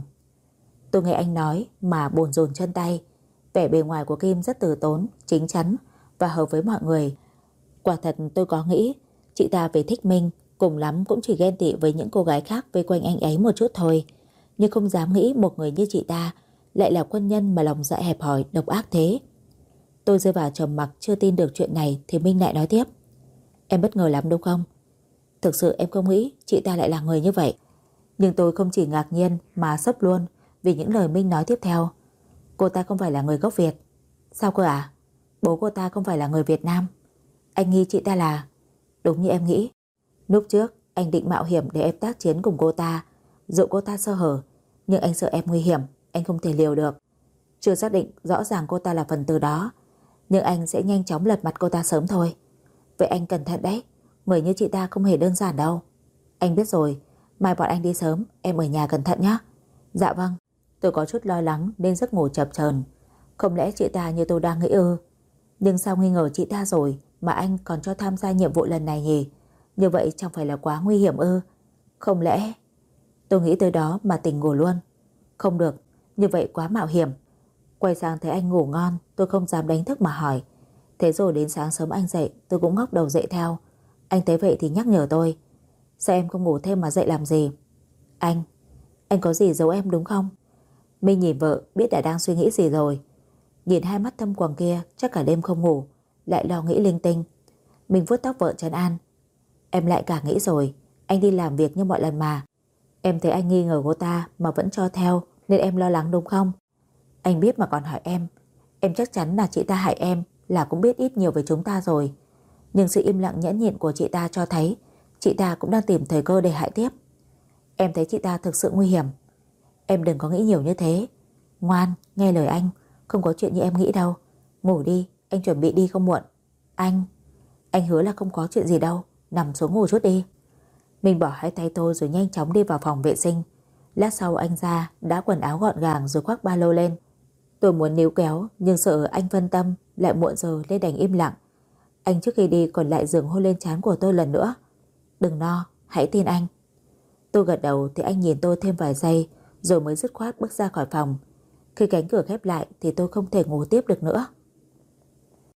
Tôi nghe anh nói mà bồn rồn chân tay. Vẻ bề ngoài của Kim rất từ tốn, chính chắn và hợp với mọi người. Quả thật tôi có nghĩ chị ta về thích Minh, cùng lắm cũng chỉ ghen tị với những cô gái khác vây quanh anh ấy một chút thôi. Nhưng không dám nghĩ một người như chị ta lại là quân nhân mà lòng dạ hẹp hòi, độc ác thế. Tôi rơi vào trầm mặc chưa tin được chuyện này thì Minh lại nói tiếp. Em bất ngờ lắm đúng không? Thực sự em không nghĩ chị ta lại là người như vậy. Nhưng tôi không chỉ ngạc nhiên mà sốc luôn vì những lời Minh nói tiếp theo. Cô ta không phải là người gốc Việt. Sao cơ à? Bố cô ta không phải là người Việt Nam. Anh nghi chị ta là... Đúng như em nghĩ. Lúc trước anh định mạo hiểm để em tác chiến cùng cô ta, dụ cô ta sơ hở. Nhưng anh sợ em nguy hiểm, anh không thể liều được. Chưa xác định rõ ràng cô ta là phần tử đó, nhưng anh sẽ nhanh chóng lật mặt cô ta sớm thôi. Vậy anh cẩn thận đấy, người như chị ta không hề đơn giản đâu. Anh biết rồi, mai bọn anh đi sớm, em ở nhà cẩn thận nhé. Dạ vâng. Tôi có chút lo lắng nên giấc ngủ chập chờn. Không lẽ chị ta như tôi đang nghĩ ư? Nhưng sao nghi ngờ chị ta rồi mà anh còn cho tham gia nhiệm vụ lần này nhỉ? Như vậy chẳng phải là quá nguy hiểm ư? Không lẽ... Tôi nghĩ tới đó mà tỉnh ngủ luôn. Không được, như vậy quá mạo hiểm. Quay sang thấy anh ngủ ngon, tôi không dám đánh thức mà hỏi. Thế rồi đến sáng sớm anh dậy, tôi cũng ngóc đầu dậy theo. Anh thấy vậy thì nhắc nhở tôi. Sao em không ngủ thêm mà dậy làm gì? Anh có gì giấu em đúng không? Minh nhìn vợ biết đã đang suy nghĩ gì rồi. Nhìn hai mắt thâm quầng kia chắc cả đêm không ngủ, lại lo nghĩ linh tinh. Mình vuốt tóc vợ trấn an. Em lại cả nghĩ rồi, anh đi làm việc như mọi lần mà. Em thấy anh nghi ngờ cô ta mà vẫn cho theo, nên em lo lắng đúng không? Anh biết mà còn hỏi em. Em chắc chắn là chị ta hại em là cũng biết ít nhiều về chúng ta rồi. Nhưng sự im lặng nhẫn nhịn của chị ta cho thấy chị ta cũng đang tìm thời cơ để hại tiếp. Em thấy chị ta thực sự nguy hiểm. Em đừng có nghĩ nhiều như thế. Ngoan, nghe lời anh, không có chuyện như em nghĩ đâu. Ngủ đi, anh chuẩn bị đi không muộn. Anh hứa là không có chuyện gì đâu. Nằm xuống ngủ chút đi. Mình bỏ hai tay tôi rồi nhanh chóng đi vào phòng vệ sinh. Lát sau anh ra đã quần áo gọn gàng rồi khoác ba lô lên. Tôi muốn níu kéo nhưng sợ anh phân tâm, lại muộn giờ nên đành im lặng. Anh trước khi đi còn lại giường hôn lên trán của tôi lần nữa. Đừng lo, hãy tin anh. Tôi gật đầu thì anh nhìn tôi thêm vài giây rồi mới dứt khoát bước ra khỏi phòng. Khi cánh cửa khép lại thì tôi không thể ngủ tiếp được nữa.